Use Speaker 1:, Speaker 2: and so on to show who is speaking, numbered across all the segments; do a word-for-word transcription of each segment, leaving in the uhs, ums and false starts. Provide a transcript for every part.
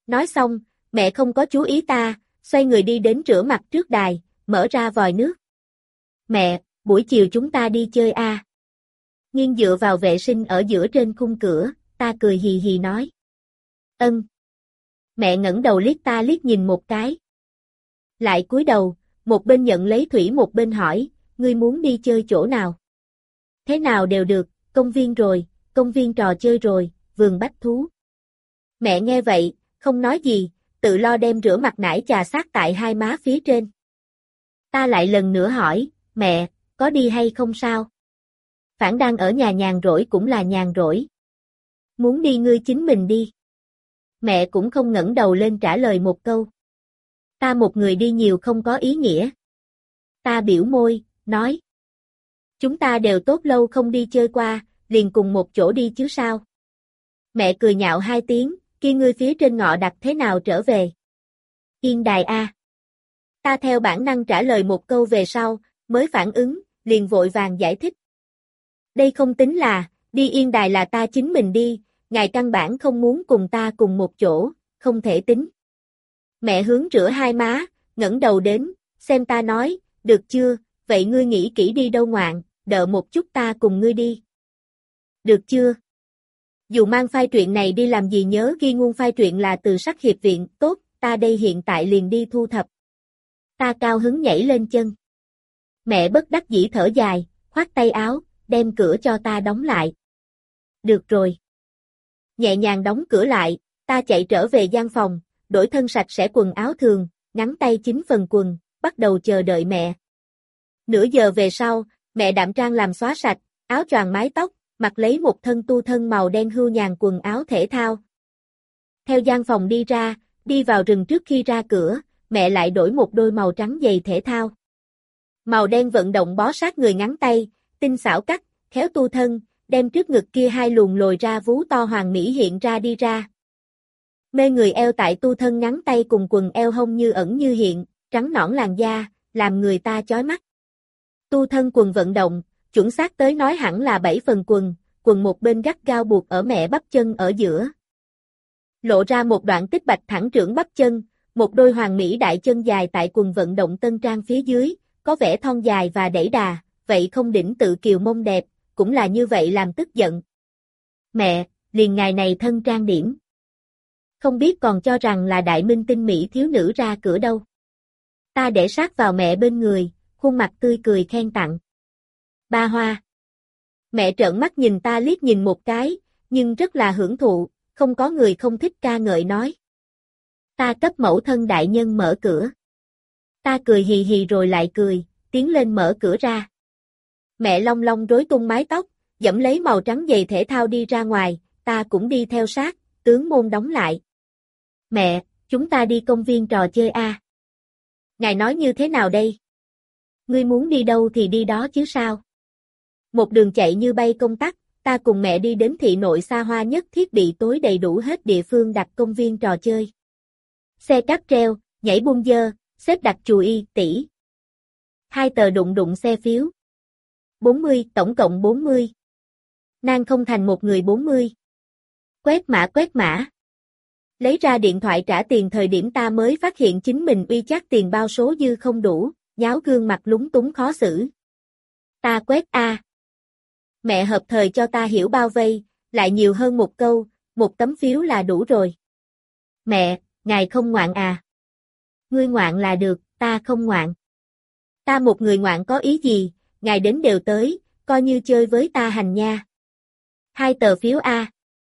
Speaker 1: Nói xong, mẹ không có chú ý ta, xoay người đi đến rửa mặt trước đài, mở ra vòi nước. Mẹ, buổi chiều chúng ta đi chơi a. Nghiêng dựa vào vệ sinh ở giữa trên khung cửa, ta cười hì hì nói. Ân. Mẹ ngẩng đầu liếc ta liếc nhìn một cái. Lại cúi đầu, một bên nhận lấy thủy một bên hỏi, ngươi muốn đi chơi chỗ nào? Thế nào đều được, công viên rồi, công viên trò chơi rồi, vườn bách thú. Mẹ nghe vậy, không nói gì, tự lo đem rửa mặt nải chà sát tại hai má phía trên. Ta lại lần nữa hỏi, mẹ, có đi hay không sao? Phản đang ở nhà nhàn rỗi cũng là nhàn rỗi. Muốn đi ngươi chính mình đi. Mẹ cũng không ngẩng đầu lên trả lời một câu. Ta một người đi nhiều không có ý nghĩa. Ta biểu môi, nói. Chúng ta đều tốt lâu không đi chơi qua, liền cùng một chỗ đi chứ sao? Mẹ cười nhạo hai tiếng, kia ngươi phía trên ngọ đặt thế nào trở về? Yên đài a. Ta theo bản năng trả lời một câu về sau, mới phản ứng, liền vội vàng giải thích. Đây không tính là, đi yên đài là ta chính mình đi, ngài căn bản không muốn cùng ta cùng một chỗ, không thể tính. Mẹ hướng rửa hai má, ngẩng đầu đến, xem ta nói, được chưa, vậy ngươi nghĩ kỹ đi đâu ngoạn, đợi một chút ta cùng ngươi đi. Được chưa? Dù mang phai truyện này đi làm gì nhớ ghi nguồn phai truyện là từ sắc hiệp viện, tốt, ta đây hiện tại liền đi thu thập. Ta cao hứng nhảy lên chân. Mẹ bất đắc dĩ thở dài, khoát tay áo, đem cửa cho ta đóng lại. Được rồi. Nhẹ nhàng đóng cửa lại, ta chạy trở về gian phòng, đổi thân sạch sẽ quần áo thường, ngắn tay chín phần quần, bắt đầu chờ đợi mẹ. Nửa giờ về sau, mẹ đạm trang làm xóa sạch, áo choàng mái tóc, mặc lấy một thân tu thân màu đen hưu nhàn quần áo thể thao. Theo gian phòng đi ra, đi vào rừng trước khi ra cửa, mẹ lại đổi một đôi màu trắng giày thể thao. Màu đen vận động bó sát người ngắn tay, tinh xảo cắt, khéo tu thân, đem trước ngực kia hai luồn lồi ra vú to hoàng mỹ hiện ra đi ra. Mê người eo tại tu thân ngắn tay cùng quần eo hông như ẩn như hiện, trắng nõn làn da, làm người ta chói mắt. Tu thân quần vận động, chuẩn xác tới nói hẳn là bảy phần quần, quần một bên gắt gao buộc ở mẹ bắp chân ở giữa. Lộ ra một đoạn tích bạch thẳng trưởng bắp chân, một đôi hoàng mỹ đại chân dài tại quần vận động tân trang phía dưới, có vẻ thon dài và đẩy đà, vậy không đỉnh tự kiều mông đẹp, cũng là như vậy làm tức giận. Mẹ, liền ngày này thân trang điểm. Không biết còn cho rằng là đại minh tinh mỹ thiếu nữ ra cửa đâu. Ta để sát vào mẹ bên người, khuôn mặt tươi cười khen tặng. Ba Hoa. Mẹ trợn mắt nhìn ta liếc nhìn một cái, nhưng rất là hưởng thụ, không có người không thích ca ngợi nói. Ta cấp mẫu thân đại nhân mở cửa. Ta cười hì hì rồi lại cười, tiến lên mở cửa ra. Mẹ long long rối tung mái tóc, dẫm lấy màu trắng giày thể thao đi ra ngoài, ta cũng đi theo sát, tướng môn đóng lại. Mẹ, chúng ta đi công viên trò chơi a. À? Ngài nói như thế nào đây? Ngươi muốn đi đâu thì đi đó chứ sao? Một đường chạy như bay công tắc, ta cùng mẹ đi đến thị nội xa hoa nhất thiết bị tối đầy đủ hết địa phương đặt công viên trò chơi. Xe cáp treo, nhảy bung dơ, xếp đặt chù y, tỷ. Hai tờ đụng đụng xe phiếu. bốn mươi, tổng cộng bốn mươi. Nàng không thành một người bốn mươi. Quét mã quét mã. Lấy ra điện thoại trả tiền thời điểm ta mới phát hiện chính mình uy chắc tiền bao số dư không đủ, nháo gương mặt lúng túng khó xử. Ta quét a. Mẹ hợp thời cho ta hiểu bao vây, lại nhiều hơn một câu, một tấm phiếu là đủ rồi. Mẹ, ngài không ngoạn à? Ngươi ngoạn là được, ta không ngoạn. Ta một người ngoạn có ý gì, ngài đến đều tới, coi như chơi với ta hành nha. Hai tờ phiếu a.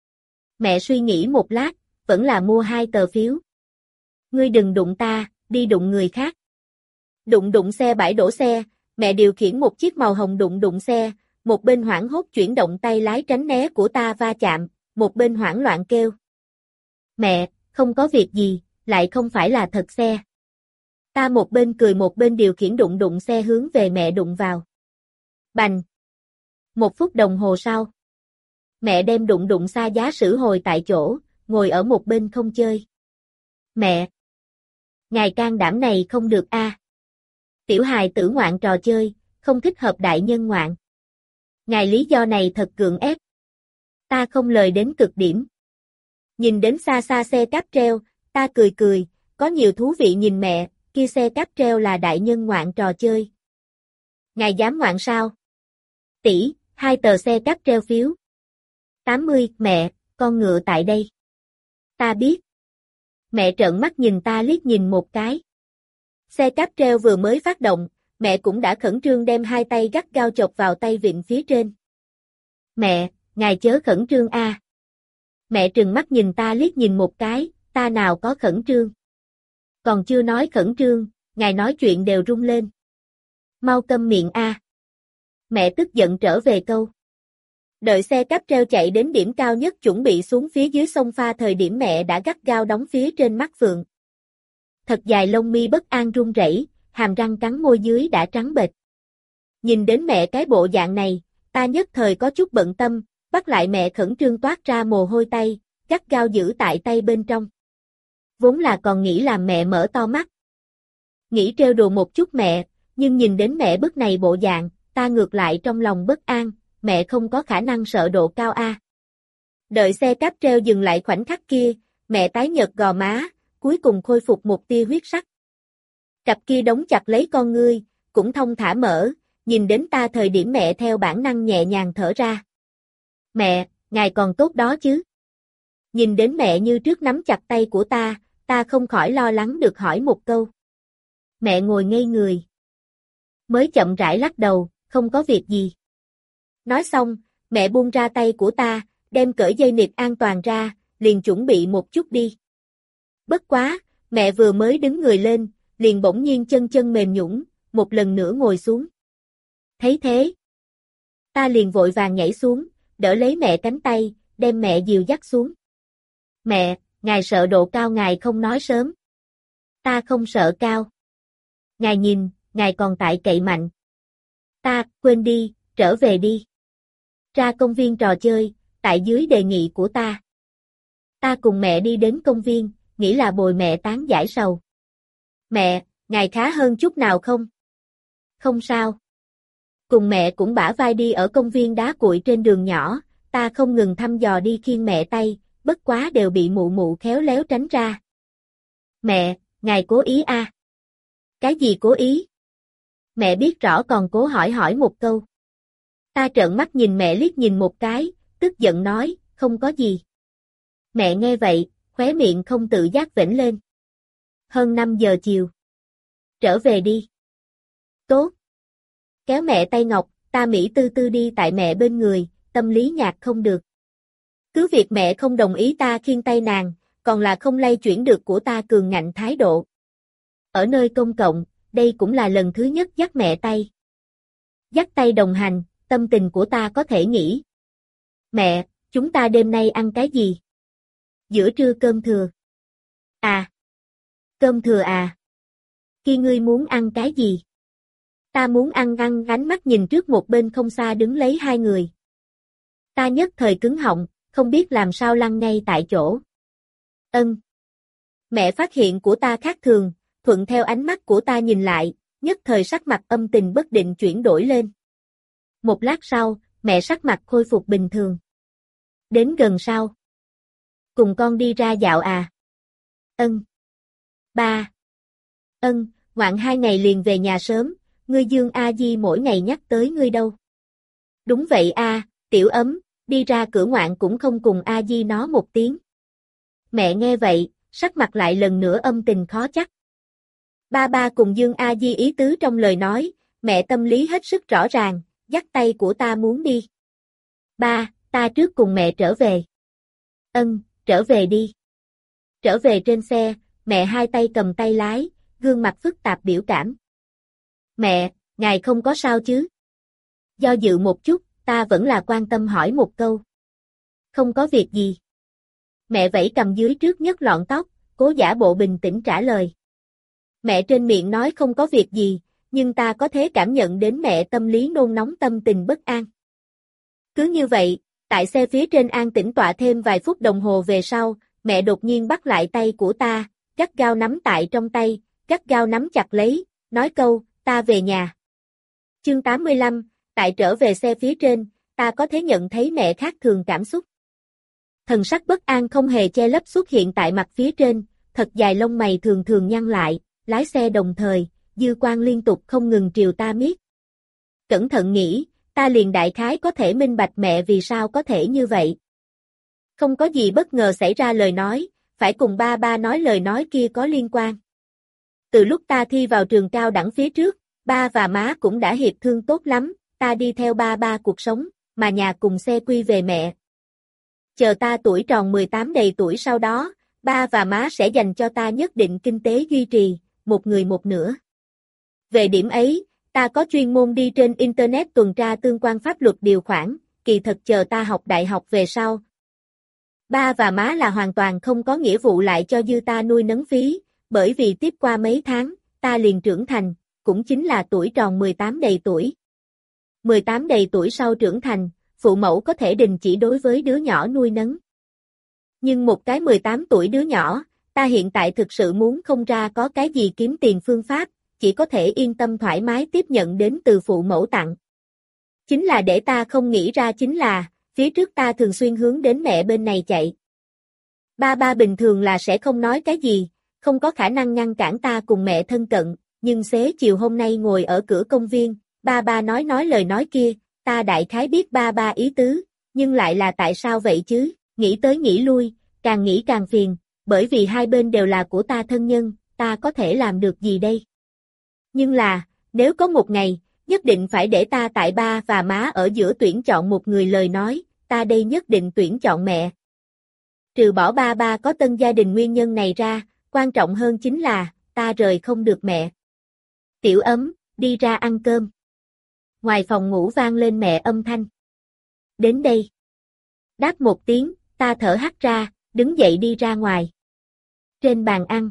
Speaker 1: Mẹ suy nghĩ một lát, vẫn là mua hai tờ phiếu. Ngươi đừng đụng ta, đi đụng người khác. Đụng đụng xe bãi đổ xe, mẹ điều khiển một chiếc màu hồng đụng đụng xe, một bên hoảng hốt chuyển động tay lái tránh né của ta va chạm, một bên hoảng loạn kêu. Mẹ, không có việc gì, lại không phải là thật xe. Ta một bên cười một bên điều khiển đụng đụng xe hướng về mẹ đụng vào. Bành! Một phút đồng hồ sau. Mẹ đem đụng đụng xa giá sử hồi tại chỗ, ngồi ở một bên không chơi. Mẹ! Ngài can đảm này không được a. À. Tiểu hài tử ngoạn trò chơi, không thích hợp đại nhân ngoạn. Ngài lý do này thật gượng ép. Ta không lời đến cực điểm. Nhìn đến xa xa xe cáp treo, Ta cười cười, có nhiều thú vị nhìn mẹ, kia xe cáp treo là đại nhân ngoạn trò chơi. Ngài dám ngoạn sao? Tỷ, hai tờ xe cáp treo phiếu. tám mươi, mẹ, con ngựa tại đây. Ta biết. Mẹ trợn mắt nhìn ta liếc nhìn một cái. Xe cáp treo vừa mới phát động, mẹ cũng đã khẩn trương đem hai tay gắt gao chộp vào tay vịn phía trên. Mẹ, ngài chớ khẩn trương a. Mẹ trừng mắt nhìn ta liếc nhìn một cái, ta nào có khẩn trương. Còn chưa nói khẩn trương, ngài nói chuyện đều rung lên. Mau câm miệng a. Mẹ tức giận trở về câu. Đợi xe cáp treo chạy đến điểm cao nhất chuẩn bị xuống phía dưới sông pha thời điểm mẹ đã gắt gao đóng phía trên mắt Phượng. Thật dài lông mi bất an run rẩy, hàm răng cắn môi dưới đã trắng bệch. Nhìn đến mẹ cái bộ dạng này, ta nhất thời có chút bận tâm, bắt lại mẹ khẩn trương toát ra mồ hôi tay, gắt gao giữ tại tay bên trong. Vốn là còn nghĩ làm mẹ mở to mắt. Nghĩ trêu đùa một chút mẹ, nhưng nhìn đến mẹ bức này bộ dạng, ta ngược lại trong lòng bất an, mẹ không có khả năng sợ độ cao a. Đợi xe cáp treo dừng lại khoảnh khắc kia, mẹ tái nhợt gò má, cuối cùng khôi phục một tia huyết sắc. Cặp kia đóng chặt lấy con ngươi, cũng thông thả mở, nhìn đến ta thời điểm mẹ theo bản năng nhẹ nhàng thở ra. Mẹ, ngài còn tốt đó chứ? Nhìn đến mẹ như trước nắm chặt tay của ta, ta không khỏi lo lắng được hỏi một câu. Mẹ ngồi ngây người. Mới chậm rãi lắc đầu, không có việc gì. Nói xong, mẹ buông ra tay của ta, đem cởi dây nịt an toàn ra, liền chuẩn bị một chút đi. Bất quá, mẹ vừa mới đứng người lên, liền bỗng nhiên chân chân mềm nhũn, một lần nữa ngồi xuống. Thấy thế, ta liền vội vàng nhảy xuống, đỡ lấy mẹ cánh tay, đem mẹ dìu dắt xuống. Mẹ, ngài sợ độ cao ngài không nói sớm. Ta không sợ cao. Ngài nhìn, ngài còn tại cậy mạnh. Ta, quên đi, trở về đi. Ra công viên trò chơi, tại dưới đề nghị của ta. Ta cùng mẹ đi đến công viên, nghĩ là bồi mẹ tán giải sầu. Mẹ, ngài khá hơn chút nào không? Không sao. Cùng mẹ cũng bả vai đi ở công viên đá cuội trên đường nhỏ, ta không ngừng thăm dò đi khiêng mẹ tay, bất quá đều bị mụ mụ khéo léo tránh ra. Mẹ, ngài cố ý a? À? Cái gì cố ý? Mẹ biết rõ còn cố hỏi hỏi một câu. Ta trợn mắt nhìn mẹ liếc nhìn một cái, tức giận nói, không có gì. Mẹ nghe vậy, khóe miệng không tự giác vểnh lên. Hơn năm giờ chiều. Trở về đi. Tốt. Kéo mẹ tay ngọc, ta mỹ tư tư đi tại mẹ bên người, tâm lý nhạc không được. Cứ việc mẹ không đồng ý ta khiêng tay nàng, còn là không lay chuyển được của ta cường ngạnh thái độ. Ở nơi công cộng, đây cũng là lần thứ nhất dắt mẹ tay. Dắt tay đồng hành, tâm tình của ta có thể nghĩ. Mẹ, chúng ta đêm nay ăn cái gì? Giữa trưa cơm thừa. À. Cơm thừa à? Khi ngươi muốn ăn cái gì? Ta muốn ăn ăn ánh mắt nhìn trước một bên không xa đứng lấy hai người. Ta nhất thời cứng họng, không biết làm sao lăn ngay tại chỗ. Ân. Mẹ phát hiện của ta khác thường, thuận theo ánh mắt của ta nhìn lại, nhất thời sắc mặt âm tình bất định chuyển đổi lên. Một lát sau, mẹ sắc mặt khôi phục bình thường. Đến gần sau. Cùng con đi ra dạo à? Ân. Ba. Ân, ngoạn hai ngày liền về nhà sớm, ngươi Dương A Di mỗi ngày nhắc tới ngươi đâu. Đúng vậy a, tiểu ấm, đi ra cửa ngoạn cũng không cùng A Di nó một tiếng. Mẹ nghe vậy, sắc mặt lại lần nữa âm tình khó chắc. Ba ba cùng Dương A Di ý tứ trong lời nói, mẹ tâm lý hết sức rõ ràng, dắt tay của ta muốn đi. Ba, ta trước cùng mẹ trở về. Ân, trở về đi. Trở về trên xe, mẹ hai tay cầm tay lái, gương mặt phức tạp biểu cảm. Mẹ, ngài không có sao chứ? Do dự một chút, ta vẫn là quan tâm hỏi một câu. Không có việc gì. Mẹ vẫy cầm dưới trước nhất lọn tóc, cố giả bộ bình tĩnh trả lời. Mẹ trên miệng nói không có việc gì, nhưng ta có thể cảm nhận đến mẹ tâm lý nôn nóng tâm tình bất an. Cứ như vậy, tại xe phía trên an tĩnh tọa thêm vài phút đồng hồ về sau, mẹ đột nhiên bắt lại tay của ta, gắt gao nắm tại trong tay, gắt gao nắm chặt lấy, nói câu, ta về nhà. Chương tám mươi lăm, tại trở về xe phía trên, ta có thể nhận thấy mẹ khác thường cảm xúc. Thần sắc bất an không hề che lấp xuất hiện tại mặt phía trên, thật dài lông mày thường thường nhăn lại, lái xe đồng thời, dư quang liên tục không ngừng triều ta miết. Cẩn thận nghĩ, ta liền đại khái có thể minh bạch mẹ vì sao có thể như vậy. Không có gì bất ngờ xảy ra lời nói, phải cùng ba ba nói lời nói kia có liên quan. Từ lúc ta thi vào trường cao đẳng phía trước, ba và má cũng đã hiệp thương tốt lắm, ta đi theo ba ba cuộc sống, mà nhà cùng xe quy về mẹ. Chờ ta tuổi tròn mười tám đầy tuổi sau đó, ba và má sẽ dành cho ta nhất định kinh tế duy trì, một người một nửa. Về điểm ấy, ta có chuyên môn đi trên Internet tuần tra tương quan pháp luật điều khoản, kỳ thật chờ ta học đại học về sau. Ba và má là hoàn toàn không có nghĩa vụ lại cho dư ta nuôi nấng phí, bởi vì tiếp qua mấy tháng, ta liền trưởng thành, cũng chính là tuổi tròn mười tám đầy tuổi. mười tám đầy tuổi sau trưởng thành, phụ mẫu có thể đình chỉ đối với đứa nhỏ nuôi nấng. Nhưng một cái mười tám tuổi đứa nhỏ, ta hiện tại thực sự muốn không ra có cái gì kiếm tiền phương pháp, chỉ có thể yên tâm thoải mái tiếp nhận đến từ phụ mẫu tặng. Chính là để ta không nghĩ ra chính là, phía trước ta thường xuyên hướng đến mẹ bên này chạy. Ba ba bình thường là sẽ không nói cái gì, không có khả năng ngăn cản ta cùng mẹ thân cận, nhưng xế chiều hôm nay ngồi ở cửa công viên, ba ba nói nói lời nói kia, ta đại khái biết ba ba ý tứ, nhưng lại là tại sao vậy chứ, nghĩ tới nghĩ lui, càng nghĩ càng phiền, bởi vì hai bên đều là của ta thân nhân, ta có thể làm được gì đây? Nhưng là, nếu có một ngày, nhất định phải để ta tại ba và má ở giữa tuyển chọn một người lời nói, ta đây nhất định tuyển chọn mẹ. Trừ bỏ ba ba có tân gia đình nguyên nhân này ra, quan trọng hơn chính là, ta rời không được mẹ. Tiểu ấm, đi ra ăn cơm. Ngoài phòng ngủ vang lên mẹ âm thanh. Đến đây. Đáp một tiếng, ta thở hắt ra, đứng dậy đi ra ngoài. Trên bàn ăn.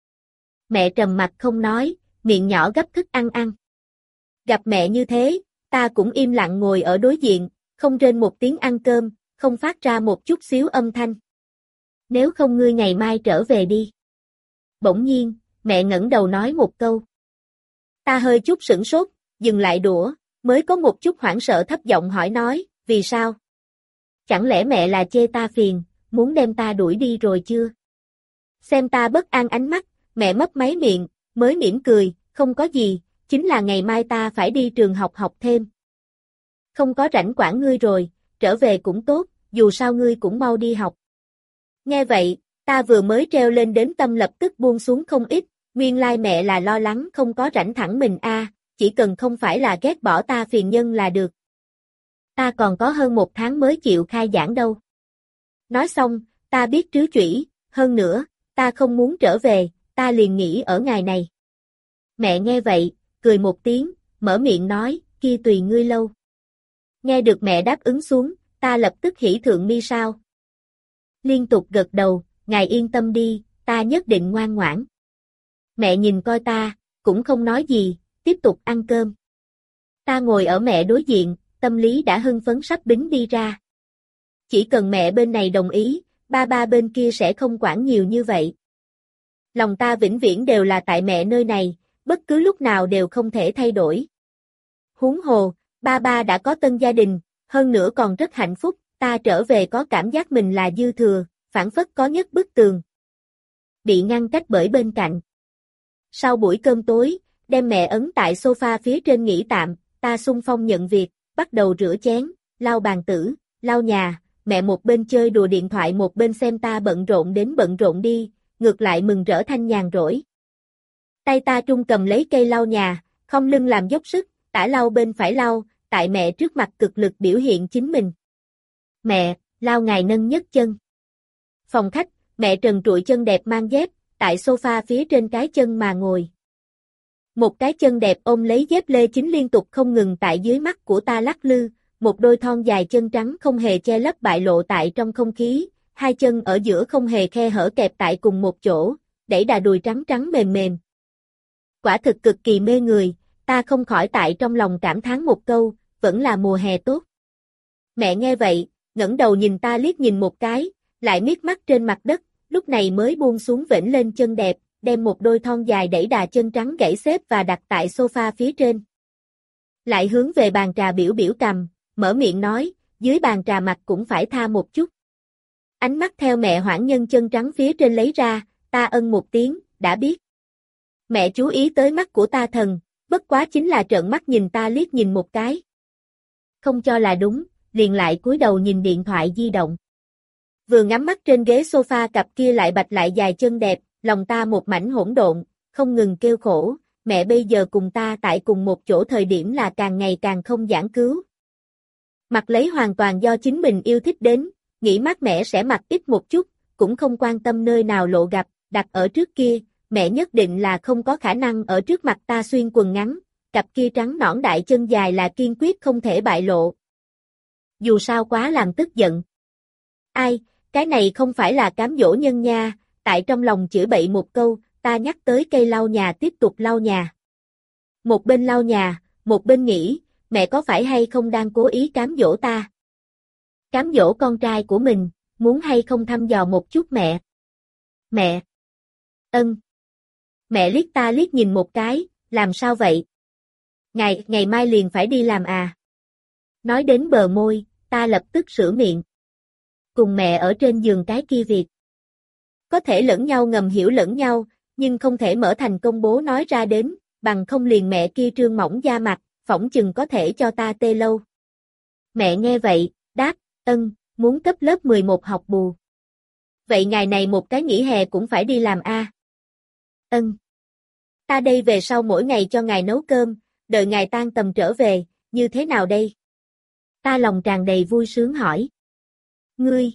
Speaker 1: Mẹ trầm mặt không nói, miệng nhỏ gấp thức ăn ăn. Gặp mẹ như thế, ta cũng im lặng ngồi ở đối diện, không rên một tiếng ăn cơm, không phát ra một chút xíu âm thanh. Nếu không ngươi ngày mai trở về đi. Bỗng nhiên, mẹ ngẩng đầu nói một câu. Ta hơi chút sửng sốt, dừng lại đũa, mới có một chút hoảng sợ thấp giọng hỏi nói, vì sao? Chẳng lẽ mẹ là chê ta phiền, muốn đem ta đuổi đi rồi chưa? Xem ta bất an ánh mắt, mẹ mấp máy miệng, mới mỉm cười, không có gì, chính là ngày mai ta phải đi trường học học thêm. Không có rảnh quản ngươi rồi, trở về cũng tốt, dù sao ngươi cũng mau đi học. Nghe vậy, ta vừa mới treo lên đến tâm lập tức buông xuống không ít, nguyên lai mẹ là lo lắng không có rảnh thẳng mình a, chỉ cần không phải là ghét bỏ ta phiền nhân là được. Ta còn có hơn một tháng mới chịu khai giảng đâu. Nói xong, ta biết trứ chủy, hơn nữa, ta không muốn trở về, ta liền nghỉ ở ngày này. Mẹ nghe vậy, cười một tiếng, mở miệng nói, kia tùy ngươi lâu. Nghe được mẹ đáp ứng xuống, ta lập tức hỉ thượng mi sao. Liên tục gật đầu, ngài yên tâm đi, ta nhất định ngoan ngoãn. Mẹ nhìn coi ta, cũng không nói gì, tiếp tục ăn cơm. Ta ngồi ở mẹ đối diện, tâm lý đã hưng phấn sắp bính đi ra. Chỉ cần mẹ bên này đồng ý, ba ba bên kia sẽ không quản nhiều như vậy. Lòng ta vĩnh viễn đều là tại mẹ nơi này, bất cứ lúc nào đều không thể thay đổi. Huống hồ, ba ba đã có tân gia đình, hơn nữa còn rất hạnh phúc, ta trở về có cảm giác mình là dư thừa, phản phất có nhất bức tường. Bị ngăn cách bởi bên cạnh. Sau buổi cơm tối, đem mẹ ấn tại sofa phía trên nghỉ tạm, ta xung phong nhận việc, bắt đầu rửa chén, lau bàn tử, lau nhà, mẹ một bên chơi đùa điện thoại một bên xem ta bận rộn đến bận rộn đi, ngược lại mừng rỡ thanh nhàn rỗi. Tay ta trung cầm lấy cây lau nhà, không lưng làm dốc sức, tả lau bên phải lau, tại mẹ trước mặt cực lực biểu hiện chính mình. Mẹ, lau ngài nâng nhất chân. Phòng khách, mẹ trần trụi chân đẹp mang dép, tại sofa phía trên cái chân mà ngồi. Một cái chân đẹp ôm lấy dép lê chính liên tục không ngừng tại dưới mắt của ta lắc lư, một đôi thon dài chân trắng không hề che lấp bại lộ tại trong không khí, hai chân ở giữa không hề khe hở kẹp tại cùng một chỗ, đẩy đà đùi trắng trắng mềm mềm. Quả thực cực kỳ mê người, ta không khỏi tại trong lòng cảm thán một câu, vẫn là mùa hè tốt. Mẹ nghe vậy, ngẩng đầu nhìn ta liếc nhìn một cái, lại miết mắt trên mặt đất, lúc này mới buông xuống vểnh lên chân đẹp, đem một đôi thon dài đẩy đà chân trắng gãy xếp và đặt tại sofa phía trên. Lại hướng về bàn trà biểu biểu cầm, mở miệng nói, dưới bàn trà mặt cũng phải tha một chút. Ánh mắt theo mẹ hoảng nhân chân trắng phía trên lấy ra, ta ân một tiếng, đã biết. Mẹ chú ý tới mắt của ta thần, bất quá chính là trợn mắt nhìn ta liếc nhìn một cái. Không cho là đúng, liền lại cúi đầu nhìn điện thoại di động. Vừa ngắm mắt trên ghế sofa cặp kia lại bạch lại dài chân đẹp, lòng ta một mảnh hỗn độn, không ngừng kêu khổ, mẹ bây giờ cùng ta tại cùng một chỗ thời điểm là càng ngày càng không giảng cứu. Mặc lấy hoàn toàn do chính mình yêu thích đến, nghĩ mát mẹ sẽ mặc ít một chút, cũng không quan tâm nơi nào lộ gặp, đặt ở trước kia, mẹ nhất định là không có khả năng ở trước mặt ta xuyên quần ngắn, cặp kia trắng nõn đại chân dài là kiên quyết không thể bại lộ. Dù sao quá làm tức giận. Ai, cái này không phải là cám dỗ nhân nha, tại trong lòng chửi bậy một câu, ta nhắc tới cây lau nhà tiếp tục lau nhà. Một bên lau nhà, một bên nghĩ, mẹ có phải hay không đang cố ý cám dỗ ta? Cám dỗ con trai của mình, muốn hay không thăm dò một chút mẹ? Mẹ! Ân! Mẹ liếc ta liếc nhìn một cái, làm sao vậy? Ngày, ngày mai liền phải đi làm à? Nói đến bờ môi, ta lập tức sửa miệng. Cùng mẹ ở trên giường cái kia việc. Có thể lẫn nhau ngầm hiểu lẫn nhau, nhưng không thể mở thành công bố nói ra đến, bằng không liền mẹ kia trương mỏng da mặt, phỏng chừng có thể cho ta tê lâu. Mẹ nghe vậy, đáp, ân, muốn cấp lớp mười một học bù. Vậy ngày này một cái nghỉ hè cũng phải đi làm a? À? Ân. Ta đây về sau mỗi ngày cho ngài nấu cơm, đợi ngài tan tầm trở về, như thế nào đây? Ta lòng tràn đầy vui sướng hỏi. Ngươi.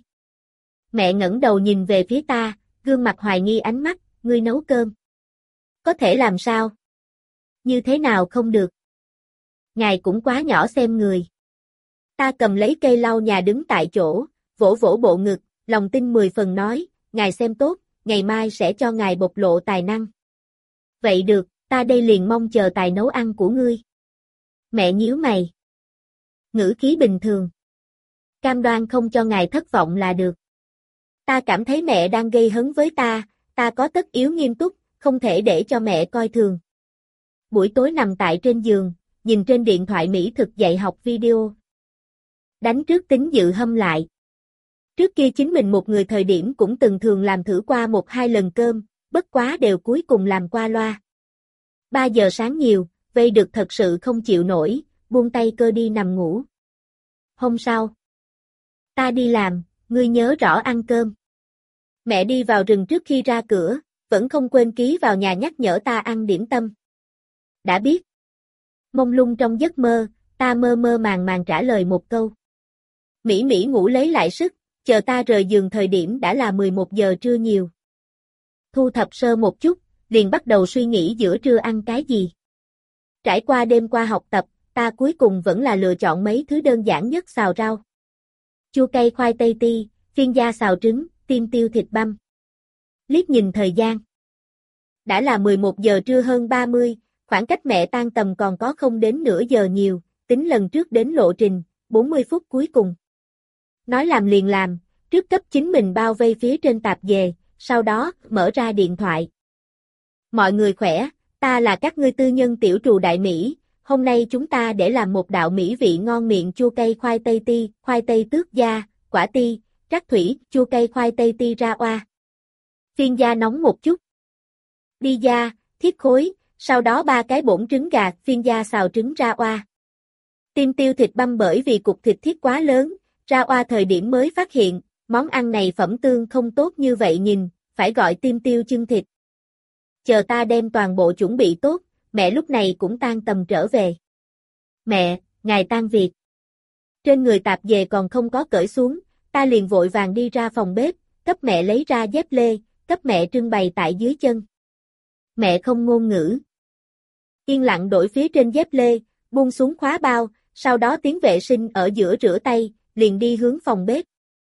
Speaker 1: Mẹ ngẩng đầu nhìn về phía ta, gương mặt hoài nghi ánh mắt, ngươi nấu cơm. Có thể làm sao? Như thế nào không được? Ngài cũng quá nhỏ xem người. Ta cầm lấy cây lau nhà đứng tại chỗ, vỗ vỗ bộ ngực, lòng tin mười phần nói, ngài xem tốt, ngày mai sẽ cho ngài bộc lộ tài năng. Vậy được, ta đây liền mong chờ tài nấu ăn của ngươi. Mẹ nhíu mày. Ngữ khí bình thường. Cam đoan không cho ngài thất vọng là được. Ta cảm thấy mẹ đang gây hấn với ta, ta có tất yếu nghiêm túc, không thể để cho mẹ coi thường. Buổi tối nằm tại trên giường, nhìn trên điện thoại mỹ thực dạy học video. Đánh trước tính dự hâm lại. Trước kia chính mình một người thời điểm cũng từng thường làm thử qua một hai lần cơm, bất quá đều cuối cùng làm qua loa. Ba giờ sáng nhiều, vây được thật sự không chịu nổi, buông tay cơ đi nằm ngủ. Hôm sau, ta đi làm, ngươi nhớ rõ ăn cơm. Mẹ đi vào rừng trước khi ra cửa, vẫn không quên ký vào nhà nhắc nhở ta ăn điểm tâm. Đã biết. Mông lung trong giấc mơ, ta mơ mơ màng màng trả lời một câu. Mỹ Mỹ ngủ lấy lại sức, chờ ta rời giường thời điểm đã là mười một giờ trưa nhiều. Thu thập sơ một chút, liền bắt đầu suy nghĩ giữa trưa ăn cái gì. Trải qua đêm qua học tập, ta cuối cùng vẫn là lựa chọn mấy thứ đơn giản nhất xào rau. Chua cay khoai tây ti, phiên gia xào trứng, tim tiêu thịt băm. Liếc nhìn thời gian. Đã là mười một giờ trưa hơn ba mươi, khoảng cách mẹ tan tầm còn có không đến nửa giờ nhiều, tính lần trước đến lộ trình, bốn mươi phút cuối cùng. Nói làm liền làm, trước cấp chính mình bao vây phía trên tạp dề, sau đó, mở ra điện thoại. Mọi người khỏe, ta là các ngươi tư nhân tiểu trù đại Mỹ, hôm nay chúng ta để làm một đạo mỹ vị ngon miệng chua cay khoai tây ti, khoai tây tước da, quả ti, trắc thủy, chua cay khoai tây ti ra oa. Phiên gia nóng một chút. Đi da, thiết khối, sau đó ba cái bổn trứng gà, phiên gia xào trứng ra oa. Tim tiêu thịt băm bởi vì cục thịt thiết quá lớn, ra oa thời điểm mới phát hiện, món ăn này phẩm tương không tốt như vậy nhìn, phải gọi tim tiêu chưng thịt. Chờ ta đem toàn bộ chuẩn bị tốt, mẹ lúc này cũng tan tầm trở về. Mẹ, ngài tan việc. Trên người tạp dề còn không có cởi xuống, ta liền vội vàng đi ra phòng bếp, cấp mẹ lấy ra dép lê, cấp mẹ trưng bày tại dưới chân. Mẹ không ngôn ngữ. Yên lặng đổi phía trên dép lê, buông xuống khóa bao, sau đó tiến vệ sinh ở giữa rửa tay, liền đi hướng phòng bếp.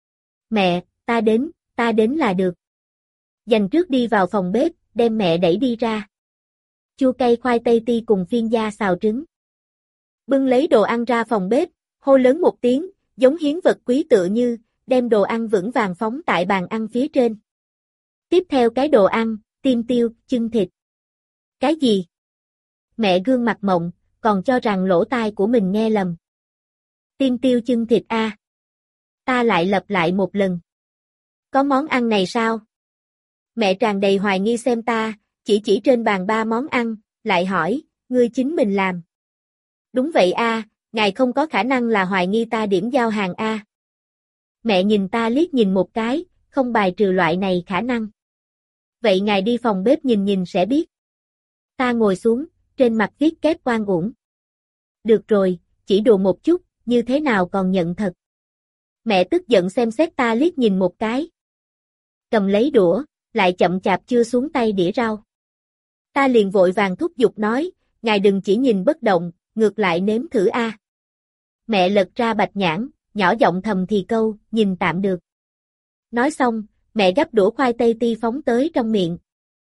Speaker 1: Mẹ, ta đến, ta đến là được. Dành trước đi vào phòng bếp, đem mẹ đẩy đi ra. Chua cay khoai tây ti cùng phiên gia xào trứng. Bưng lấy đồ ăn ra phòng bếp, hô lớn một tiếng, giống hiến vật quý tựa như, đem đồ ăn vững vàng phóng tại bàn ăn phía trên. Tiếp theo cái đồ ăn, tim tiêu, chưng thịt. Cái gì? Mẹ gương mặt mộng, còn cho rằng lỗ tai của mình nghe lầm. Tim tiêu chưng thịt a. À. Ta lại lặp lại một lần. Có món ăn này sao? Mẹ tràn đầy hoài nghi xem ta, chỉ chỉ trên bàn ba món ăn, lại hỏi, ngươi chính mình làm. Đúng vậy a, ngài không có khả năng là hoài nghi ta điểm giao hàng a. Mẹ nhìn ta liếc nhìn một cái, không bài trừ loại này khả năng. Vậy ngài đi phòng bếp nhìn nhìn sẽ biết. Ta ngồi xuống, trên mặt viết kép oan uổng. Được rồi, chỉ đùa một chút, như thế nào còn nhận thật. Mẹ tức giận xem xét ta liếc nhìn một cái. Cầm lấy đũa, lại chậm chạp chưa xuống tay đĩa rau. Ta liền vội vàng thúc giục nói, ngài đừng chỉ nhìn bất động, ngược lại nếm thử a. Mẹ lật ra bạch nhãn, nhỏ giọng thầm thì câu, nhìn tạm được. Nói xong, mẹ gắp đũa khoai tây ti phóng tới trong miệng.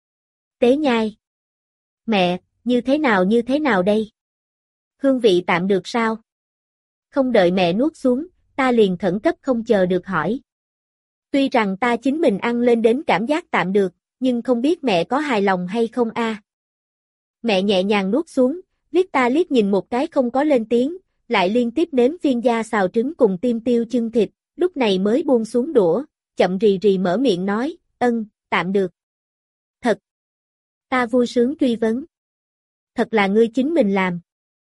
Speaker 1: Tế nhai. Mẹ, như thế nào như thế nào đây? Hương vị tạm được sao? Không đợi mẹ nuốt xuống, ta liền khẩn cấp không chờ được hỏi. Tuy rằng ta chính mình ăn lên đến cảm giác tạm được, nhưng không biết mẹ có hài lòng hay không a. Mẹ nhẹ nhàng nuốt xuống, liếc ta liếc nhìn một cái không có lên tiếng, lại liên tiếp nếm phiên da xào trứng cùng tim tiêu chưng thịt, lúc này mới buông xuống đũa, chậm rì rì mở miệng nói, ân, tạm được. Thật. Ta vui sướng truy vấn. Thật là ngươi chính mình làm.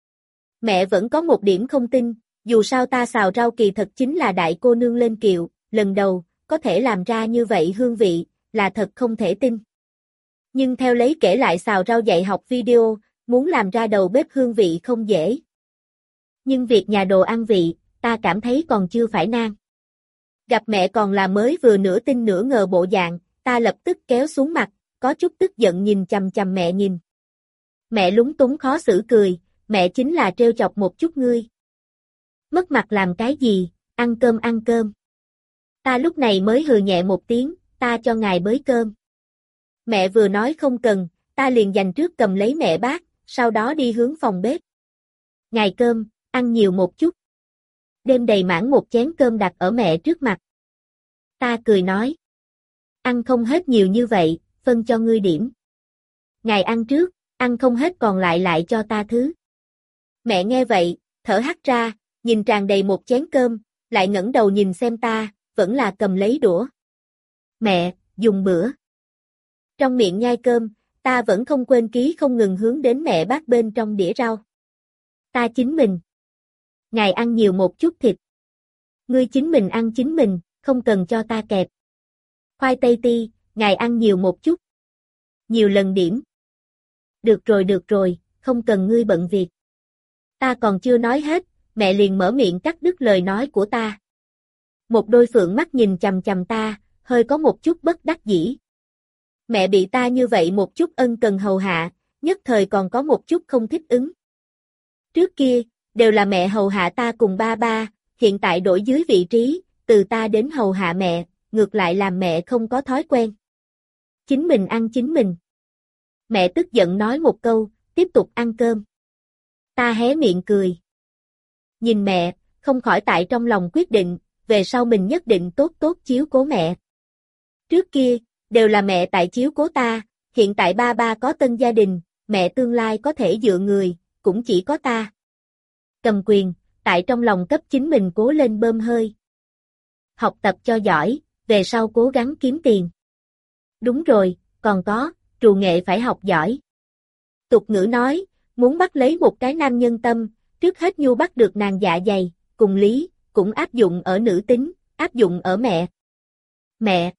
Speaker 1: Mẹ vẫn có một điểm không tin, dù sao ta xào rau kỳ thật chính là đại cô nương lên kiệu, lần đầu, có thể làm ra như vậy hương vị, là thật không thể tin. Nhưng theo lấy kể lại xào rau dạy học video, muốn làm ra đầu bếp hương vị không dễ. Nhưng việc nhà đồ ăn vị, ta cảm thấy còn chưa phải nan. Gặp mẹ còn là mới vừa nửa tin nửa ngờ bộ dạng, ta lập tức kéo xuống mặt, có chút tức giận nhìn chằm chằm mẹ nhìn. Mẹ lúng túng khó xử cười, mẹ chính là trêu chọc một chút ngươi. Mất mặt làm cái gì, ăn cơm ăn cơm. Ta lúc này mới hừ nhẹ một tiếng, ta cho ngài bới cơm. Mẹ vừa nói không cần, ta liền dành trước cầm lấy mẹ bát, sau đó đi hướng phòng bếp. Ngài cơm, ăn nhiều một chút. Đêm đầy mãn một chén cơm đặt ở mẹ trước mặt. Ta cười nói. Ăn không hết nhiều như vậy, phân cho ngươi điểm. Ngài ăn trước, ăn không hết còn lại lại cho ta thứ. Mẹ nghe vậy, thở hắt ra, nhìn tràn đầy một chén cơm, lại ngẩng đầu nhìn xem ta, vẫn là cầm lấy đũa. Mẹ, dùng bữa. Trong miệng nhai cơm, ta vẫn không quên ký không ngừng hướng đến mẹ bát bên trong đĩa rau. Ta chính mình. Ngài ăn nhiều một chút thịt. Ngươi chính mình ăn chính mình, không cần cho ta kẹp. Khoai tây ti, ngài ăn nhiều một chút. Nhiều lần điểm. Được rồi được rồi, không cần ngươi bận việc. Ta còn chưa nói hết, mẹ liền mở miệng cắt đứt lời nói của ta. Một đôi phượng mắt nhìn chằm chằm ta, hơi có một chút bất đắc dĩ. Mẹ bị ta như vậy một chút ân cần hầu hạ, nhất thời còn có một chút không thích ứng. Trước kia, đều là mẹ hầu hạ ta cùng ba ba, hiện tại đổi dưới vị trí, từ ta đến hầu hạ mẹ, ngược lại làm mẹ không có thói quen. Chính mình ăn chính mình. Mẹ tức giận nói một câu, tiếp tục ăn cơm. Ta hé miệng cười. Nhìn mẹ, không khỏi tại trong lòng quyết định, về sau mình nhất định tốt tốt chiếu cố mẹ. Trước kia, đều là mẹ tại chiếu cố ta, hiện tại ba ba có tân gia đình, mẹ tương lai có thể dựa người, cũng chỉ có ta. Cầm quyền, tại trong lòng cấp chính mình cố lên bơm hơi. Học tập cho giỏi, về sau cố gắng kiếm tiền. Đúng rồi, còn có, trù nghệ phải học giỏi. Tục ngữ nói, muốn bắt lấy một cái nam nhân tâm, trước hết nhu bắt được nàng dạ dày, cùng lý, cũng áp dụng ở nữ tính, áp dụng ở mẹ. Mẹ!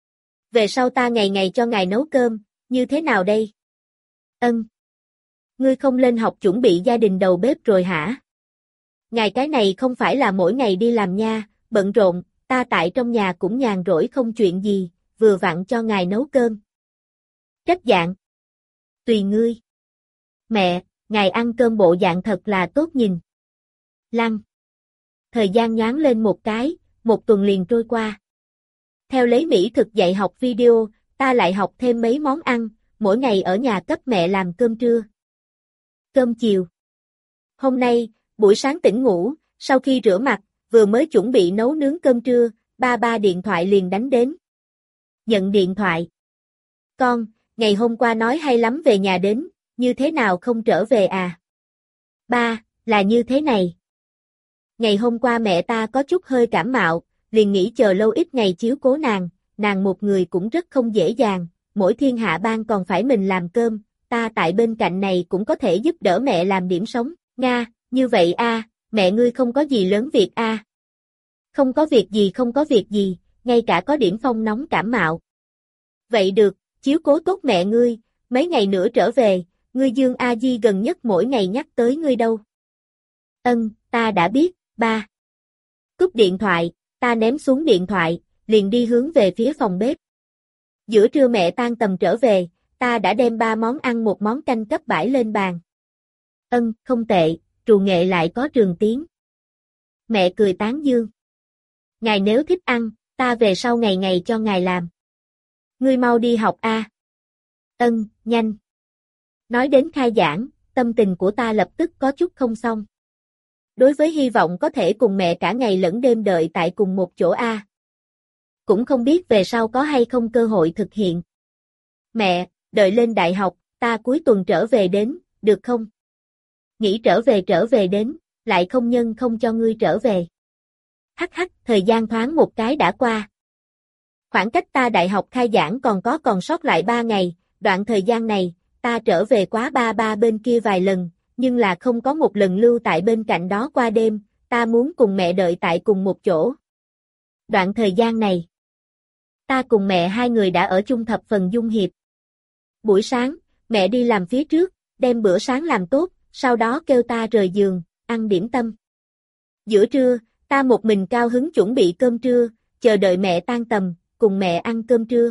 Speaker 1: Về sau ta ngày ngày cho ngài nấu cơm, như thế nào đây? Ân! Ngươi không lên học chuẩn bị gia đình đầu bếp rồi hả? Ngài cái này không phải là mỗi ngày đi làm nha, bận rộn, ta tại trong nhà cũng nhàn rỗi không chuyện gì, vừa vặn cho ngài nấu cơm. Trách dạng. Tùy ngươi. Mẹ, ngài ăn cơm bộ dạng thật là tốt nhìn. Lăng. Thời gian nhoáng lên một cái, một tuần liền trôi qua. Theo lấy mỹ thực dạy học video, ta lại học thêm mấy món ăn, mỗi ngày ở nhà cấp mẹ làm cơm trưa. Cơm chiều. Hôm nay, buổi sáng tỉnh ngủ, sau khi rửa mặt, vừa mới chuẩn bị nấu nướng cơm trưa, ba ba điện thoại liền đánh đến. Nhận điện thoại. Con, ngày hôm qua nói hay lắm về nhà đến, như thế nào không trở về à? Ba, là như thế này. Ngày hôm qua mẹ ta có chút hơi cảm mạo, liền nghĩ chờ lâu ít ngày chiếu cố nàng, nàng một người cũng rất không dễ dàng, mỗi thiên hạ ban còn phải mình làm cơm, ta tại bên cạnh này cũng có thể giúp đỡ mẹ làm điểm sống, Nga, như vậy a, mẹ ngươi không có gì lớn việc a. Không có việc gì không có việc gì, ngay cả có điểm phong nóng cảm mạo. Vậy được, chiếu cố tốt mẹ ngươi, mấy ngày nữa trở về, ngươi Dương A Di gần nhất mỗi ngày nhắc tới ngươi đâu. Ân, ta đã biết, ba. Cúp điện thoại, ta ném xuống điện thoại, liền đi hướng về phía phòng bếp. Giữa trưa mẹ tan tầm trở về, ta đã đem ba món ăn một món canh cấp bãi lên bàn. Ân, không tệ, trù nghệ lại có trường tiến. Mẹ cười tán dương. Ngài nếu thích ăn, ta về sau ngày ngày cho ngài làm. Ngươi mau đi học a. À. Ân, nhanh. Nói đến khai giảng, tâm tình của ta lập tức có chút không xong. Đối với hy vọng có thể cùng mẹ cả ngày lẫn đêm đợi tại cùng một chỗ a. À. Cũng không biết về sau có hay không cơ hội thực hiện. Mẹ, đợi lên đại học, ta cuối tuần trở về đến, được không? Nghĩ trở về trở về đến, lại không nhân không cho ngươi trở về. Hắc hắc, thời gian thoáng một cái đã qua. Khoảng cách ta đại học khai giảng còn có còn sót lại ba ngày, đoạn thời gian này, ta trở về quá ba ba bên kia vài lần, nhưng là không có một lần lưu tại bên cạnh đó qua đêm, ta muốn cùng mẹ đợi tại cùng một chỗ. Đoạn thời gian này, ta cùng mẹ hai người đã ở chung thập phần dung hiệp. Buổi sáng, mẹ đi làm phía trước, đem bữa sáng làm tốt, sau đó kêu ta rời giường, ăn điểm tâm. Giữa trưa, ta một mình cao hứng chuẩn bị cơm trưa, chờ đợi mẹ tan tầm, cùng mẹ ăn cơm trưa.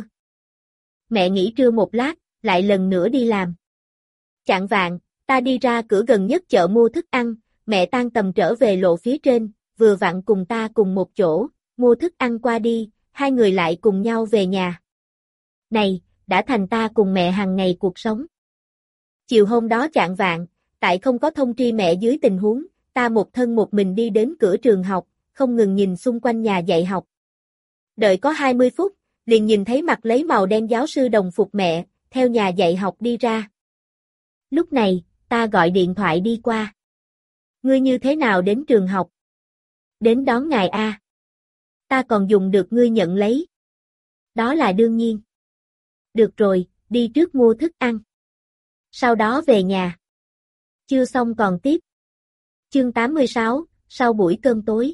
Speaker 1: Mẹ nghỉ trưa một lát, lại lần nữa đi làm. Chạng vạng, ta đi ra cửa gần nhất chợ mua thức ăn, mẹ tan tầm trở về lộ phía trên, vừa vặn cùng ta cùng một chỗ, mua thức ăn qua đi, hai người lại cùng nhau về nhà. Này, đã thành ta cùng mẹ hàng ngày cuộc sống. Chiều hôm đó chạng vạng, tại không có thông tri mẹ dưới tình huống, ta một thân một mình đi đến cửa trường học, không ngừng nhìn xung quanh nhà dạy học. Đợi có hai mươi phút, liền nhìn thấy mặt lấy màu đen giáo sư đồng phục mẹ, theo nhà dạy học đi ra. Lúc này, ta gọi điện thoại đi qua. Ngươi như thế nào đến trường học? Đến đón ngài a. Ta còn dùng được ngươi nhận lấy. Đó là đương nhiên. Được rồi, đi trước mua thức ăn. Sau đó về nhà. Chưa xong còn tiếp. Chương tám mươi sáu, sau buổi cơm tối.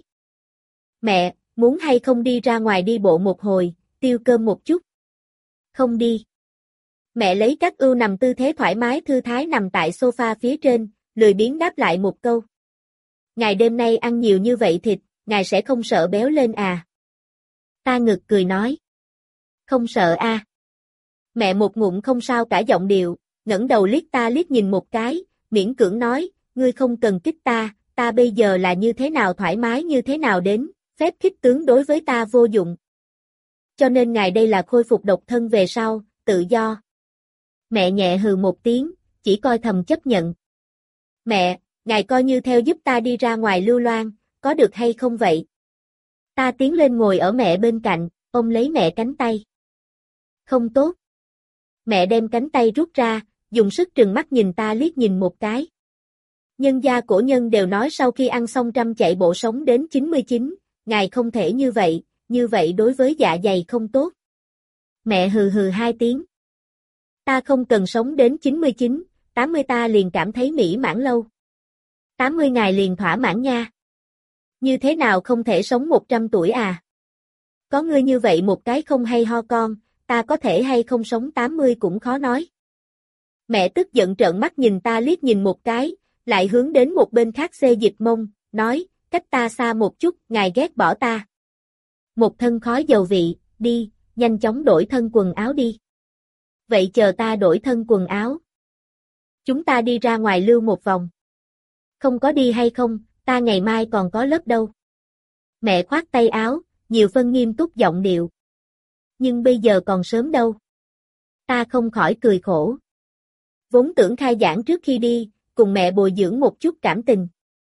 Speaker 1: Mẹ, muốn hay không đi ra ngoài đi bộ một hồi, tiêu cơm một chút? Không đi. Mẹ lấy các ưu nằm tư thế thoải mái thư thái nằm tại sofa phía trên, lười biếng đáp lại một câu. Ngài đêm nay ăn nhiều như vậy thịt, ngài sẽ không sợ béo lên à? Ta ngực cười nói. Không sợ a. À. Mẹ một ngụm không sao cả giọng điệu, ngẩng đầu liếc ta liếc nhìn một cái, miễn cưỡng nói, ngươi không cần kích ta, ta bây giờ là như thế nào thoải mái như thế nào đến, phép khích tướng đối với ta vô dụng. Cho nên ngài đây là khôi phục độc thân về sau, tự do. Mẹ nhẹ hừ một tiếng, chỉ coi thầm chấp nhận. Mẹ, ngài coi như theo giúp ta đi ra ngoài lưu loan, có được hay không vậy? Ta tiến lên ngồi ở mẹ bên cạnh, ôm lấy mẹ cánh tay. Không tốt. Mẹ đem cánh tay rút ra, dùng sức trừng mắt nhìn ta liếc nhìn một cái. Nhân gia cổ nhân đều nói sau khi ăn xong trăm chạy bộ sống đến chín mươi chín, ngài không thể như vậy, như vậy đối với dạ dày không tốt. Mẹ hừ hừ hai tiếng. Ta không cần sống đến chín mươi chín, tám mươi ta liền cảm thấy mỹ mãn lâu. tám mươi ngài liền thỏa mãn nha. Như thế nào không thể sống một trăm tuổi à? Có ngươi như vậy một cái không hay ho con, ta có thể hay không sống tám mươi cũng khó nói. Mẹ tức giận trợn mắt nhìn ta liếc nhìn một cái, lại hướng đến một bên khác xê dịch mông, nói, cách ta xa một chút, ngài ghét bỏ ta. Một thân khói dầu vị, đi, nhanh chóng đổi thân quần áo đi. Vậy chờ ta đổi thân quần áo. Chúng ta đi ra ngoài lưu một vòng. Không có đi hay không, ta ngày mai còn có lớp đâu. Mẹ khoát tay áo, nhiều phân nghiêm túc giọng điệu. Nhưng bây giờ còn sớm đâu. Ta không khỏi cười khổ. Vốn tưởng khai giảng trước khi đi, cùng mẹ bồi dưỡng một chút cảm tình.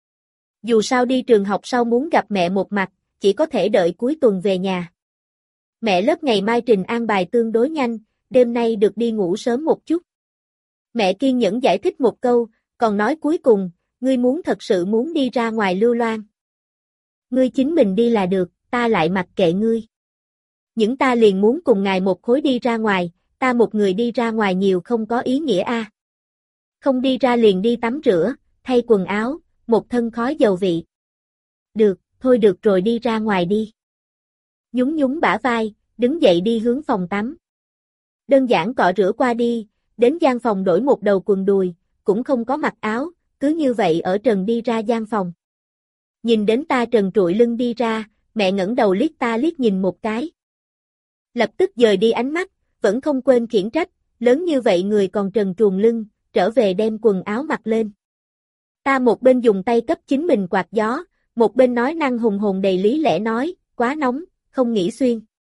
Speaker 1: Dù sao đi trường học sau muốn gặp mẹ một mặt, chỉ có thể đợi cuối tuần về nhà. Mẹ lớp ngày mai trình an bài tương đối nhanh, đêm nay được đi ngủ sớm một chút. Mẹ kiên nhẫn giải thích một câu, còn nói cuối cùng, ngươi muốn thật sự muốn đi ra ngoài lưu loan. Ngươi chính mình đi là được, ta lại mặc kệ ngươi. Những ta liền muốn cùng ngài một khối đi ra ngoài, ta một người đi ra ngoài nhiều không có ý nghĩa a. Không đi ra liền đi tắm rửa, thay quần áo, một thân khói dầu vị. Được, thôi được rồi đi ra ngoài đi. Nhún nhún bả vai, đứng dậy đi hướng phòng tắm. Đơn giản cọ rửa qua đi, đến gian phòng đổi một đầu quần đùi, cũng không có mặc áo, cứ như vậy ở trần đi ra gian phòng. Nhìn đến ta trần trụi lưng đi ra, mẹ ngẩng đầu liếc ta liếc nhìn một cái. Lập tức dời đi ánh mắt, vẫn không quên khiển trách, lớn như vậy người còn trần truồng lưng, trở về đem quần áo mặc lên. Ta một bên dùng tay cấp chính mình quạt gió, một bên nói năng hùng hồn đầy lý lẽ nói, quá nóng, không nghĩ xuyên.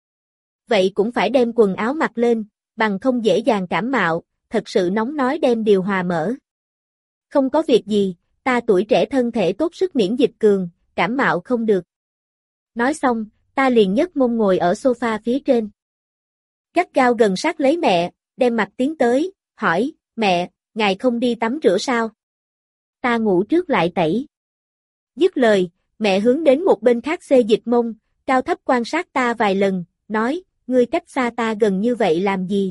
Speaker 1: Vậy cũng phải đem quần áo mặc lên, bằng không dễ dàng cảm mạo, thật sự nóng nói đem điều hòa mở. Không có việc gì, ta tuổi trẻ thân thể tốt sức miễn dịch cường, cảm mạo không được. Nói xong, ta liền nhấc mông ngồi ở sofa phía trên. Gắt gao gần sát lấy mẹ, đem mặt tiến tới, hỏi, mẹ, ngài không đi tắm rửa sao? Ta ngủ trước lại tẩy. Dứt lời, mẹ hướng đến một bên khác xê dịch mông, cao thấp quan sát ta vài lần, nói, ngươi cách xa ta gần như vậy làm gì?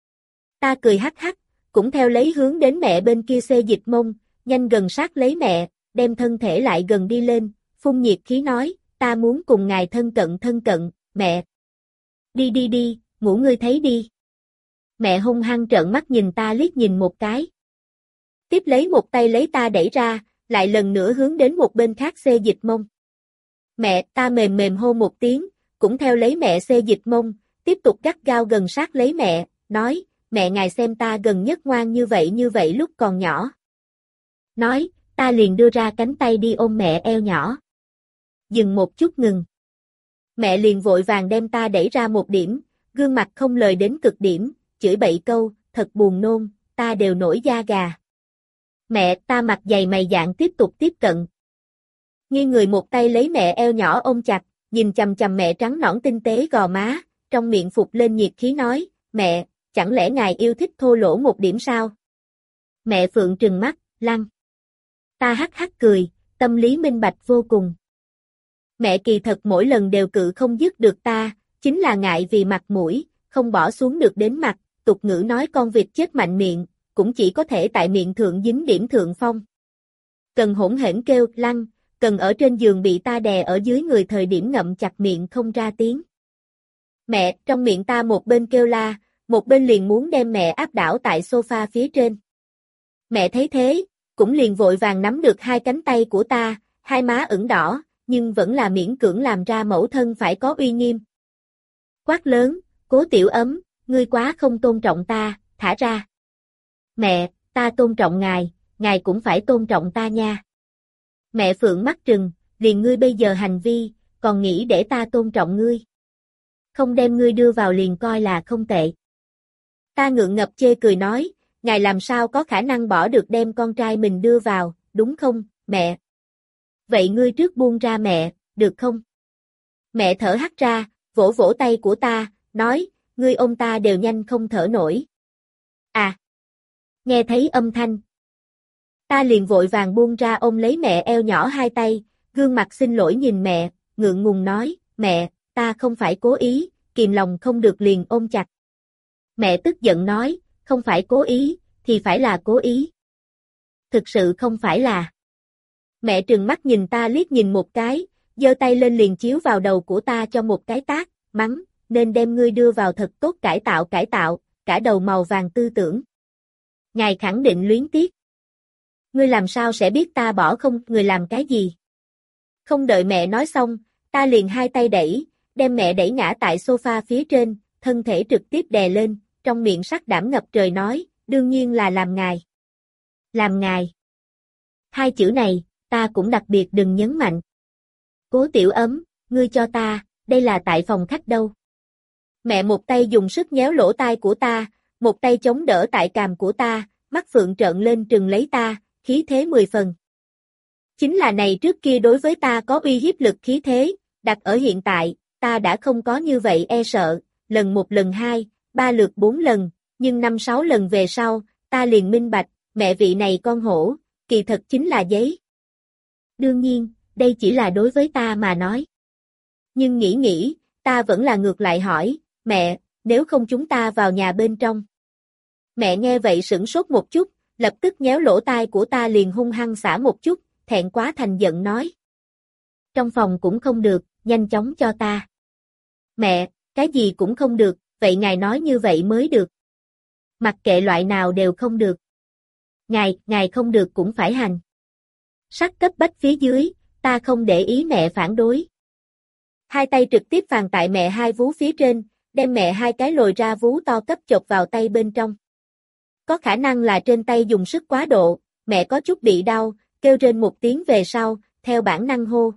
Speaker 1: Ta cười hắc hắc, cũng theo lấy hướng đến mẹ bên kia xê dịch mông, nhanh gần sát lấy mẹ, đem thân thể lại gần đi lên, phun nhiệt khí nói, ta muốn cùng ngài thân cận thân cận, mẹ. Đi đi đi, ngủ ngươi thấy đi. Mẹ hung hăng trợn mắt nhìn ta liếc nhìn một cái. Tiếp lấy một tay lấy ta đẩy ra, lại lần nữa hướng đến một bên khác xê dịch mông. Mẹ, ta mềm mềm hô một tiếng, cũng theo lấy mẹ xê dịch mông, tiếp tục gắt gao gần sát lấy mẹ, nói, mẹ ngài xem ta gần nhất ngoan như vậy như vậy lúc còn nhỏ. Nói, ta liền đưa ra cánh tay đi ôm mẹ eo nhỏ. Dừng một chút ngừng. Mẹ liền vội vàng đem ta đẩy ra một điểm, gương mặt không lời đến cực điểm, chửi bậy câu, thật buồn nôn, ta đều nổi da gà. Mẹ, ta mặt dày mày dạn tiếp tục tiếp cận. Nghiêng người một tay lấy mẹ eo nhỏ ôm chặt, nhìn chằm chằm mẹ trắng nõn tinh tế gò má, trong miệng phục lên nhiệt khí nói, mẹ, chẳng lẽ ngài yêu thích thô lỗ một điểm sao? Mẹ Phượng trừng mắt, lăng. Ta hắc hắc cười, tâm lý minh bạch vô cùng. Mẹ kỳ thật mỗi lần đều cự không dứt được ta, chính là ngại vì mặt mũi, không bỏ xuống được đến mặt, tục ngữ nói con vịt chết mạnh miệng, cũng chỉ có thể tại miệng thượng dính điểm thượng phong. Cần hỗn hển kêu, lăng, cần ở trên giường bị ta đè ở dưới người thời điểm ngậm chặt miệng không ra tiếng. Mẹ, trong miệng ta một bên kêu la, một bên liền muốn đem mẹ áp đảo tại sofa phía trên. Mẹ thấy thế, cũng liền vội vàng nắm được hai cánh tay của ta, hai má ửng đỏ, nhưng vẫn là miễn cưỡng làm ra mẫu thân phải có uy nghiêm. Quát lớn, Cố Tiểu Ấm, ngươi quá không tôn trọng ta, thả ra. Mẹ, ta tôn trọng ngài, ngài cũng phải tôn trọng ta nha. Mẹ Phượng mắt trừng, liền ngươi bây giờ hành vi, còn nghĩ để ta tôn trọng ngươi. Không đem ngươi đưa vào liền coi là không tệ. Ta ngượng ngập chê cười nói, ngài làm sao có khả năng bỏ được đem con trai mình đưa vào, đúng không, mẹ? Vậy ngươi trước buông ra mẹ, được không? Mẹ thở hắt ra, vỗ vỗ tay của ta, nói, ngươi ôm ta đều nhanh không thở nổi. À! Nghe thấy âm thanh. Ta liền vội vàng buông ra ôm lấy mẹ eo nhỏ hai tay, gương mặt xin lỗi nhìn mẹ, ngượng ngùng nói, mẹ, ta không phải cố ý, kìm lòng không được liền ôm chặt. Mẹ tức giận nói, không phải cố ý, thì phải là cố ý. Thực sự không phải là. Mẹ trừng mắt nhìn ta liếc nhìn một cái, giơ tay lên liền chiếu vào đầu của ta cho một cái tát, mắng, nên đem ngươi đưa vào thật tốt cải tạo cải tạo, cả đầu màu vàng tư tưởng. Ngài khẳng định luyến tiếc. Ngươi làm sao sẽ biết ta bỏ không người làm cái gì? Không đợi mẹ nói xong, ta liền hai tay đẩy, đem mẹ đẩy ngã tại sofa phía trên, thân thể trực tiếp đè lên, trong miệng sắc đảm ngập trời nói, đương nhiên là làm ngài. Làm ngài. Hai chữ này, ta cũng đặc biệt đừng nhấn mạnh. Cố Tiểu Ấm, ngươi cho ta, đây là tại phòng khách đâu. Mẹ một tay dùng sức nhéo lỗ tai của ta, một tay chống đỡ tại càm của ta, mắt phượng trợn lên trừng lấy ta, khí thế mười phần. Chính là này trước kia đối với ta có uy hiếp lực khí thế, đặt ở hiện tại, ta đã không có như vậy e sợ, lần một lần hai, ba lượt bốn lần, nhưng năm sáu lần về sau, ta liền minh bạch, mẹ vị này con hổ, kỳ thật chính là giấy. Đương nhiên, đây chỉ là đối với ta mà nói. Nhưng nghĩ nghĩ, ta vẫn là ngược lại hỏi, mẹ, nếu không chúng ta vào nhà bên trong. Mẹ nghe vậy sửng sốt một chút, lập tức nhéo lỗ tai của ta liền hung hăng xả một chút, thẹn quá thành giận nói. Trong phòng cũng không được, nhanh chóng cho ta. Mẹ, cái gì cũng không được, vậy ngài nói như vậy mới được. Mặc kệ loại nào đều không được. Ngài, ngài không được cũng phải hành. Sắc cấp bách phía dưới, ta không để ý mẹ phản đối. Hai tay trực tiếp phàn tại mẹ hai vú phía trên, đem mẹ hai cái lồi ra vú to cấp chộp vào tay bên trong. Có khả năng là trên tay dùng sức quá độ, mẹ có chút bị đau, kêu rên một tiếng về sau, theo bản năng hô.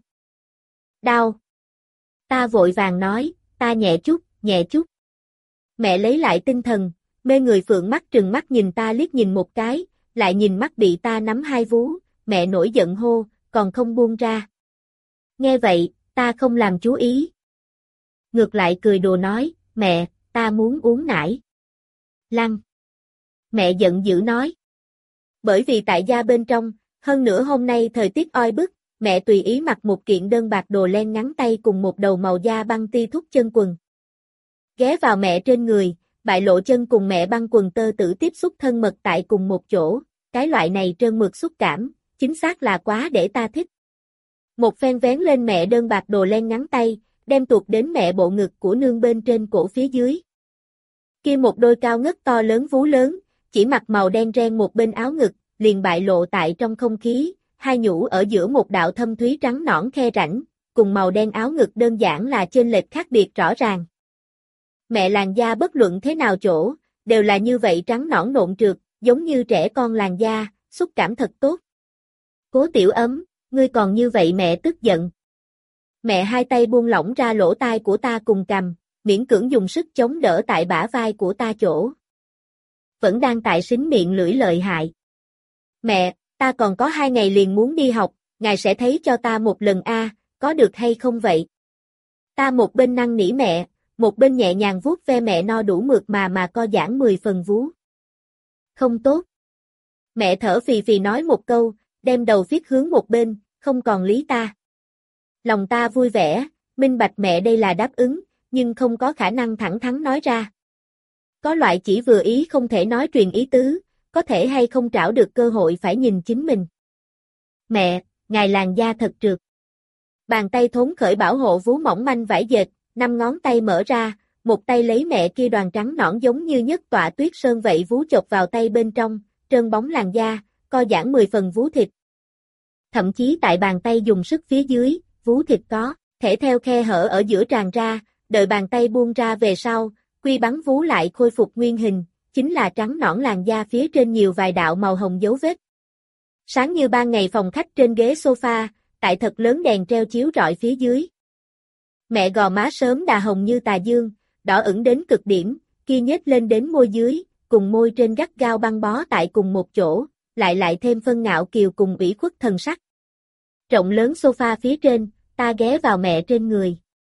Speaker 1: Đau. Ta vội vàng nói, ta nhẹ chút, nhẹ chút. Mẹ lấy lại tinh thần, mê người phượng mắt trừng mắt nhìn ta liếc nhìn một cái, lại nhìn mắt bị ta nắm hai vú, mẹ nổi giận hô, còn không buông ra. Nghe vậy, ta không làm chú ý. Ngược lại cười đùa nói, mẹ, ta muốn uống nải. Lăng. Mẹ giận dữ nói. Bởi vì tại gia bên trong, hơn nữa hôm nay thời tiết oi bức, mẹ tùy ý mặc một kiện đơn bạc đồ len ngắn tay cùng một đầu màu da băng ti thúc chân quần. Ghé vào mẹ trên người, bại lộ chân cùng mẹ băng quần tơ tử tiếp xúc thân mật tại cùng một chỗ, cái loại này trơn mượt xúc cảm, chính xác là quá để ta thích. Một phen vén lên mẹ đơn bạc đồ len ngắn tay, đem tuột đến mẹ bộ ngực của nương bên trên cổ phía dưới. Kia một đôi cao ngất to lớn vú lớn, chỉ mặc màu đen ren một bên áo ngực, liền bại lộ tại trong không khí, hai nhũ ở giữa một đạo thâm thúy trắng nõn khe rãnh, cùng màu đen áo ngực đơn giản là chênh lệch khác biệt rõ ràng. Mẹ làn da bất luận thế nào chỗ, đều là như vậy trắng nõn nộn trượt, giống như trẻ con làn da, xúc cảm thật tốt. Cố Tiểu Ấm, ngươi còn như vậy mẹ tức giận. Mẹ hai tay buông lỏng ra lỗ tai của ta cùng cầm, miễn cưỡng dùng sức chống đỡ tại bả vai của ta chỗ. Vẫn đang tại xính miệng lưỡi lợi hại. Mẹ, ta còn có hai ngày liền muốn đi học, ngài sẽ thấy cho ta một lần a, có được hay không vậy? Ta một bên năn nỉ mẹ, một bên nhẹ nhàng vuốt ve mẹ no đủ mượt mà mà co giãn mười phần vú. Không tốt. Mẹ thở phì phì nói một câu, đem đầu viết hướng một bên, không còn lý ta. Lòng ta vui vẻ, minh bạch mẹ đây là đáp ứng, nhưng không có khả năng thẳng thắn nói ra. Có loại chỉ vừa ý không thể nói truyền ý tứ, có thể hay không trảo được cơ hội phải nhìn chính mình. Mẹ, ngài làn da thật trượt. Bàn tay thốn khởi bảo hộ vú mỏng manh vải dệt, năm ngón tay mở ra, một tay lấy mẹ kia đoàn trắng nõn giống như nhất tọa tuyết sơn vậy vú chộp vào tay bên trong, trơn bóng làn da, co giãn mười phần vú thịt. Thậm chí tại bàn tay dùng sức phía dưới, vú thịt có thể theo khe hở ở giữa tràn ra, đợi bàn tay buông ra về sau, quy bắn vú lại khôi phục nguyên hình, chính là trắng nõn làn da phía trên nhiều vài đạo màu hồng dấu vết. Sáng như ban ngày phòng khách trên ghế sofa, tại thật lớn đèn treo chiếu rọi phía dưới. Mẹ gò má sớm đà hồng như tà dương, đỏ ửng đến cực điểm, kia nhếch lên đến môi dưới, cùng môi trên gắt gao băng bó tại cùng một chỗ, lại lại thêm phân ngạo kiều cùng ủy khuất thần sắc. Rộng lớn sofa phía trên, ta ghé vào mẹ trên người.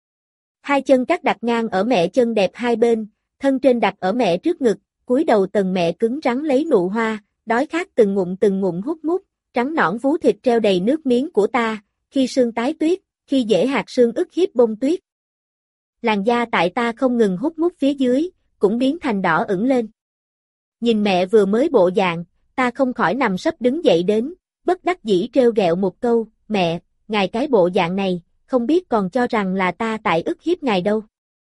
Speaker 1: Hai chân cắt đặt ngang ở mẹ chân đẹp hai bên, thân trên đặt ở mẹ trước ngực, cúi đầu tầng mẹ cứng rắn lấy nụ hoa, đói khát từng ngụm từng ngụm hút mút, trắng nõn vú thịt treo đầy nước miếng của ta, khi sương tái tuyết, khi dễ hạt sương ức hiếp bông tuyết. Làn da tại ta không ngừng hút mút phía dưới, cũng biến thành đỏ ửng lên. Nhìn mẹ vừa mới bộ dạng, ta không khỏi nằm sấp đứng dậy đến, bất đắc dĩ trêu ghẹo một câu, mẹ, ngài cái bộ dạng này, không biết còn cho rằng là ta tại ức hiếp ngài đâu.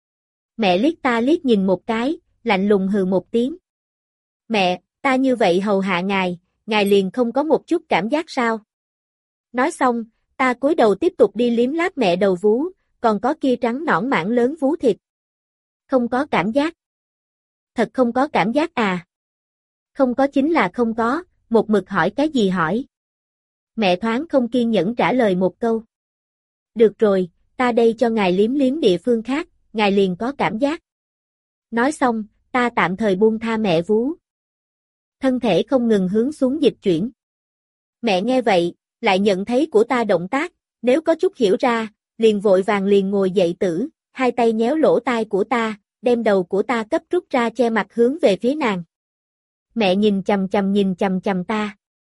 Speaker 1: Mẹ liếc ta liếc nhìn một cái, lạnh lùng hừ một tiếng. Mẹ, ta như vậy hầu hạ ngài, ngài liền không có một chút cảm giác sao? Nói xong, ta cúi đầu tiếp tục đi liếm láp mẹ đầu vú, còn có kia trắng nõn mảng lớn vú thịt. Không có cảm giác. Thật không có cảm giác à? Không có chính là không có, một mực hỏi cái gì hỏi? Mẹ thoáng không kiên nhẫn trả lời một câu. Được rồi, ta đây cho ngài liếm liếm địa phương khác, ngài liền có cảm giác. Nói xong, ta tạm thời buông tha mẹ vú. Thân thể không ngừng hướng xuống dịch chuyển. Mẹ nghe vậy, lại nhận thấy của ta động tác, nếu có chút hiểu ra, liền vội vàng liền ngồi dậy tử, hai tay nhéo lỗ tai của ta, đem đầu của ta cấp rút ra che mặt hướng về phía nàng. Mẹ nhìn chằm chằm nhìn chằm chằm ta.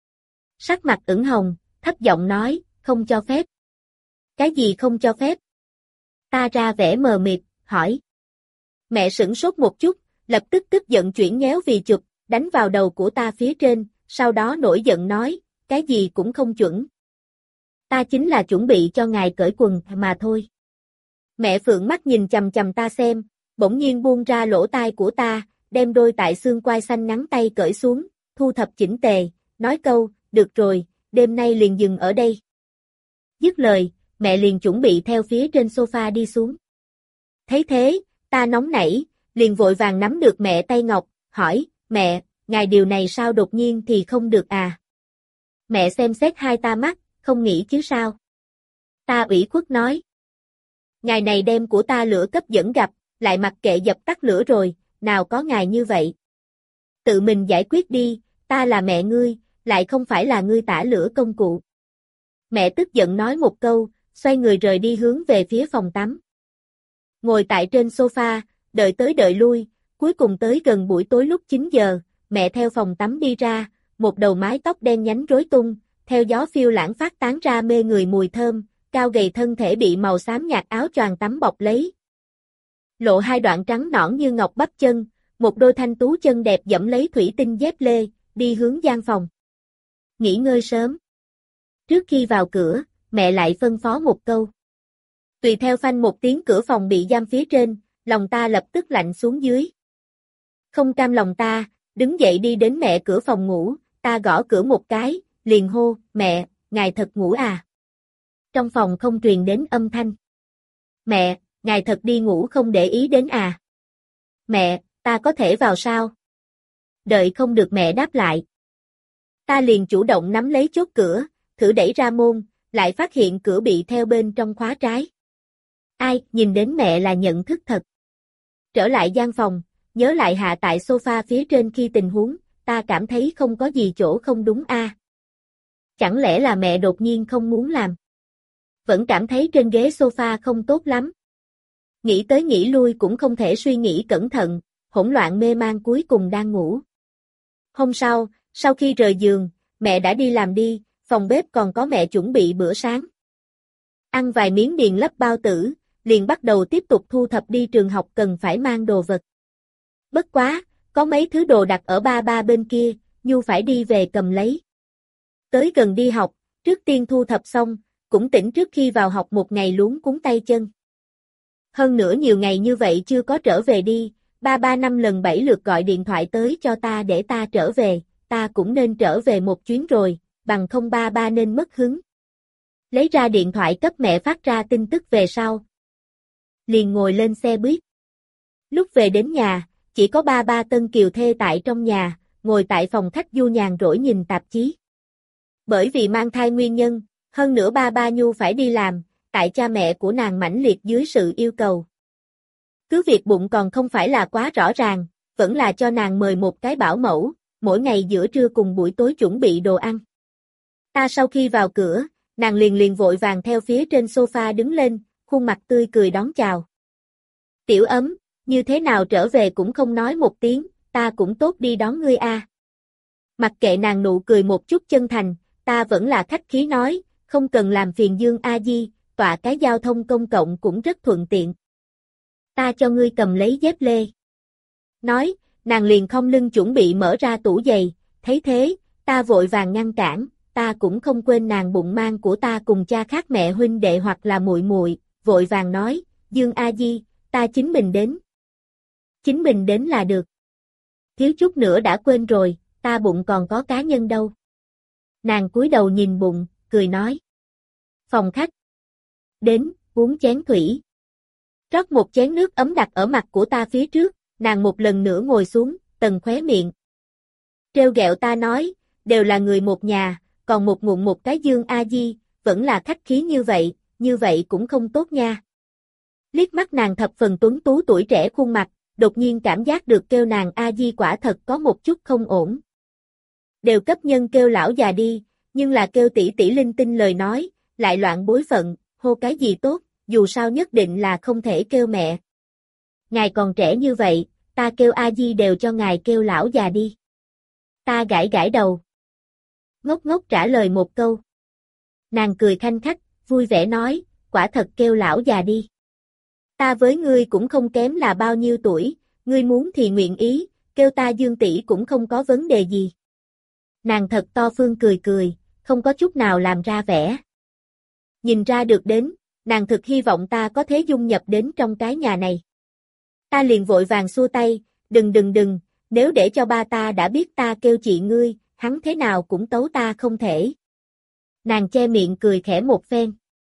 Speaker 1: Sắc mặt ửng hồng, thấp giọng nói, không cho phép. Cái gì không cho phép? Ta ra vẻ mờ mịt, hỏi. Mẹ sửng sốt một chút, lập tức tức giận chuyển nhéo vì chụp, đánh vào đầu của ta phía trên, sau đó nổi giận nói, cái gì cũng không chuẩn. Ta chính là chuẩn bị cho ngài cởi quần mà thôi. Mẹ Phượng mắt nhìn chằm chằm ta xem, bỗng nhiên buông ra lỗ tai của ta, đem đôi tại xương quai xanh ngắn tay cởi xuống, thu thập chỉnh tề, nói câu, được rồi, đêm nay liền dừng ở đây. Dứt lời, mẹ liền chuẩn bị theo phía trên sofa đi xuống. Thấy thế, ta nóng nảy, liền vội vàng nắm được mẹ tay ngọc, hỏi, mẹ, ngài điều này sao đột nhiên thì không được à? Mẹ xem xét hai ta mắt, không nghĩ chứ sao? Ta ủy khuất nói. Ngài này đem của ta lửa cấp dẫn gặp, lại mặc kệ dập tắt lửa rồi, nào có ngài như vậy. Tự mình giải quyết đi, ta là mẹ ngươi, lại không phải là ngươi tả lửa công cụ. Mẹ tức giận nói một câu, xoay người rời đi hướng về phía phòng tắm. Ngồi tại trên sofa, đợi tới đợi lui, cuối cùng tới gần buổi tối lúc chín giờ, mẹ theo phòng tắm đi ra, một đầu mái tóc đen nhánh rối tung, theo gió phiêu lãng phát tán ra mê người mùi thơm, cao gầy thân thể bị màu xám nhạt áo choàng tắm bọc lấy. Lộ hai đoạn trắng nõn như ngọc bắp chân, một đôi thanh tú chân đẹp dẫm lấy thủy tinh dép lê, đi hướng gian phòng. Nghỉ ngơi sớm. Trước khi vào cửa, mẹ lại phân phó một câu. Tùy theo phanh một tiếng cửa phòng bị giam phía trên, lòng ta lập tức lạnh xuống dưới. Không cam lòng ta, đứng dậy đi đến mẹ cửa phòng ngủ, ta gõ cửa một cái, liền hô, mẹ, ngài thật ngủ à? Trong phòng không truyền đến âm thanh. Mẹ, ngài thật đi ngủ không để ý đến à? Mẹ, ta có thể vào sao? Đợi không được mẹ đáp lại. Ta liền chủ động nắm lấy chốt cửa, thử đẩy ra môn, lại phát hiện cửa bị theo bên trong khóa trái. Ai, nhìn đến mẹ là nhận thức thật. Trở lại gian phòng, nhớ lại hạ tại sofa phía trên khi tình huống, ta cảm thấy không có gì chỗ không đúng a. À. Chẳng lẽ là mẹ đột nhiên không muốn làm? Vẫn cảm thấy trên ghế sofa không tốt lắm. Nghĩ tới nghĩ lui cũng không thể suy nghĩ cẩn thận, hỗn loạn mê man cuối cùng đang ngủ. Hôm sau, sau khi rời giường, mẹ đã đi làm đi, phòng bếp còn có mẹ chuẩn bị bữa sáng. Ăn vài miếng điền lấp bao tử, liền bắt đầu tiếp tục thu thập đi trường học cần phải mang đồ vật. Bất quá, có mấy thứ đồ đặt ở ba ba bên kia, Nhu phải đi về cầm lấy. Tới gần đi học, trước tiên thu thập xong, cũng tỉnh trước khi vào học một ngày luống cuống tay chân. Hơn nữa nhiều ngày như vậy chưa có trở về đi, ba ba năm lần bảy lượt gọi điện thoại tới cho ta để ta trở về, ta cũng nên trở về một chuyến rồi, bằng không ba ba nên mất hứng. Lấy ra điện thoại cấp mẹ phát ra tin tức về sau. Liền ngồi lên xe buýt. Lúc về đến nhà, chỉ có ba ba Tân Kiều Thê tại trong nhà, ngồi tại phòng khách du nhàn rỗi nhìn tạp chí. Bởi vì mang thai nguyên nhân, hơn nữa ba ba Nhu phải đi làm, tại cha mẹ của nàng mãnh liệt dưới sự yêu cầu. Cứ việc bụng còn không phải là quá rõ ràng, vẫn là cho nàng mời một cái bảo mẫu, mỗi ngày giữa trưa cùng buổi tối chuẩn bị đồ ăn. Ta sau khi vào cửa, nàng liền liền vội vàng theo phía trên sofa đứng lên, khuôn mặt tươi cười đón chào. Tiểu ấm, như thế nào trở về cũng không nói một tiếng, ta cũng tốt đi đón ngươi a. À. Mặc kệ nàng nụ cười một chút chân thành, ta vẫn là khách khí nói, không cần làm phiền Dương A Di, tọa cái giao thông công cộng cũng rất thuận tiện. Ta cho ngươi cầm lấy dép lê. Nói, nàng liền khom lưng chuẩn bị mở ra tủ giày, thấy thế, ta vội vàng ngăn cản, ta cũng không quên nàng bụng mang của ta cùng cha khác mẹ huynh đệ hoặc là muội muội, vội vàng nói, Dương A Di, ta chính mình đến. Chính mình đến là được. Thiếu chút nữa đã quên rồi, ta bụng còn có cá nhân đâu. Nàng cúi đầu nhìn bụng, cười nói. Phòng khách. Đến, uống chén thủy. Rót một chén nước ấm đặt ở mặt của ta phía trước, nàng một lần nữa ngồi xuống, tần khóe miệng. Trêu ghẹo ta nói, đều là người một nhà, còn một ngụm một cái Dương A Di, vẫn là khách khí như vậy, như vậy cũng không tốt nha. Liếc mắt nàng thập phần tuấn tú tuổi trẻ khuôn mặt, đột nhiên cảm giác được kêu nàng A Di quả thật có một chút không ổn. Đều cấp nhân kêu lão già đi, nhưng là kêu tỷ tỷ linh tinh lời nói, lại loạn bối phận, hô cái gì tốt, dù sao nhất định là không thể kêu mẹ. Ngài còn trẻ như vậy, ta kêu A Di đều cho ngài kêu lão già đi. Ta gãi gãi đầu. Ngốc ngốc trả lời một câu. Nàng cười khanh khách, vui vẻ nói, quả thật kêu lão già đi. Ta với ngươi cũng không kém là bao nhiêu tuổi, ngươi muốn thì nguyện ý, kêu ta Dương tỷ cũng không có vấn đề gì. Nàng thật to phương cười cười, không có chút nào làm ra vẻ. Nhìn ra được đến, nàng thực hy vọng ta có thể dung nhập đến trong cái nhà này. Ta liền vội vàng xua tay, đừng đừng đừng, nếu để cho ba ta đã biết ta kêu chị ngươi, hắn thế nào cũng tấu ta không thể. Nàng che miệng cười khẽ một phen.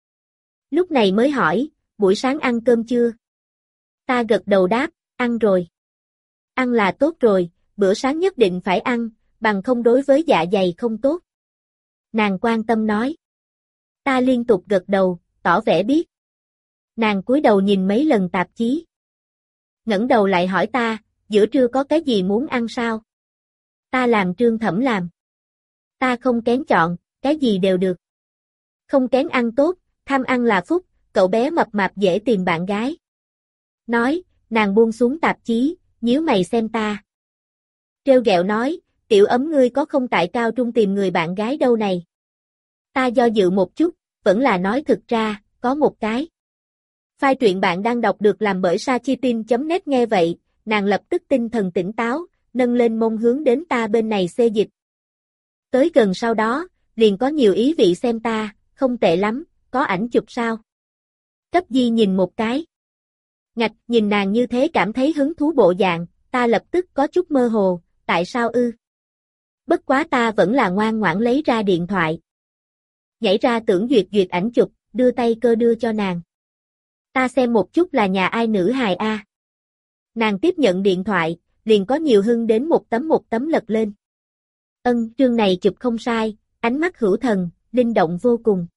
Speaker 1: Lúc này mới hỏi, buổi sáng ăn cơm chưa? Ta gật đầu đáp, ăn rồi. Ăn là tốt rồi, bữa sáng nhất định phải ăn, bằng không đối với dạ dày không tốt. Nàng quan tâm nói. Ta liên tục gật đầu, tỏ vẻ biết. Nàng cúi đầu nhìn mấy lần tạp chí. Ngẩng đầu lại hỏi ta, giữa trưa có cái gì muốn ăn sao? Ta làm Trương Thẩm làm. Ta không kén chọn, cái gì đều được. Không kén ăn tốt, tham ăn là phúc, cậu bé mập mạp dễ tìm bạn gái. Nói, nàng buông xuống tạp chí, nhíu mày xem ta. Trêu ghẹo nói, tiểu ấm ngươi có không tại cao trung tìm người bạn gái đâu này. Ta do dự một chút, vẫn là nói thực ra, có một cái. File truyện bạn đang đọc được làm bởi sachitin chấm net nghe vậy, nàng lập tức tinh thần tỉnh táo, nâng lên mông hướng đến ta bên này xê dịch. Tới gần sau đó, liền có nhiều ý vị xem ta, không tệ lắm, có ảnh chụp sao? Cấp Di nhìn một cái. Ngạch, nhìn nàng như thế cảm thấy hứng thú bộ dạng, ta lập tức có chút mơ hồ, tại sao ư? Bất quá ta vẫn là ngoan ngoãn lấy ra điện thoại. Nhảy ra tưởng duyệt duyệt ảnh chụp, đưa tay cơ đưa cho nàng. Ta xem một chút là nhà ai nữ hài a. Nàng tiếp nhận điện thoại, liền có nhiều hưng đến một tấm một tấm lật lên. Ân, trương này chụp không sai, ánh mắt hữu thần, linh động vô cùng.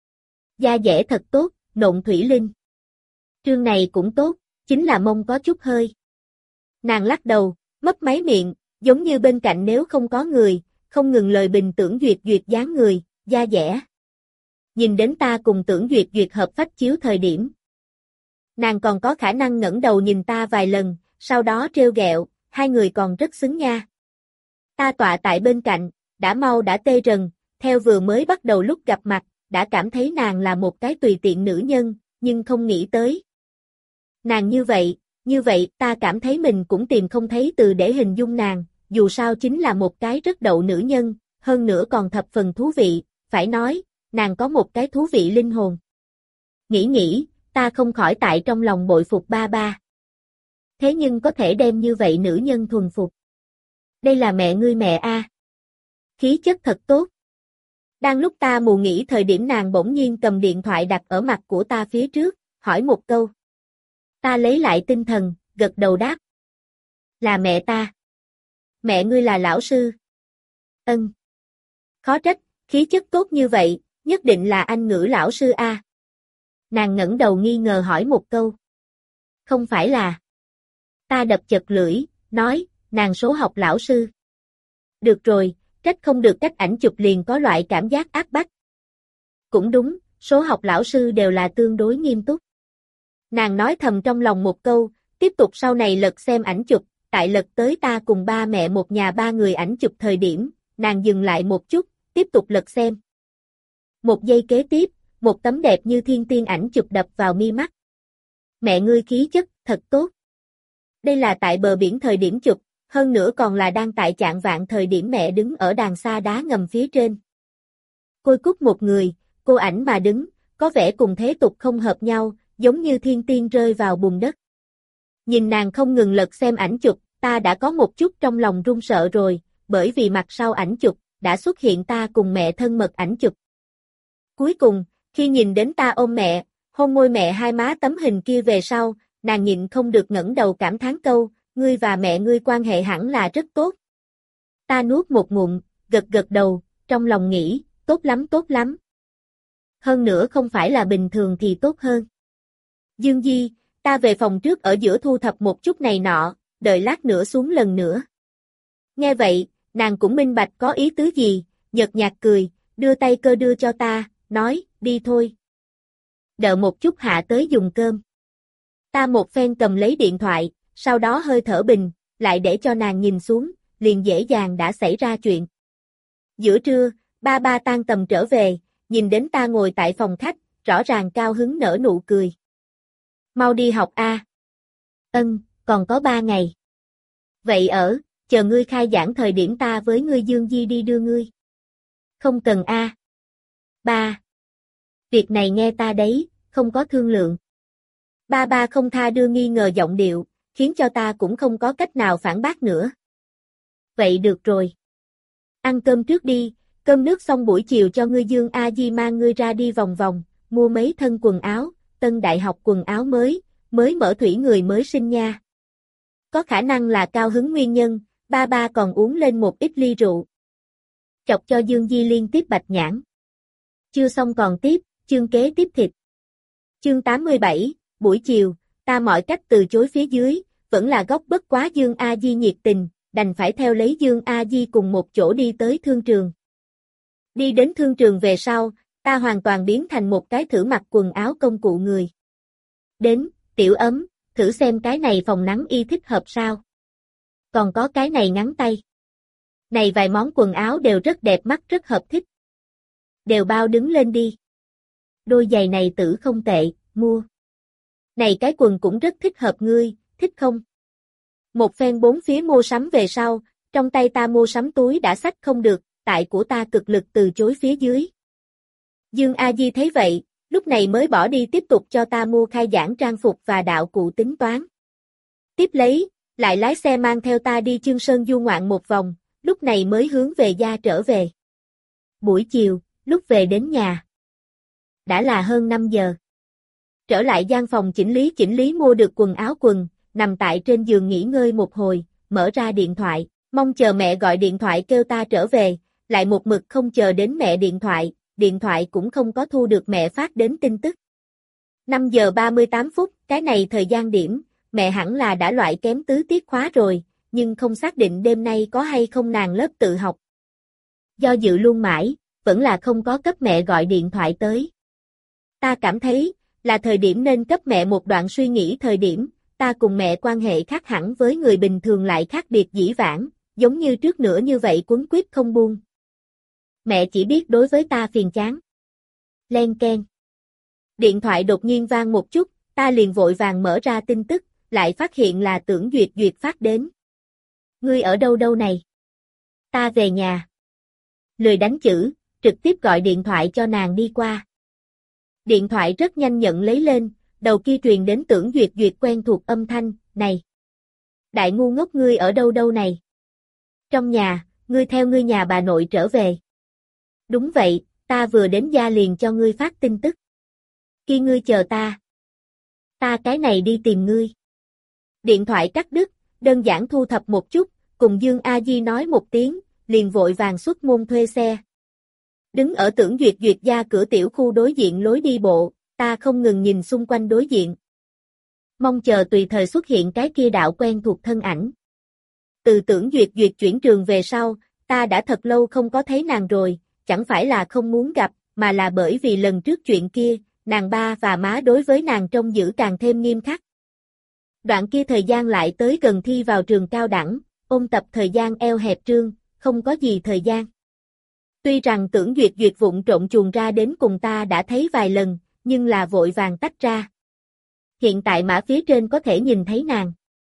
Speaker 1: Da dẻ thật tốt, nộn thủy linh. Trương này cũng tốt, chính là mông có chút hơi. Nàng lắc đầu, mấp máy miệng, giống như bên cạnh nếu không có người, không ngừng lời bình tưởng duyệt duyệt dáng người, da dẻ. Nhìn đến ta cùng tưởng duyệt duyệt hợp phách chiếu thời điểm. Nàng còn có khả năng ngẩng đầu nhìn ta vài lần, sau đó trêu ghẹo, hai người còn rất xứng nha. Ta tọa tại bên cạnh, đã mau đã tê rần, theo vừa mới bắt đầu lúc gặp mặt, đã cảm thấy nàng là một cái tùy tiện nữ nhân, nhưng không nghĩ tới. Nàng như vậy, như vậy ta cảm thấy mình cũng tìm không thấy từ để hình dung nàng, dù sao chính là một cái rất đậu nữ nhân, hơn nữa còn thập phần thú vị, phải nói, nàng có một cái thú vị linh hồn. Nghĩ nghĩ, ta không khỏi tại trong lòng bội phục ba ba. Thế nhưng có thể đem như vậy nữ nhân thuần phục. Đây là mẹ ngươi mẹ a. Khí chất thật tốt. Đang lúc ta mù nghĩ thời điểm nàng bỗng nhiên cầm điện thoại đặt ở mặt của ta phía trước, hỏi một câu. Ta lấy lại tinh thần, gật đầu đáp. Là mẹ ta. Mẹ ngươi là lão sư. Ân. Khó trách, khí chất tốt như vậy, nhất định là Anh ngữ lão sư a. Nàng ngẩng đầu nghi ngờ hỏi một câu. Không phải là. Ta đập chật lưỡi, nói, nàng số học lão sư. Được rồi, trách không được cách ảnh chụp liền có loại cảm giác áp bách. Cũng đúng, số học lão sư đều là tương đối nghiêm túc. Nàng nói thầm trong lòng một câu, tiếp tục sau này lật xem ảnh chụp, tại lật tới ta cùng ba mẹ một nhà ba người ảnh chụp thời điểm, nàng dừng lại một chút, tiếp tục lật xem. Một giây kế tiếp, một tấm đẹp như thiên tiên ảnh chụp đập vào mi mắt. Mẹ ngươi khí chất, thật tốt. Đây là tại bờ biển thời điểm chụp, hơn nữa còn là đang tại chạng vạng thời điểm mẹ đứng ở đàn xa đá ngầm phía trên. Côi cút một người, cô ảnh mà đứng, có vẻ cùng thế tục không hợp nhau, giống như thiên tiên rơi vào bùn đất. Nhìn nàng không ngừng lật xem ảnh chụp, ta đã có một chút trong lòng run sợ rồi, bởi vì mặt sau ảnh chụp, đã xuất hiện ta cùng mẹ thân mật ảnh chụp. Cuối cùng, khi nhìn đến ta ôm mẹ, hôn môi mẹ hai má tấm hình kia về sau, nàng nhịn không được ngẩng đầu cảm thán câu, ngươi và mẹ ngươi quan hệ hẳn là rất tốt. Ta nuốt một ngụm, gật gật đầu, trong lòng nghĩ, tốt lắm tốt lắm. Hơn nữa không phải là bình thường thì tốt hơn. Dương Di, ta về phòng trước ở giữa thu thập một chút này nọ, đợi lát nữa xuống lần nữa. Nghe vậy, nàng cũng minh bạch có ý tứ gì, nhợt nhạt cười, đưa tay cơ đưa cho ta, nói, đi thôi. Đợi một chút hạ tới dùng cơm. Ta một phen cầm lấy điện thoại, sau đó hơi thở bình, lại để cho nàng nhìn xuống, liền dễ dàng đã xảy ra chuyện. Giữa trưa, ba ba tan tầm trở về, nhìn đến ta ngồi tại phòng khách, rõ ràng cao hứng nở nụ cười. Mau đi học a. Ân, còn có ba ngày. Vậy ở, chờ ngươi khai giảng thời điểm ta với ngươi Dương Di đi đưa ngươi. Không cần a. Ba. Việc này nghe ta đấy, không có thương lượng. Ba ba không tha đưa nghi ngờ giọng điệu, khiến cho ta cũng không có cách nào phản bác nữa. Vậy được rồi. Ăn cơm trước đi, cơm nước xong buổi chiều cho ngươi Dương A Di mang ngươi ra đi vòng vòng, mua mấy thân quần áo, Tân Đại học quần áo mới, mới mở thủy người mới sinh nha. Có khả năng là cao hứng nguyên nhân, ba ba còn uống lên một ít ly rượu. Chọc cho Dương Di liên tiếp bạch nhãn. Chưa xong còn tiếp, chương kế tiếp thịt. Chương tám mươi bảy, buổi chiều, ta mọi cách từ chối phía dưới, vẫn là góc bất quá Dương A Di nhiệt tình, đành phải theo lấy Dương A Di cùng một chỗ đi tới thương trường. Đi đến thương trường về sau, ta hoàn toàn biến thành một cái thử mặc quần áo công cụ người. Đến, tiểu ấm, thử xem cái này phòng nắng y thích hợp sao. Còn có cái này ngắn tay. Này vài món quần áo đều rất đẹp mắt rất hợp thích. Đều bao đứng lên đi. Đôi giày này tử không tệ, mua. Này cái quần cũng rất thích hợp ngươi, thích không? Một phen bốn phía mua sắm về sau, trong tay ta mua sắm túi đã xách không được, tại của ta cực lực từ chối phía dưới. Dương A Di thấy vậy, lúc này mới bỏ đi tiếp tục cho ta mua khai giảng trang phục và đạo cụ tính toán. Tiếp lấy, lại lái xe mang theo ta đi Chương Sơn du ngoạn một vòng, lúc này mới hướng về gia trở về. Buổi chiều, lúc về đến nhà, đã là hơn năm giờ. Trở lại gian phòng chỉnh lý chỉnh lý mua được quần áo quần, nằm tại trên giường nghỉ ngơi một hồi, mở ra điện thoại, mong chờ mẹ gọi điện thoại kêu ta trở về, lại một mực không chờ đến mẹ điện thoại, điện thoại cũng không có thu được mẹ phát đến tin tức. năm giờ ba mươi tám phút, cái này thời gian điểm, mẹ hẳn là đã loại kém tứ tiết khóa rồi, nhưng không xác định đêm nay có hay không nàng lớp tự học. Do dự luôn mãi, vẫn là không có cấp mẹ gọi điện thoại tới. Ta cảm thấy, là thời điểm nên cấp mẹ một đoạn suy nghĩ thời điểm, ta cùng mẹ quan hệ khác hẳn với người bình thường lại khác biệt dĩ vãng, giống như trước nữa như vậy quấn quýt không buông. Mẹ chỉ biết đối với ta phiền chán. Len keng. Điện thoại đột nhiên vang một chút, ta liền vội vàng mở ra tin tức, lại phát hiện là Tưởng Duyệt Duyệt phát đến. Ngươi ở đâu đâu này? Ta về nhà. Lười đánh chữ, trực tiếp gọi điện thoại cho nàng đi qua. Điện thoại rất nhanh nhận lấy lên, đầu kia truyền đến Tưởng Duyệt Duyệt quen thuộc âm thanh, này. Đại ngu ngốc ngươi ở đâu đâu này? Trong nhà, ngươi theo ngươi nhà bà nội trở về. Đúng vậy, ta vừa đến gia liền cho ngươi phát tin tức. Khi ngươi chờ ta. Ta cái này đi tìm ngươi. Điện thoại cắt đứt, đơn giản thu thập một chút, cùng Dương A Di nói một tiếng, liền vội vàng xuất môn thuê xe. Đứng ở Tưởng Duyệt Duyệt gia cửa tiểu khu đối diện lối đi bộ, ta không ngừng nhìn xung quanh đối diện. Mong chờ tùy thời xuất hiện cái kia đạo quen thuộc thân ảnh. Từ Tưởng Duyệt Duyệt chuyển trường về sau, ta đã thật lâu không có thấy nàng rồi, chẳng phải là không muốn gặp, mà là bởi vì lần trước chuyện kia, nàng ba và má đối với nàng trông giữ càng thêm nghiêm khắc. Đoạn kia thời gian lại tới gần thi vào trường cao đẳng, ôn tập thời gian eo hẹp trương, không có gì thời gian. Tuy rằng Tưởng Duyệt Duyệt vụng trộn chuồn ra đến cùng ta đã thấy vài lần, nhưng là vội vàng tách ra. Hiện tại mã phía trên có thể nhìn thấy nàng.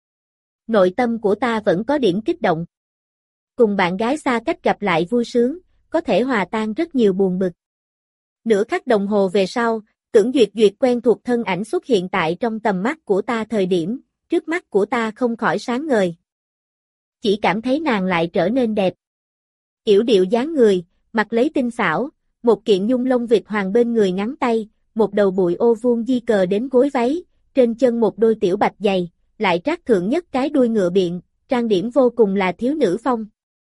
Speaker 1: Nội tâm của ta vẫn có điểm kích động. Cùng bạn gái xa cách gặp lại vui sướng, có thể hòa tan rất nhiều buồn bực. Nửa khắc đồng hồ về sau, Tưởng Duyệt Duyệt quen thuộc thân ảnh xuất hiện tại trong tầm mắt của ta thời điểm, trước mắt của ta không khỏi sáng ngời. Chỉ cảm thấy nàng lại trở nên đẹp. Yểu điệu dáng người, mặt lấy tinh xảo, một kiện nhung lông vịt hoàng bên người ngắn tay, một đầu bụi ô vuông di cờ đến gối váy, trên chân một đôi tiểu bạch giày, lại trác thượng nhất cái đuôi ngựa biện, trang điểm vô cùng là thiếu nữ phong.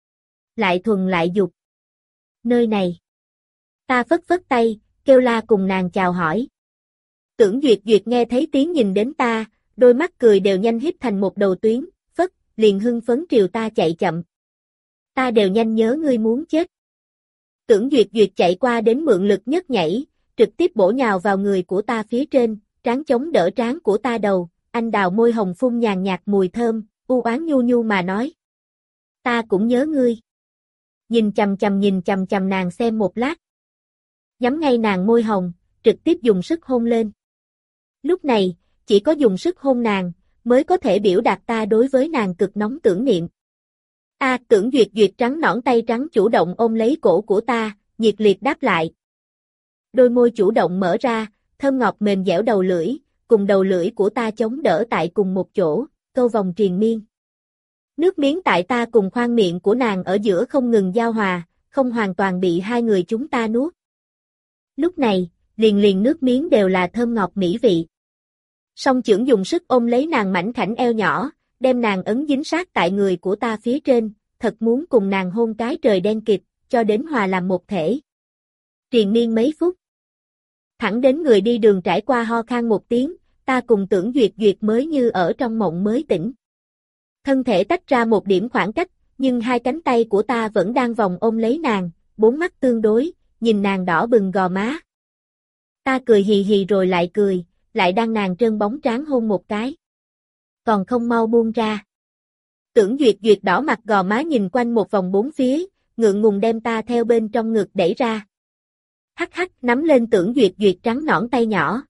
Speaker 1: Lại thuần lại dục. Nơi này. Ta phất phất tay, kêu la cùng nàng chào hỏi. Tưởng Duyệt Duyệt nghe thấy tiếng nhìn đến ta, đôi mắt cười đều nhanh híp thành một đầu tuyến, phất, liền hưng phấn triều ta chạy chậm. Ta đều nhanh nhớ ngươi muốn chết. Tưởng Duyệt Duyệt chạy qua đến mượn lực nhất nhảy, trực tiếp bổ nhào vào người của ta phía trên, trán chống đỡ trán của ta đầu, anh đào môi hồng phun nhàn nhạt mùi thơm, u oán nhu nhu mà nói. Ta cũng nhớ ngươi. Nhìn chằm chằm nhìn chằm chằm nàng xem một lát. Nhắm ngay nàng môi hồng, trực tiếp dùng sức hôn lên. Lúc này, chỉ có dùng sức hôn nàng, mới có thể biểu đạt ta đối với nàng cực nóng tưởng niệm. A, Tưởng Duyệt Duyệt trắng nõn tay trắng chủ động ôm lấy cổ của ta, nhiệt liệt đáp lại. Đôi môi chủ động mở ra, thơm ngọt mềm dẻo đầu lưỡi, cùng đầu lưỡi của ta chống đỡ tại cùng một chỗ, câu vòng triền miên. Nước miếng tại ta cùng khoang miệng của nàng ở giữa không ngừng giao hòa, không hoàn toàn bị hai người chúng ta nuốt. Lúc này, liền liền nước miếng đều là thơm ngọt mỹ vị. Song chưởng dùng sức ôm lấy nàng mảnh khảnh eo nhỏ, đem nàng ấn dính sát tại người của ta phía trên, thật muốn cùng nàng hôn cái trời đen kịt, cho đến hòa làm một thể. Triền miên mấy phút. Thẳng đến người đi đường trải qua ho khan một tiếng, ta cùng Tưởng Duyệt Duyệt mới như ở trong mộng mới tỉnh. Thân thể tách ra một điểm khoảng cách, nhưng hai cánh tay của ta vẫn đang vòng ôm lấy nàng, bốn mắt tương đối, nhìn nàng đỏ bừng gò má. Ta cười hì hì rồi lại cười, lại đang nàng trơn bóng trán hôn một cái. Còn không mau buông ra. Tưởng Duyệt Duyệt đỏ mặt gò má nhìn quanh một vòng bốn phía, ngượng ngùng đem ta theo bên trong ngực đẩy ra. Hắc hắc nắm lên Tưởng Duyệt Duyệt trắng nõn tay nhỏ.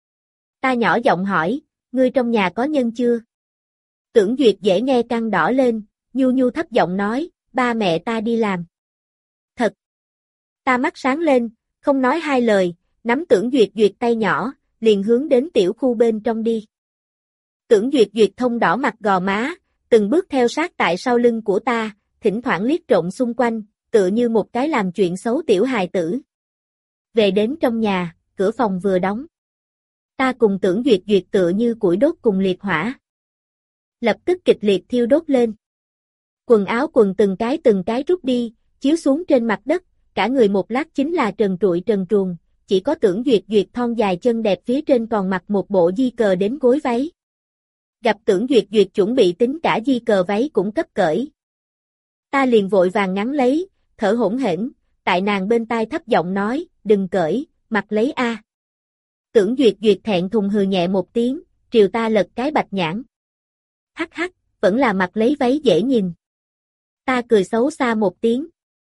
Speaker 1: Ta nhỏ giọng hỏi, ngươi trong nhà có nhân chưa? Tưởng Duyệt dễ nghe căng đỏ lên, nhu nhu thấp giọng nói, ba mẹ ta đi làm. Thật. Ta mắt sáng lên, không nói hai lời, nắm Tưởng Duyệt Duyệt tay nhỏ, liền hướng đến tiểu khu bên trong đi. Tưởng Duyệt Duyệt thông đỏ mặt gò má, từng bước theo sát tại sau lưng của ta, thỉnh thoảng liếc trộm xung quanh, tựa như một cái làm chuyện xấu tiểu hài tử. Về đến trong nhà, cửa phòng vừa đóng. Ta cùng Tưởng Duyệt Duyệt tựa như củi đốt cùng liệt hỏa. Lập tức kịch liệt thiêu đốt lên. Quần áo quần từng cái từng cái rút đi, chiếu xuống trên mặt đất, cả người một lát chính là trần trụi trần truồng, chỉ có Tưởng Duyệt Duyệt thon dài chân đẹp phía trên còn mặc một bộ di cờ đến gối váy. Gặp Tưởng Duyệt Duyệt chuẩn bị tính cả di cờ váy cũng cấp cởi. Ta liền vội vàng ngắn lấy, thở hổn hển, tại nàng bên tai thấp giọng nói, đừng cởi, mặc lấy a. Tưởng Duyệt Duyệt thẹn thùng hừ nhẹ một tiếng, triều ta lật cái bạch nhãn. Hắc hắc, vẫn là mặc lấy váy dễ nhìn. Ta cười xấu xa một tiếng.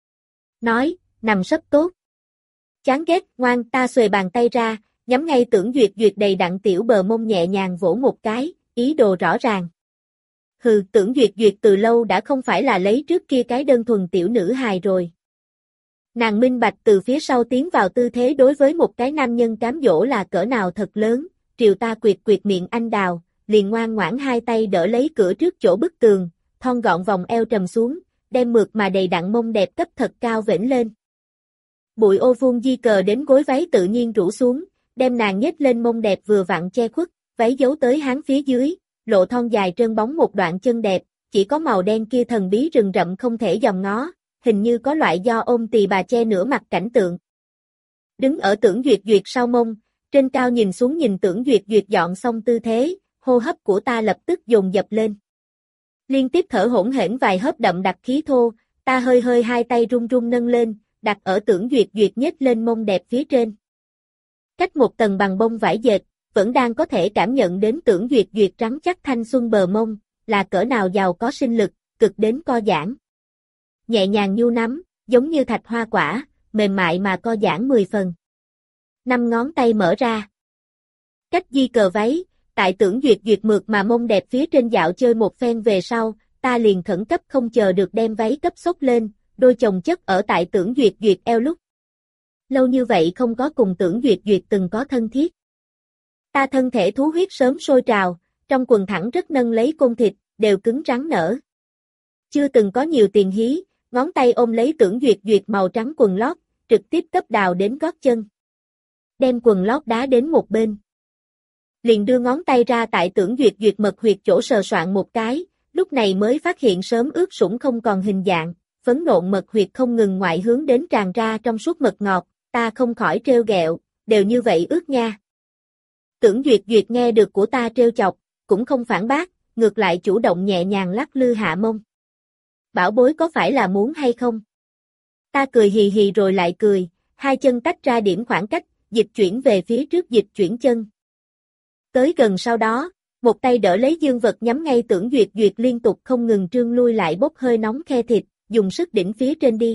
Speaker 1: Nói, nằm sấp tốt. Chán ghét, ngoan, ta xuề bàn tay ra, nhắm ngay Tưởng Duyệt Duyệt đầy đặn tiểu bờ mông nhẹ nhàng vỗ một cái, ý đồ rõ ràng. Hừ, Tưởng Duyệt Duyệt từ lâu đã không phải là lấy trước kia cái đơn thuần tiểu nữ hài rồi. Nàng minh bạch từ phía sau tiến vào tư thế đối với một cái nam nhân cám dỗ là cỡ nào thật lớn, triều ta quyệt quyệt miệng anh đào, liền ngoan ngoãn hai tay đỡ lấy cửa trước chỗ bức tường, thon gọn vòng eo trầm xuống, đem mượt mà đầy đặn mông đẹp cấp thật cao vểnh lên. Bụi ô vuông di cờ đến gối váy tự nhiên rủ xuống, đem nàng nhếch lên mông đẹp vừa vặn che khuất, váy giấu tới háng phía dưới, lộ thon dài trơn bóng một đoạn chân đẹp, chỉ có màu đen kia thần bí rừng rậm không thể dòm ngó, hình như có loại do ôm tỳ bà che nửa mặt cảnh tượng. Đứng ở Tưởng Duyệt Duyệt sau mông, trên cao nhìn xuống nhìn Tưởng Duyệt Duyệt dọn xong tư thế, hô hấp của ta lập tức dồn dập lên. Liên tiếp thở hỗn hển vài hớp đậm đặc khí thô, ta hơi hơi hai tay run run nâng lên, đặt ở Tưởng Duyệt Duyệt nhếch lên mông đẹp phía trên. Cách một tầng bằng bông vải dệt, vẫn đang có thể cảm nhận đến Tưởng Duyệt Duyệt trắng chắc thanh xuân bờ mông, là cỡ nào giàu có sinh lực, cực đến co giãn. Nhẹ nhàng nhu nắm, giống như thạch hoa quả, mềm mại mà co giãn mười phần. Năm ngón tay mở ra. Cách di cờ váy, tại Tưởng Duyệt Duyệt mượt mà mông đẹp phía trên dạo chơi một phen về sau, ta liền khẩn cấp không chờ được đem váy cấp xốc lên, đôi chồng chất ở tại Tưởng Duyệt Duyệt eo lúc. Lâu như vậy không có cùng Tưởng Duyệt Duyệt từng có thân thiết. Ta thân thể thú huyết sớm sôi trào, trong quần thẳng rất nâng lấy côn thịt, đều cứng rắn nở. Chưa từng có nhiều tiền hí, ngón tay ôm lấy Tưởng Duyệt Duyệt màu trắng quần lót, trực tiếp cấp đào đến gót chân. Đem quần lót đá đến một bên. Liền đưa ngón tay ra tại Tưởng Duyệt Duyệt mật huyệt chỗ sờ soạn một cái, lúc này mới phát hiện sớm ướt sũng không còn hình dạng, phấn nộn mật huyệt không ngừng ngoại hướng đến tràn ra trong suốt mật ngọt, ta không khỏi trêu ghẹo, đều như vậy ướt nha. Tưởng Duyệt Duyệt nghe được của ta trêu chọc, cũng không phản bác, ngược lại chủ động nhẹ nhàng lắc lư hạ mông. Bảo bối có phải là muốn hay không? Ta cười hì hì rồi lại cười, hai chân tách ra điểm khoảng cách, dịch chuyển về phía trước dịch chuyển chân. Tới gần sau đó, một tay đỡ lấy dương vật nhắm ngay Tưởng Duyệt Duyệt liên tục không ngừng trương lui lại bốc hơi nóng khe thịt, dùng sức đỉnh phía trên đi.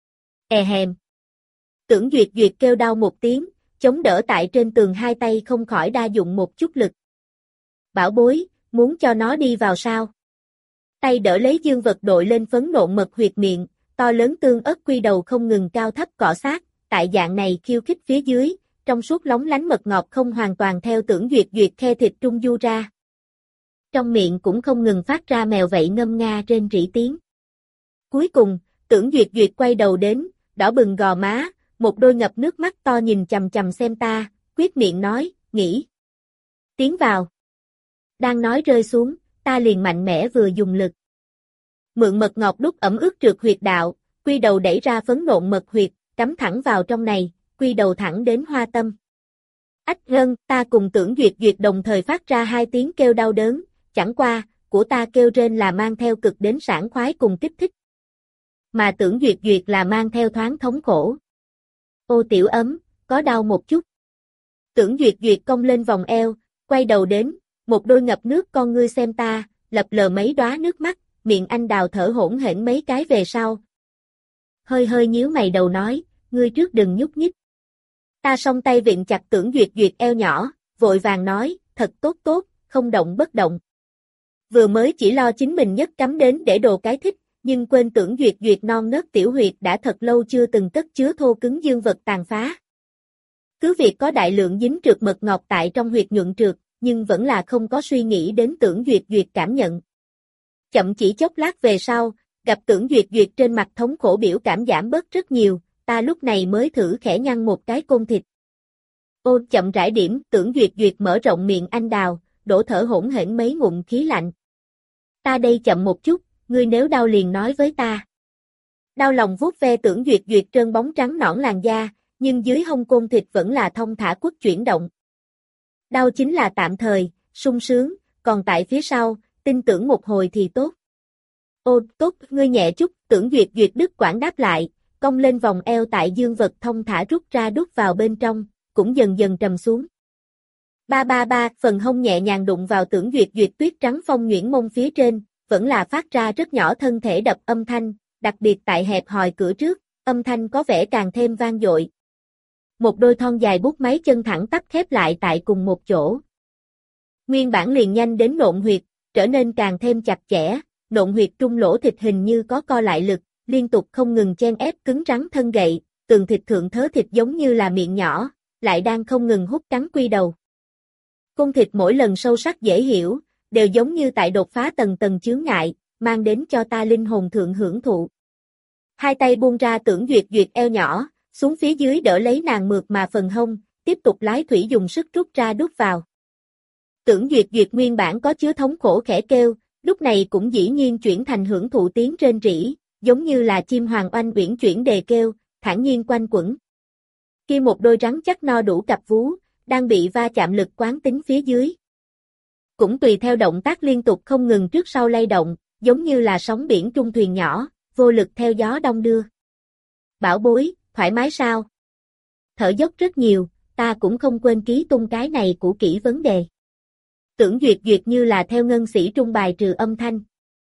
Speaker 1: È hèm. Tưởng Duyệt Duyệt kêu đau một tiếng, chống đỡ tại trên tường hai tay không khỏi đa dụng một chút lực. bảo bối, muốn cho nó đi vào sao? Tay đỡ lấy dương vật đội lên phấn nộn mật huyệt miệng, to lớn tương ớt quy đầu không ngừng cao thấp cọ sát, tại dạng này khiêu khích phía dưới, trong suốt lóng lánh mật ngọt không hoàn toàn theo Tưởng Duyệt Duyệt khe thịt trung du ra. Trong miệng cũng không ngừng phát ra mèo vậy ngâm nga trên rỉ tiếng. Cuối cùng, Tưởng Duyệt Duyệt quay đầu đến, đỏ bừng gò má, một đôi ngập nước mắt to nhìn chằm chằm xem ta, quyết miệng nói, nghĩ. Tiến vào. Đang nói rơi xuống, ta liền mạnh mẽ vừa dùng lực. Mượn mật ngọt đúc ẩm ướt trượt huyệt đạo, quy đầu đẩy ra phấn nộn mật huyệt, cắm thẳng vào trong này, quy đầu thẳng đến hoa tâm. Ách gân, ta cùng Tưởng Duyệt Duyệt đồng thời phát ra hai tiếng kêu đau đớn, chẳng qua, của ta kêu rên là mang theo cực đến sảng khoái cùng kích thích. Mà Tưởng Duyệt Duyệt là mang theo thoáng thống khổ. Ô tiểu ấm, có đau một chút. Tưởng Duyệt Duyệt cong lên vòng eo, quay đầu đến, một đôi ngập nước con ngươi xem ta, lập lờ mấy đóa nước mắt, miệng anh đào thở hỗn hển mấy cái về sau. Hơi hơi nhíu mày đầu nói, ngươi trước đừng nhúc nhích. Ta song tay vịn chặt Tưởng Duyệt Duyệt eo nhỏ, vội vàng nói, thật tốt tốt, không động bất động. Vừa mới chỉ lo chính mình nhất cắm đến để đồ cái thích, nhưng quên Tưởng Duyệt Duyệt non nớt tiểu huyệt đã thật lâu chưa từng cất chứa thô cứng dương vật tàn phá. Cứ việc có đại lượng dính trượt mật ngọt tại trong huyệt nhuận trượt, nhưng vẫn là không có suy nghĩ đến Tưởng Duyệt Duyệt cảm nhận. Chậm chỉ chốc lát về sau, gặp Tưởng Duyệt Duyệt trên mặt thống khổ biểu cảm giảm bớt rất nhiều, ta lúc này mới thử khẽ nhăn một cái côn thịt. Ô chậm rãi điểm, Tưởng Duyệt Duyệt mở rộng miệng anh đào, đổ thở hỗn hển mấy ngụm khí lạnh. Ta đây chậm một chút, ngươi nếu đau liền nói với ta. Đau lòng vuốt ve Tưởng Duyệt Duyệt trơn bóng trắng nõn làn da, nhưng dưới hông côn thịt vẫn là thông thả quất chuyển động. Đau chính là tạm thời, sung sướng, còn tại phía sau, tin tưởng một hồi thì tốt. Ô, tốt, ngươi nhẹ chút, Tưởng Duyệt Duyệt đứt quãng đáp lại, cong lên vòng eo tại dương vật thông thả rút ra đút vào bên trong, cũng dần dần trầm xuống. Ba ba ba, phần hông nhẹ nhàng đụng vào Tưởng Duyệt Duyệt tuyết trắng phong nhuyễn mông phía trên, vẫn là phát ra rất nhỏ thân thể đập âm thanh, đặc biệt tại hẹp hòi cửa trước, âm thanh có vẻ càng thêm vang dội. Một đôi thon dài bút máy chân thẳng tắp khép lại tại cùng một chỗ. Nguyên bản liền nhanh đến nộn huyệt, trở nên càng thêm chặt chẽ, nộn huyệt trung lỗ thịt hình như có co lại lực, liên tục không ngừng chen ép cứng rắn thân gậy, tường thịt thượng thớ thịt giống như là miệng nhỏ, lại đang không ngừng hút cắn quy đầu. Cung thịt mỗi lần sâu sắc dễ hiểu, đều giống như tại đột phá tầng tầng chướng ngại, mang đến cho ta linh hồn thượng hưởng thụ. Hai tay buông ra Tưởng Duyệt Duyệt eo nhỏ, xuống phía dưới đỡ lấy nàng mượt mà phần hông, tiếp tục lái thủy dùng sức rút ra đút vào. Tưởng Duyệt Duyệt nguyên bản có chứa thống khổ khẽ kêu, lúc này cũng dĩ nhiên chuyển thành hưởng thụ tiếng rên rỉ, giống như là chim hoàng oanh uyển chuyển đề kêu, thản nhiên quanh quẩn. Kia một đôi rắn chắc no đủ cặp vú, đang bị va chạm lực quán tính phía dưới. Cũng tùy theo động tác liên tục không ngừng trước sau lay động, giống như là sóng biển trung thuyền nhỏ, vô lực theo gió đông đưa. Bảo bối, thoải mái sao? Thở dốc rất nhiều, ta cũng không quên ký tung cái này của kỹ vấn đề. Tưởng Duyệt Duyệt như là theo ngân sĩ trung bài trừ âm thanh.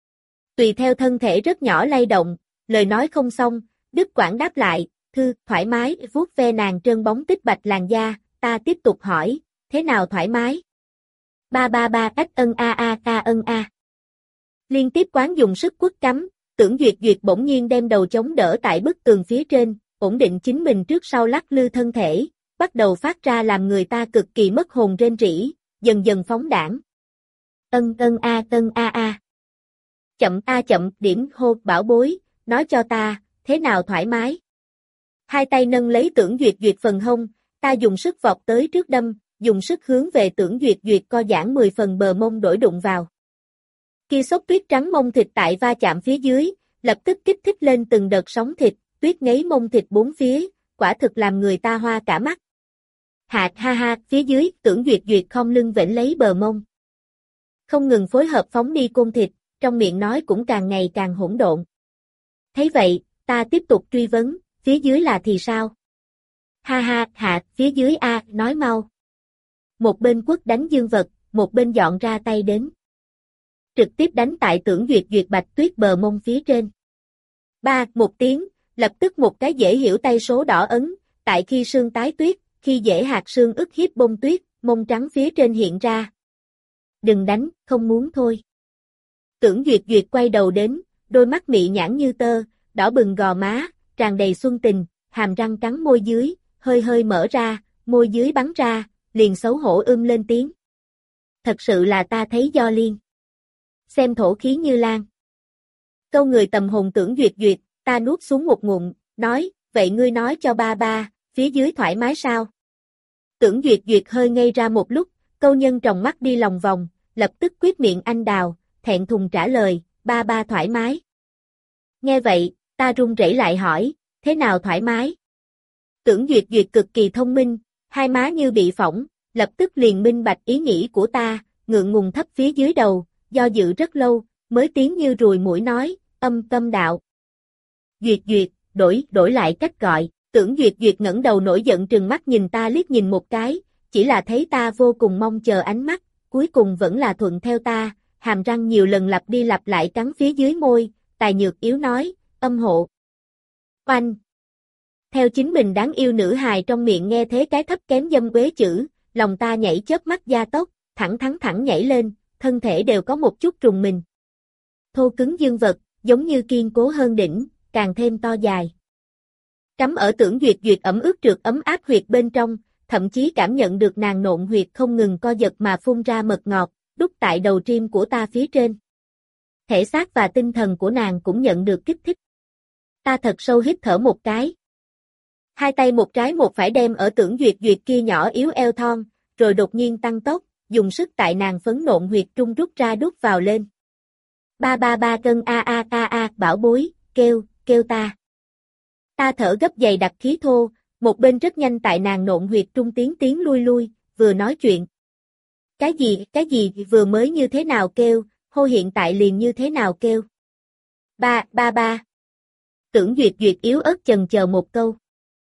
Speaker 1: Tùy theo thân thể rất nhỏ lay động, lời nói không xong, đứt quãng đáp lại, thư, thoải mái, vuốt ve nàng trơn bóng tích bạch làn da, ta tiếp tục hỏi, thế nào thoải mái? Ba ba ba ách ân a a ca ân a. Liên tiếp quán dùng sức quất cắm, Tưởng Duyệt Duyệt bỗng nhiên đem đầu chống đỡ tại bức tường phía trên, ổn định chính mình trước sau lắc lư thân thể, bắt đầu phát ra làm người ta cực kỳ mất hồn rên rỉ, dần dần phóng đãng. Ân ân a ân a a. Chậm a chậm, điểm hô bảo bối, nói cho ta, thế nào thoải mái? Hai tay nâng lấy Tưởng Duyệt Duyệt phần hông, ta dùng sức vọt tới trước đâm, dùng sức hướng về Tưởng Duyệt Duyệt co giãn mười phần bờ mông đổi đụng vào. Kia xốp tuyết trắng mông thịt tại va chạm phía dưới, lập tức kích thích lên từng đợt sóng thịt, tuyết ngấy mông thịt bốn phía, quả thực làm người ta hoa cả mắt. Hạt ha ha, phía dưới, Tưởng Duyệt Duyệt không lưng vểnh lấy bờ mông. Không ngừng phối hợp phóng đi côn thịt, trong miệng nói cũng càng ngày càng hỗn độn. Thấy vậy, ta tiếp tục truy vấn, phía dưới là thì sao? Ha ha, hạt, phía dưới a, nói mau. Một bên quất đánh dương vật, một bên dọn ra tay đến. Trực tiếp đánh tại Tưởng Duyệt Duyệt bạch tuyết bờ mông phía trên. Ba, một tiếng, lập tức một cái dễ hiểu tay số đỏ ấn, tại khi sương tái tuyết, khi dễ hạt sương ức hiếp bông tuyết, mông trắng phía trên hiện ra. Đừng đánh, không muốn thôi. Tưởng Duyệt Duyệt quay đầu đến, đôi mắt mị nhãn như tơ, đỏ bừng gò má, tràn đầy xuân tình, hàm răng cắn môi dưới, hơi hơi mở ra, môi dưới bắn ra, liền xấu hổ ưm lên tiếng. Thật sự là ta thấy do liên. Xem thổ khí như lan. Câu người tầm hồn Tưởng Duyệt Duyệt, ta nuốt xuống một ngụm, nói, vậy ngươi nói cho ba ba, phía dưới thoải mái sao? Tưởng Duyệt Duyệt hơi ngây ra một lúc, câu nhân tròng mắt đi lòng vòng, lập tức quyết miệng anh đào, thẹn thùng trả lời, ba ba thoải mái. Nghe vậy, ta run rẩy lại hỏi, thế nào thoải mái? Tưởng Duyệt Duyệt cực kỳ thông minh, hai má như bị phỏng, lập tức liền minh bạch ý nghĩ của ta, ngượng ngùng thấp phía dưới đầu, do dự rất lâu, mới tiếng như ruồi mũi nói, âm tâm đạo. Duyệt Duyệt, đổi, đổi lại cách gọi, Tưởng Duyệt Duyệt ngẩng đầu nổi giận trừng mắt nhìn ta liếc nhìn một cái, chỉ là thấy ta vô cùng mong chờ ánh mắt, cuối cùng vẫn là thuận theo ta, hàm răng nhiều lần lặp đi lặp lại cắn phía dưới môi, tài nhược yếu nói, âm hộ. Oanh! Theo chính mình đáng yêu nữ hài trong miệng nghe thế cái thấp kém dâm quế chữ, lòng ta nhảy chớp mắt gia tốc, thẳng thắn thẳng nhảy lên, thân thể đều có một chút trùng mình. Thô cứng dương vật, giống như kiên cố hơn đỉnh, càng thêm to dài. Cắm ở Tưởng Duyệt Duyệt ẩm ướt trượt ấm áp huyệt bên trong, thậm chí cảm nhận được nàng nộn huyệt không ngừng co giật mà phun ra mật ngọt, đút tại đầu trim của ta phía trên. Thể xác và tinh thần của nàng cũng nhận được kích thích. Ta thật sâu hít thở một cái. Hai tay một trái một phải đem ở Tưởng Duyệt Duyệt kia nhỏ yếu eo thon, rồi đột nhiên tăng tốc, dùng sức tại nàng phấn nộn huyệt trung rút ra đút vào lên. Ba ba ba cân a a a a bảo bối, kêu, kêu ta. Ta thở gấp dày đặc khí thô, một bên rất nhanh tại nàng nộn huyệt trung tiến tiến lui lui, vừa nói chuyện. Cái gì, cái gì vừa mới như thế nào kêu, hô hiện tại liền như thế nào kêu. Ba, ba ba. Tưởng Duyệt Duyệt yếu ớt chần chờ một câu.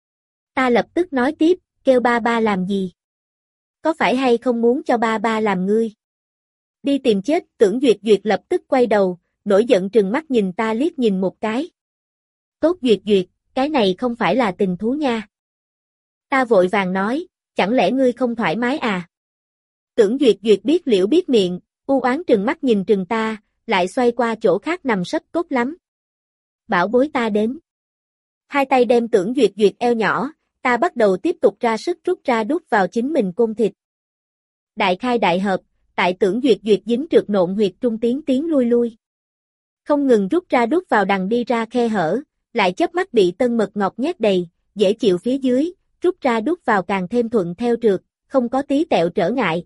Speaker 1: Ta lập tức nói tiếp, kêu ba ba làm gì? Có phải hay không muốn cho ba ba làm ngươi? Đi tìm chết, Tưởng Duyệt Duyệt lập tức quay đầu, nổi giận trừng mắt nhìn ta liếc nhìn một cái. Tốt Duyệt Duyệt, cái này không phải là tình thú nha. Ta vội vàng nói, chẳng lẽ ngươi không thoải mái à? Tưởng Duyệt Duyệt biết liễu biết miệng, u oán trừng mắt nhìn trừng ta, lại xoay qua chỗ khác nằm sấp cốt lắm. Bảo bối ta đến. Hai tay đem Tưởng Duyệt Duyệt eo nhỏ, ta bắt đầu tiếp tục ra sức rút ra đút vào chính mình côn thịt. Đại khai đại hợp, tại Tưởng Duyệt Duyệt dính trượt nộn huyệt trung tiến tiến lui lui. Không ngừng rút ra đút vào đằng đi ra khe hở, lại chớp mắt bị tân mật ngọt nhét đầy, dễ chịu phía dưới, rút ra đút vào càng thêm thuận theo trượt, không có tí tẹo trở ngại.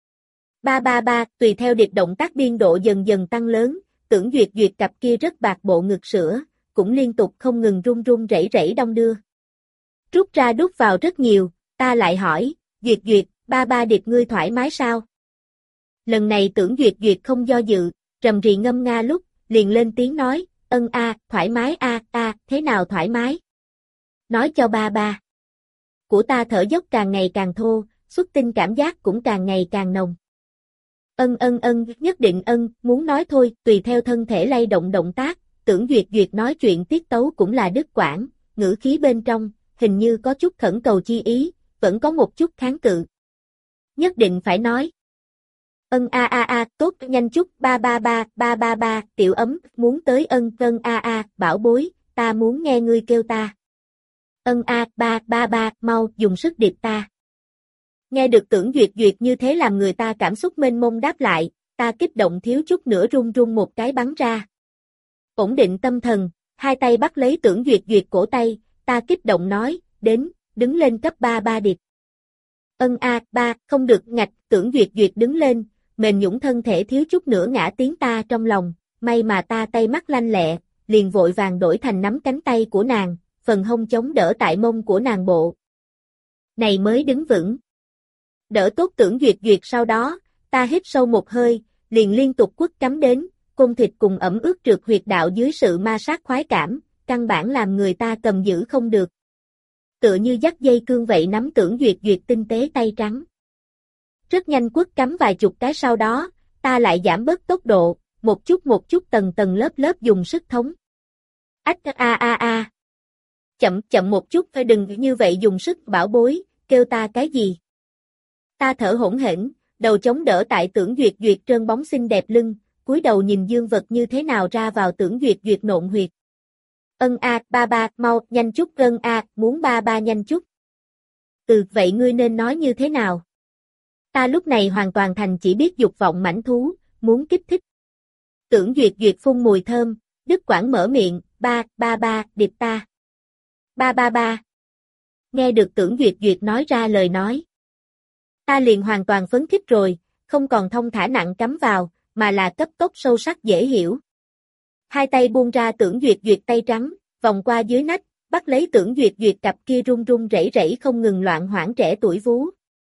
Speaker 1: Ba ba ba, tùy theo điệp động tác biên độ dần dần tăng lớn, Tưởng Duyệt Duyệt cặp kia rất bạc bộ ngực sữa, cũng liên tục không ngừng run run rẩy rẩy đong đưa. Rút ra đút vào rất nhiều, ta lại hỏi, Duyệt Duyệt, ba ba điệp ngươi thoải mái sao? Lần này Tưởng Duyệt Duyệt không do dự, rầm rì ngâm nga lúc, liền lên tiếng nói, ân a, thoải mái a, a, thế nào thoải mái? Nói cho ba ba. Của ta thở dốc càng ngày càng thô, xuất tinh cảm giác cũng càng ngày càng nồng. Ân ân ân, nhất định ân, muốn nói thôi, tùy theo thân thể lay động động tác, Tưởng Duyệt Duyệt nói chuyện tiết tấu cũng là đứt quãng, ngữ khí bên trong, hình như có chút khẩn cầu chi ý, vẫn có một chút kháng cự. Nhất định phải nói. Ân a a a, tốt, nhanh chút, ba ba ba, ba ba ba, tiểu ấm, muốn tới ân, ân a a, bảo bối, ta muốn nghe ngươi kêu ta. Ân a, ba, ba ba, mau, dùng sức điệp ta. Nghe được Tưởng Duyệt Duyệt như thế làm người ta cảm xúc mênh mông đáp lại, ta kích động thiếu chút nữa run run một cái bắn ra. Ổn định tâm thần, hai tay bắt lấy Tưởng Duyệt Duyệt cổ tay, ta kích động nói, đến, đứng lên cấp ba ba điệp. Ân a, ba, không được ngạch, Tưởng Duyệt Duyệt đứng lên, mềm nhũn thân thể thiếu chút nữa ngã tiếng ta trong lòng, may mà ta tay mắt lanh lẹ, liền vội vàng đổi thành nắm cánh tay của nàng, phần hông chống đỡ tại mông của nàng bộ. Này mới đứng vững. Đỡ tốt Tưởng Duyệt Duyệt sau đó, ta hít sâu một hơi, liền liên tục quất cắm đến, côn thịt cùng ẩm ướt trượt huyệt đạo dưới sự ma sát khoái cảm, căn bản làm người ta cầm giữ không được. Tựa như dắt dây cương vậy nắm Tưởng Duyệt Duyệt tinh tế tay trắng. Rất nhanh quất cắm vài chục cái sau đó, ta lại giảm bớt tốc độ, một chút một chút tầng tầng lớp lớp dùng sức thống. Ách a a a. Chậm chậm một chút, phải đừng như vậy dùng sức, bảo bối, kêu ta cái gì? Ta thở hổn hển, đầu chống đỡ tại Tưởng Duyệt Duyệt trơn bóng xinh đẹp lưng, cúi đầu nhìn dương vật như thế nào ra vào Tưởng Duyệt Duyệt nộn huyệt. Ân a, ba ba, mau, nhanh chút, ân a, muốn ba ba nhanh chút. Ừ, vậy ngươi nên nói như thế nào? Ta lúc này hoàn toàn thành chỉ biết dục vọng mãnh thú, muốn kích thích. Tưởng Duyệt Duyệt phun mùi thơm, đứt quãng mở miệng, ba, ba ba, điệp ta. Ba ba ba. Nghe được Tưởng Duyệt Duyệt nói ra lời nói. Ta liền hoàn toàn phấn khích rồi, không còn thông thả nặng cắm vào, mà là cấp tốc sâu sắc dễ hiểu. Hai tay buông ra Tưởng Duyệt Duyệt tay trắng, vòng qua dưới nách, bắt lấy Tưởng Duyệt Duyệt cặp kia run run rẩy rẩy không ngừng loạn hoảng trẻ tuổi vú.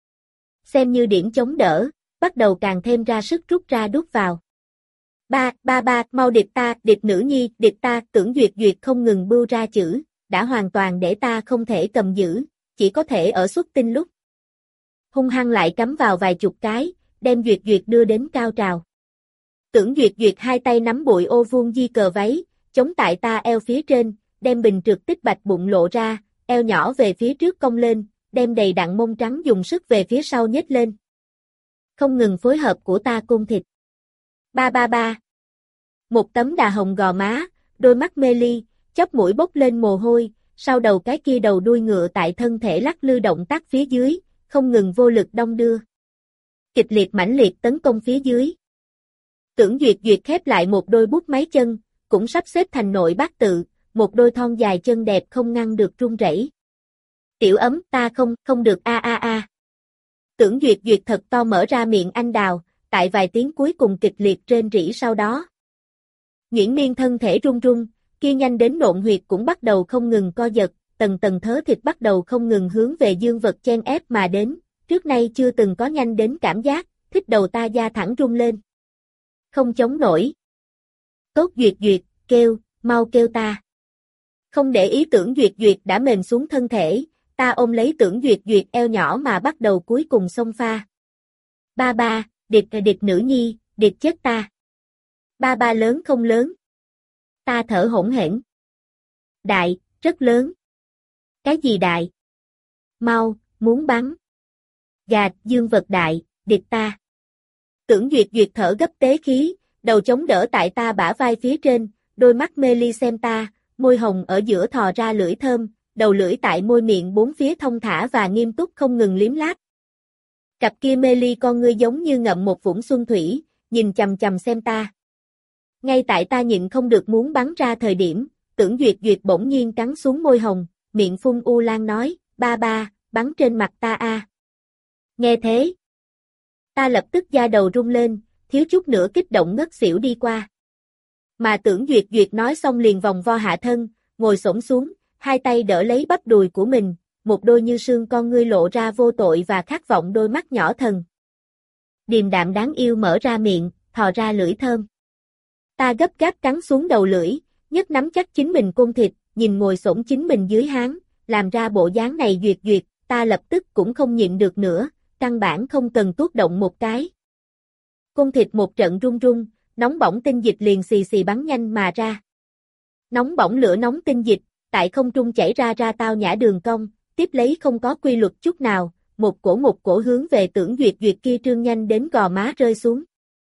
Speaker 1: Xem như điểm chống đỡ, bắt đầu càng thêm ra sức rút ra đút vào. Ba, ba ba, mau điệp ta, điệp nữ nhi, điệp ta, Tưởng Duyệt Duyệt không ngừng bưu ra chữ, đã hoàn toàn để ta không thể cầm giữ, chỉ có thể ở xuất tinh lúc. Hung hăng lại cắm vào vài chục cái, đem Duyệt Duyệt đưa đến cao trào. Tưởng Duyệt Duyệt hai tay nắm bụi ô vuông di cờ váy, chống tại ta eo phía trên, đem bình trượt tích bạch bụng lộ ra, eo nhỏ về phía trước cong lên, đem đầy đặn mông trắng dùng sức về phía sau nhếch lên. Không ngừng phối hợp của ta cung thịt. Ba ba ba. Một tấm đà hồng gò má, đôi mắt mê ly, chóp mũi bốc lên mồ hôi, sau đầu cái kia đầu đuôi ngựa tại thân thể lắc lư động tác phía dưới, không ngừng vô lực đong đưa. Kịch liệt mãnh liệt tấn công phía dưới. Tưởng Duyệt Duyệt khép lại một đôi bút máy chân, cũng sắp xếp thành nội bát tự, một đôi thon dài chân đẹp không ngăn được run rẩy. Tiểu ấm, ta không, không được a a a. Tưởng Duyệt Duyệt thật to mở ra miệng anh đào, tại vài tiếng cuối cùng kịch liệt rên rỉ sau đó. Nhuyễn Miên thân thể run run, kia nhanh đến nộn huyệt cũng bắt đầu không ngừng co giật, tầng tầng thớ thịt bắt đầu không ngừng hướng về dương vật chen ép mà đến, trước nay chưa từng có nhanh đến cảm giác, thích đầu ta da thẳng run lên. Không chống nổi. Tốt Duyệt Duyệt, kêu, mau kêu ta. Không để ý Tưởng Duyệt Duyệt đã mềm xuống thân thể, ta ôm lấy Tưởng Duyệt Duyệt eo nhỏ mà bắt đầu cuối cùng xông pha. Ba ba, điệp điệp nữ nhi, điệp chết ta. Ba ba lớn không lớn. Ta thở hổn hển. Đại, rất lớn. Cái gì đại? Mau, muốn bắn. Gạt, dương vật đại, điệp ta. Tưởng Duyệt Duyệt thở gấp tế khí, đầu chống đỡ tại ta bả vai phía trên, đôi mắt mê ly xem ta, môi hồng ở giữa thò ra lưỡi thơm, đầu lưỡi tại môi miệng bốn phía thông thả và nghiêm túc không ngừng liếm láp. Cặp kia mê ly con ngươi giống như ngậm một vũng xuân thủy, nhìn chằm chằm xem ta. Ngay tại ta nhịn không được muốn bắn ra thời điểm, Tưởng Duyệt Duyệt bỗng nhiên cắn xuống môi hồng, miệng phun u lan nói, ba ba, bắn trên mặt ta a. Nghe thế, ta lập tức da đầu rung lên, thiếu chút nữa kích động ngất xỉu đi qua. Mà Tưởng Duyệt Duyệt nói xong liền vòng vo hạ thân, ngồi xổm xuống, hai tay đỡ lấy bắp đùi của mình, một đôi như sương con ngươi lộ ra vô tội và khát vọng đôi mắt nhỏ thần. Điềm đạm đáng yêu mở ra miệng, thò ra lưỡi thơm. Ta gấp gáp cắn xuống đầu lưỡi, nhất nắm chắc chính mình côn thịt, nhìn ngồi xổm chính mình dưới háng, làm ra bộ dáng này Duyệt Duyệt, ta lập tức cũng không nhịn được nữa, căn bản không cần tuốt động một cái. Côn thịt một trận run run, nóng bỏng tinh dịch liền xì xì bắn nhanh mà ra. Nóng bỏng lửa nóng tinh dịch, tại không trung chảy ra ra tao nhã đường cong, tiếp lấy không có quy luật chút nào, một cổ một cổ hướng về Tưởng Duyệt Duyệt kia trương nhanh đến gò má rơi xuống.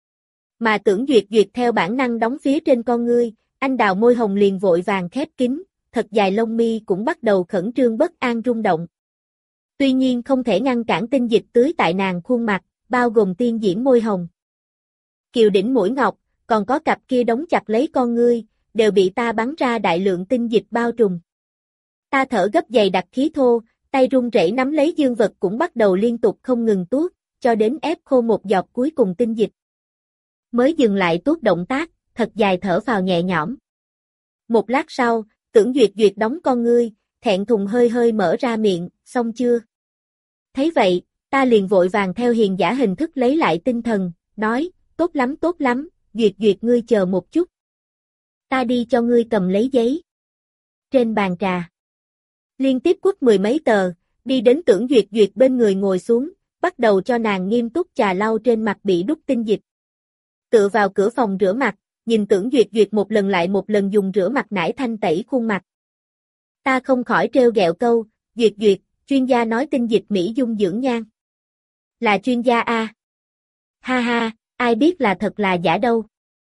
Speaker 1: Mà Tưởng Duyệt Duyệt theo bản năng đóng phía trên con ngươi, anh đào môi hồng liền vội vàng khép kín, thật dài lông mi cũng bắt đầu khẩn trương bất an rung động. Tuy nhiên không thể ngăn cản tinh dịch tưới tại nàng khuôn mặt, bao gồm tiên diễm môi hồng. Kiều đỉnh mũi ngọc, còn có cặp kia đóng chặt lấy con ngươi, đều bị ta bắn ra đại lượng tinh dịch bao trùm. Ta thở gấp dày đặc khí thô, tay run rẩy nắm lấy dương vật cũng bắt đầu liên tục không ngừng tuốt, cho đến ép khô một giọt cuối cùng tinh dịch. Mới dừng lại tuốt động tác, thật dài thở vào nhẹ nhõm. Một lát sau, Tưởng Duyệt Duyệt đóng con ngươi, thẹn thùng hơi hơi mở ra miệng, xong chưa? Thấy vậy, ta liền vội vàng theo hiền giả hình thức lấy lại tinh thần, nói, tốt lắm tốt lắm, Duyệt Duyệt ngươi chờ một chút. Ta đi cho ngươi cầm lấy giấy. Trên bàn trà. Liên tiếp quất mười mấy tờ, đi đến Tưởng Duyệt Duyệt bên người ngồi xuống, bắt đầu cho nàng nghiêm túc trà lau trên mặt bị đúc tinh dịch. Tựa vào cửa phòng rửa mặt, nhìn Tưởng Duyệt Duyệt một lần lại một lần dùng rửa mặt nải thanh tẩy khuôn mặt. Ta không khỏi trêu ghẹo câu, Duyệt Duyệt, chuyên gia nói tinh dịch mỹ dung dưỡng nhan. Là chuyên gia a. Ha ha, ai biết là thật là giả đâu.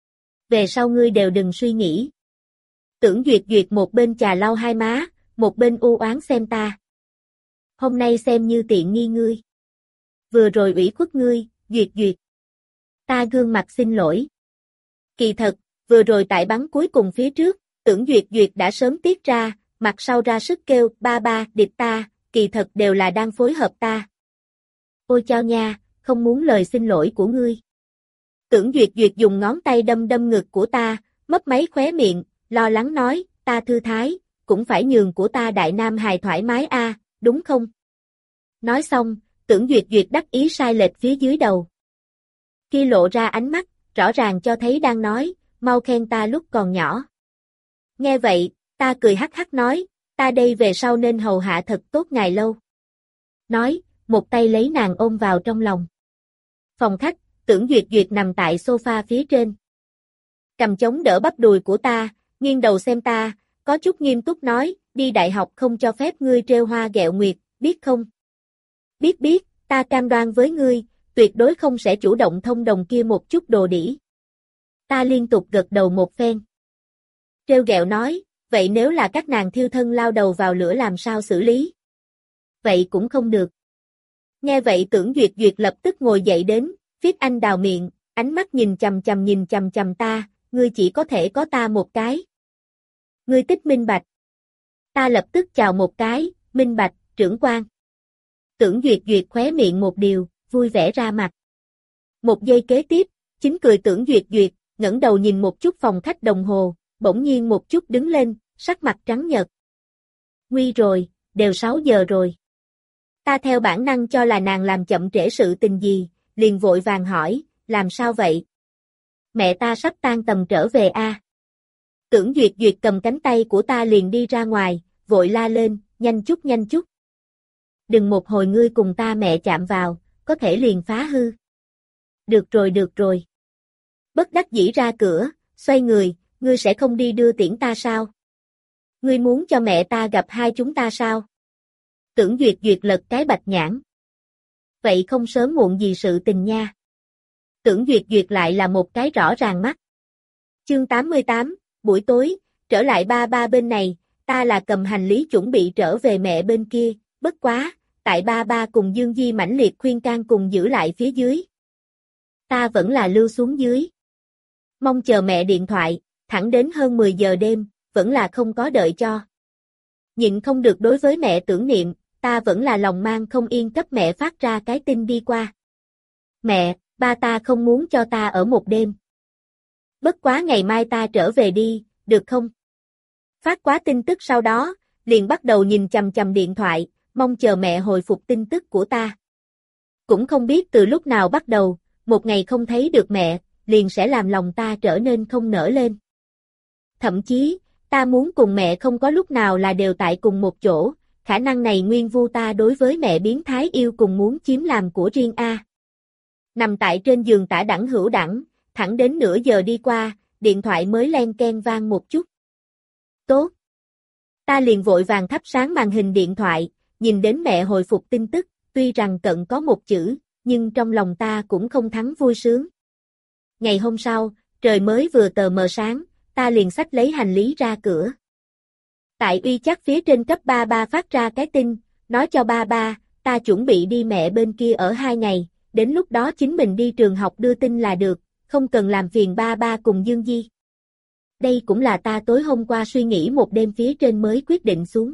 Speaker 1: Về sau ngươi đều đừng suy nghĩ. Tưởng Duyệt Duyệt một bên chà lau hai má, một bên u oán xem ta. Hôm nay xem như tiện nghi ngươi. Vừa rồi ủy khuất ngươi, Duyệt Duyệt. Ta gương mặt xin lỗi. Kỳ thật, vừa rồi tại bắn cuối cùng phía trước, Tưởng Duyệt Duyệt đã sớm tiết ra, mặt sau ra sức kêu, ba ba, địch ta, kỳ thật đều là đang phối hợp ta. Ôi chao nha, không muốn lời xin lỗi của ngươi. Tưởng Duyệt Duyệt dùng ngón tay đâm đâm ngực của ta, mấp máy khóe miệng, lo lắng nói, ta thư thái, cũng phải nhường của ta đại nam hài thoải mái a, đúng không? Nói xong, Tưởng Duyệt Duyệt đắc ý sai lệch phía dưới đầu. Kia lộ ra ánh mắt, rõ ràng cho thấy đang nói, mau khen ta lúc còn nhỏ. Nghe vậy, ta cười hắc hắc nói, ta đây về sau nên hầu hạ thật tốt ngài lâu. Nói, một tay lấy nàng ôm vào trong lòng. Phòng khách, Tưởng Duyệt Duyệt nằm tại sofa phía trên. Cầm chống đỡ bắp đùi của ta, nghiêng đầu xem ta, có chút nghiêm túc nói, đi đại học không cho phép ngươi trêu hoa ghẹo nguyệt, biết không? Biết biết, ta cam đoan với ngươi, tuyệt đối không sẽ chủ động thông đồng kia một chút đồ đỉ. Ta liên tục gật đầu một phen. Trêu ghẹo nói, vậy nếu là các nàng thiêu thân lao đầu vào lửa làm sao xử lý? Vậy cũng không được. Nghe vậy Tưởng Duyệt Duyệt lập tức ngồi dậy đến, viết anh đào miệng, ánh mắt nhìn chằm chằm nhìn chằm chằm ta, ngươi chỉ có thể có ta một cái. Ngươi tích minh bạch. Ta lập tức chào một cái, minh bạch, trưởng quan. Tưởng Duyệt Duyệt khóe miệng một điều, vui vẻ ra mặt. Một giây kế tiếp, chính cười Tưởng Duyệt Duyệt, ngẩng đầu nhìn một chút phòng khách đồng hồ, bỗng nhiên một chút đứng lên, sắc mặt trắng nhợt. Nguy rồi, đều sáu giờ rồi. Ta theo bản năng cho là nàng làm chậm trễ sự tình gì, liền vội vàng hỏi, làm sao vậy? Mẹ ta sắp tan tầm trở về a. À? Tưởng Duyệt Duyệt cầm cánh tay của ta liền đi ra ngoài, vội la lên, nhanh chút nhanh chút. Đừng một hồi ngươi cùng ta mẹ chạm vào, có thể liền phá hư. Được rồi được rồi. Bất đắc dĩ ra cửa, xoay người, ngươi sẽ không đi đưa tiễn ta sao? Ngươi muốn cho mẹ ta gặp hai chúng ta sao? Tưởng Duyệt Duyệt lật cái bạch nhãn. Vậy không sớm muộn gì sự tình nha. Tưởng Duyệt Duyệt lại là một cái rõ ràng mắt. Chương tám mươi tám, buổi tối, trở lại ba ba bên này, ta là cầm hành lý chuẩn bị trở về mẹ bên kia, bất quá, tại ba ba cùng Dương Di mãnh liệt khuyên can cùng giữ lại phía dưới. Ta vẫn là lưu xuống dưới. Mong chờ mẹ điện thoại, thẳng đến hơn mười giờ đêm, vẫn là không có đợi cho. Nhịn không được đối với mẹ tưởng niệm, ta vẫn là lòng mang không yên cấp mẹ phát ra cái tin đi qua. Mẹ, ba ta không muốn cho ta ở một đêm. Bất quá ngày mai ta trở về đi, được không? Phát quá tin tức sau đó, liền bắt đầu nhìn chằm chằm điện thoại, mong chờ mẹ hồi phục tin tức của ta. Cũng không biết từ lúc nào bắt đầu, một ngày không thấy được mẹ, liền sẽ làm lòng ta trở nên không nở lên. Thậm chí, ta muốn cùng mẹ không có lúc nào là đều tại cùng một chỗ, khả năng này nguyên vu ta đối với mẹ biến thái yêu cùng muốn chiếm làm của riêng A. Nằm tại trên giường tả đẳng hữu đẳng, thẳng đến nửa giờ đi qua, điện thoại mới len ken vang một chút. Tốt. Ta liền vội vàng thắp sáng màn hình điện thoại, nhìn đến mẹ hồi phục tin tức, tuy rằng cận có một chữ, nhưng trong lòng ta cũng không thắng vui sướng. Ngày hôm sau, trời mới vừa tờ mờ sáng, ta liền xách lấy hành lý ra cửa. Tại uy chắc phía trên cấp ba ba phát ra cái tin, nói cho ba ba, ta chuẩn bị đi mẹ bên kia ở hai ngày, đến lúc đó chính mình đi trường học đưa tin là được, không cần làm phiền ba ba cùng Dương Di. Đây cũng là ta tối hôm qua suy nghĩ một đêm phía trên mới quyết định xuống.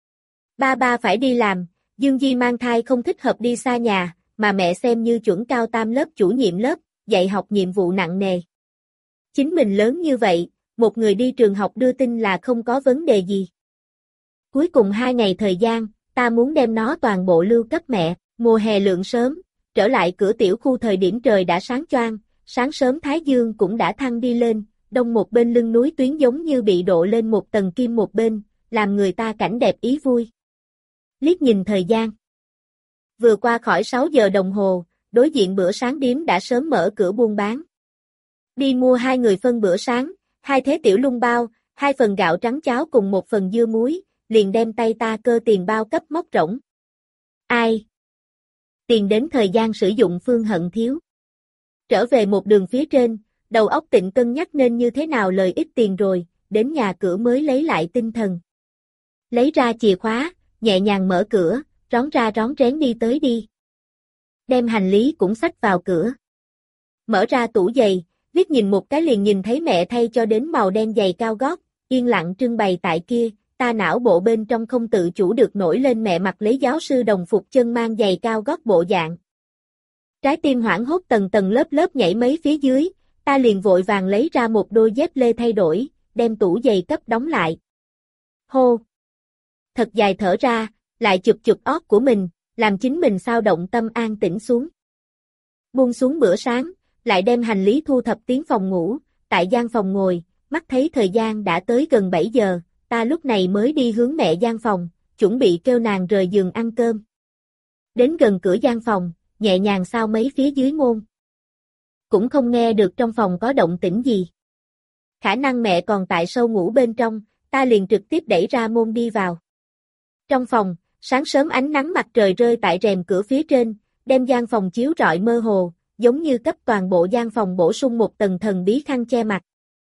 Speaker 1: Ba ba phải đi làm, Dương Di mang thai không thích hợp đi xa nhà, mà mẹ xem như chuẩn cao tam lớp chủ nhiệm lớp, dạy học nhiệm vụ nặng nề. Chính mình lớn như vậy, một người đi trường học đưa tin là không có vấn đề gì. Cuối cùng hai ngày thời gian, ta muốn đem nó toàn bộ lưu cấp mẹ, mùa hè lượng sớm, trở lại cửa tiểu khu thời điểm trời đã sáng choang, sáng sớm Thái Dương cũng đã thăng đi lên, đông một bên lưng núi tuyến giống như bị độ lên một tầng kim một bên, làm người ta cảnh đẹp ý vui. Liếc nhìn thời gian. Vừa qua khỏi sáu giờ đồng hồ, đối diện bữa sáng điếm đã sớm mở cửa buôn bán. Đi mua hai người phân bữa sáng, hai thế tiểu lung bao, hai phần gạo trắng cháo cùng một phần dưa muối, liền đem tay ta cơ tiền bao cấp móc rỗng. Ai? Tiền đến thời gian sử dụng Phương Hận thiếu. Trở về một đường phía trên, đầu óc Tịnh cân nhắc nên như thế nào lời ít tiền rồi, đến nhà cửa mới lấy lại tinh thần. Lấy ra chìa khóa, nhẹ nhàng mở cửa, rón ra rón rén đi tới đi. Đem hành lý cũng xách vào cửa. Mở ra tủ giày, liếc nhìn một cái liền nhìn thấy mẹ thay cho đến màu đen giày cao gót, yên lặng trưng bày tại kia, ta não bộ bên trong không tự chủ được nổi lên mẹ mặc lấy giáo sư đồng phục chân mang giày cao gót bộ dạng. Trái tim hoảng hốt tầng tầng lớp lớp nhảy mấy phía dưới, ta liền vội vàng lấy ra một đôi dép lê thay đổi, đem tủ giày cấp đóng lại. Hô! Thật dài thở ra, lại chụp chụp ót của mình, làm chính mình sao động tâm an tĩnh xuống. Buông xuống bữa sáng, lại đem hành lý thu thập tiến phòng ngủ, tại gian phòng ngồi, mắt thấy thời gian đã tới gần bảy giờ, ta lúc này mới đi hướng mẹ gian phòng, chuẩn bị kêu nàng rời giường ăn cơm. Đến gần cửa gian phòng, nhẹ nhàng sao mấy phía dưới môn. Cũng không nghe được trong phòng có động tĩnh gì. Khả năng mẹ còn tại sâu ngủ bên trong, ta liền trực tiếp đẩy ra môn đi vào. Trong phòng, sáng sớm ánh nắng mặt trời rơi tại rèm cửa phía trên, đem gian phòng chiếu rọi mơ hồ, giống như cấp toàn bộ gian phòng bổ sung một tầng thần bí khăn che mặt.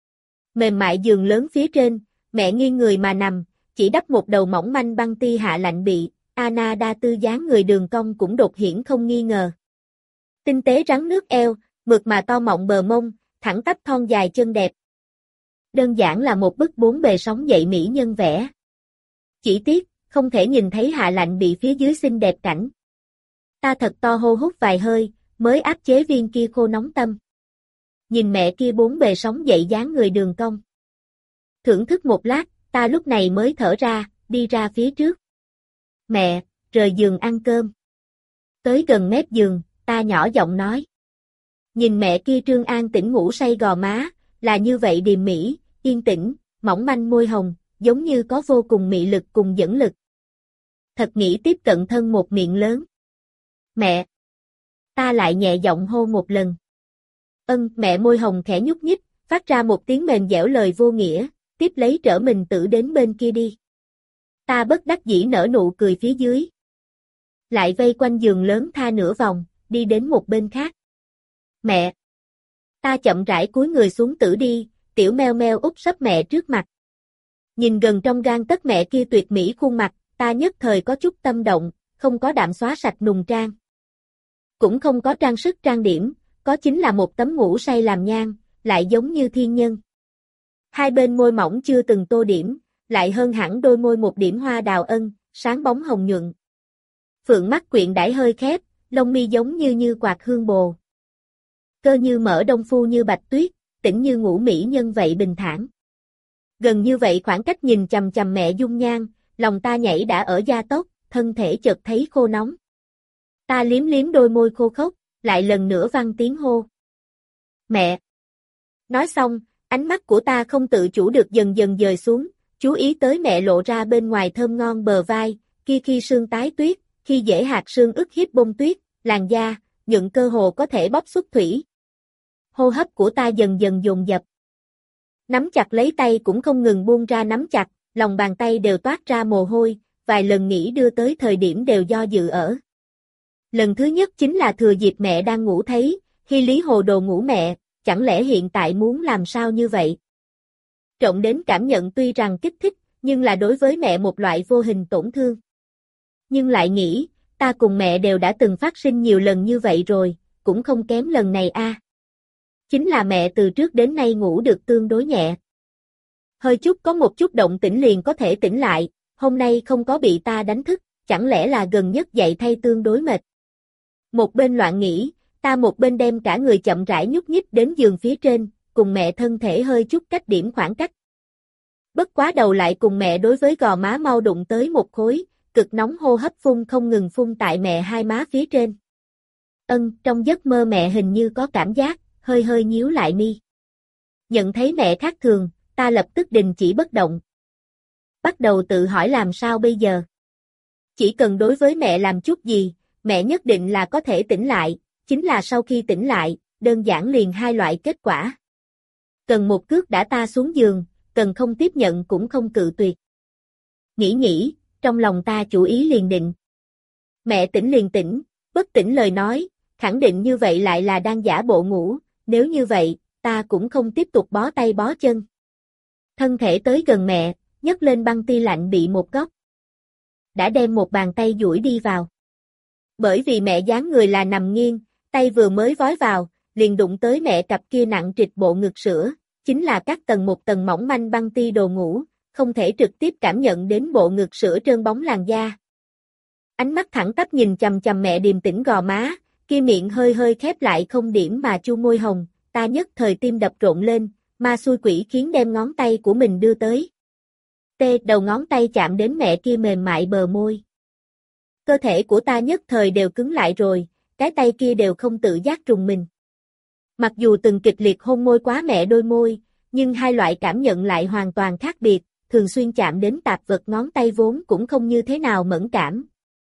Speaker 1: Mềm mại giường lớn phía trên, mẹ nghiêng người mà nằm, chỉ đắp một đầu mỏng manh băng ti hạ lạnh bị, Anna đa tư dáng người đường cong cũng đột hiển không nghi ngờ. Tinh tế rắn nước eo, mượt mà to mọng bờ mông, thẳng tắp thon dài chân đẹp. Đơn giản là một bức bốn bề sóng dậy mỹ nhân vẽ. Chỉ tiếc, không thể nhìn thấy hạ lạnh bị phía dưới xinh đẹp cảnh. Ta thật to hô hút vài hơi, mới áp chế viên kia khô nóng tâm. Nhìn mẹ kia bốn bề sóng dậy dáng người đường cong. Thưởng thức một lát, ta lúc này mới thở ra, đi ra phía trước. Mẹ, rời giường ăn cơm. Tới gần mép giường, ta nhỏ giọng nói. Nhìn mẹ kia trương an tĩnh ngủ say gò má, là như vậy điềm mỹ, yên tĩnh, mỏng manh môi hồng, giống như có vô cùng mị lực cùng dẫn lực. Thật nghĩ tiếp cận thân một miệng lớn. Mẹ! Ta lại nhẹ giọng hô một lần. Ân, mẹ môi hồng khẽ nhúc nhích, phát ra một tiếng mềm dẻo lời vô nghĩa, tiếp lấy trở mình tự đến bên kia đi. Ta bất đắc dĩ nở nụ cười phía dưới. Lại vây quanh giường lớn tha nửa vòng, đi đến một bên khác. Mẹ! Ta chậm rãi cúi người xuống tử đi, tiểu meo meo úp sấp mẹ trước mặt. Nhìn gần trong gang tấc mẹ kia tuyệt mỹ khuôn mặt, ta nhất thời có chút tâm động, không có đạm xóa sạch nùng trang. Cũng không có trang sức trang điểm, có chính là một tấm ngủ say làm nhang, lại giống như thiên nhân. Hai bên môi mỏng chưa từng tô điểm, lại hơn hẳn đôi môi một điểm hoa đào ân, sáng bóng hồng nhuận. Phượng mắt quyện đãi hơi khép, lông mi giống như như quạt hương bồ. Cơ như mở đông phu như bạch tuyết, tĩnh như ngủ mỹ nhân vậy bình thản. Gần như vậy khoảng cách nhìn chằm chằm mẹ dung nhan, lòng ta nhảy đã ở gia tốc, thân thể chợt thấy khô nóng. Ta liếm liếm đôi môi khô khốc, lại lần nữa vang tiếng hô. Mẹ! Nói xong, ánh mắt của ta không tự chủ được dần dần dời xuống, chú ý tới mẹ lộ ra bên ngoài thơm ngon bờ vai, kia khi sương tái tuyết, khi dễ hạt sương ức hiếp bông tuyết, làn da, nhuận cơ hồ có thể bóc xuất thủy. Hô hấp của ta dần dần dồn dập. Nắm chặt lấy tay cũng không ngừng buông ra nắm chặt, lòng bàn tay đều toát ra mồ hôi, vài lần nghĩ đưa tới thời điểm đều do dự ở. Lần thứ nhất chính là thừa dịp mẹ đang ngủ thấy, khi Lý Hồ Đồ ngủ mẹ, chẳng lẽ hiện tại muốn làm sao như vậy? Trộn đến cảm nhận tuy rằng kích thích, nhưng là đối với mẹ một loại vô hình tổn thương. Nhưng lại nghĩ, ta cùng mẹ đều đã từng phát sinh nhiều lần như vậy rồi, cũng không kém lần này a. À. Chính là mẹ từ trước đến nay ngủ được tương đối nhẹ. Hơi chút có một chút động tĩnh liền có thể tỉnh lại, hôm nay không có bị ta đánh thức, chẳng lẽ là gần nhất dậy thay tương đối mệt. Một bên loạn nghĩ, ta một bên đem cả người chậm rãi nhúc nhích đến giường phía trên, cùng mẹ thân thể hơi chút cách điểm khoảng cách. Bất quá đầu lại cùng mẹ đối với gò má mau đụng tới một khối, cực nóng hô hấp phun không ngừng phun tại mẹ hai má phía trên. Ân, trong giấc mơ mẹ hình như có cảm giác, hơi hơi nhíu lại mi. Nhận thấy mẹ khác thường, ta lập tức đình chỉ bất động. Bắt đầu tự hỏi làm sao bây giờ. Chỉ cần đối với mẹ làm chút gì, mẹ nhất định là có thể tỉnh lại, chính là sau khi tỉnh lại, đơn giản liền hai loại kết quả. Cần một cước đã ta xuống giường, cần không tiếp nhận cũng không cự tuyệt. Nghĩ nghĩ, trong lòng ta chủ ý liền định. Mẹ tỉnh liền tỉnh, bất tỉnh lời nói, khẳng định như vậy lại là đang giả bộ ngủ, nếu như vậy, ta cũng không tiếp tục bó tay bó chân. Thân thể tới gần mẹ, nhấc lên băng ti lạnh bị một góc. Đã đem một bàn tay duỗi đi vào. Bởi vì mẹ dáng người là nằm nghiêng, tay vừa mới vói vào, liền đụng tới mẹ cặp kia nặng trịch bộ ngực sữa, chính là các tầng một tầng mỏng manh băng ti đồ ngủ, không thể trực tiếp cảm nhận đến bộ ngực sữa trơn bóng làn da. Ánh mắt thẳng tắp nhìn chằm chằm mẹ điềm tĩnh gò má, kia miệng hơi hơi khép lại không điểm mà chu môi hồng, ta nhất thời tim đập rộn lên, ma xui quỷ khiến đem ngón tay của mình đưa tới. Tê đầu ngón tay chạm đến mẹ kia mềm mại bờ môi. Cơ thể của ta nhất thời đều cứng lại rồi, cái tay kia đều không tự giác trùng mình. Mặc dù từng kịch liệt hôn môi quá mẹ đôi môi, nhưng hai loại cảm nhận lại hoàn toàn khác biệt, thường xuyên chạm đến tạp vật ngón tay vốn cũng không như thế nào mẫn cảm.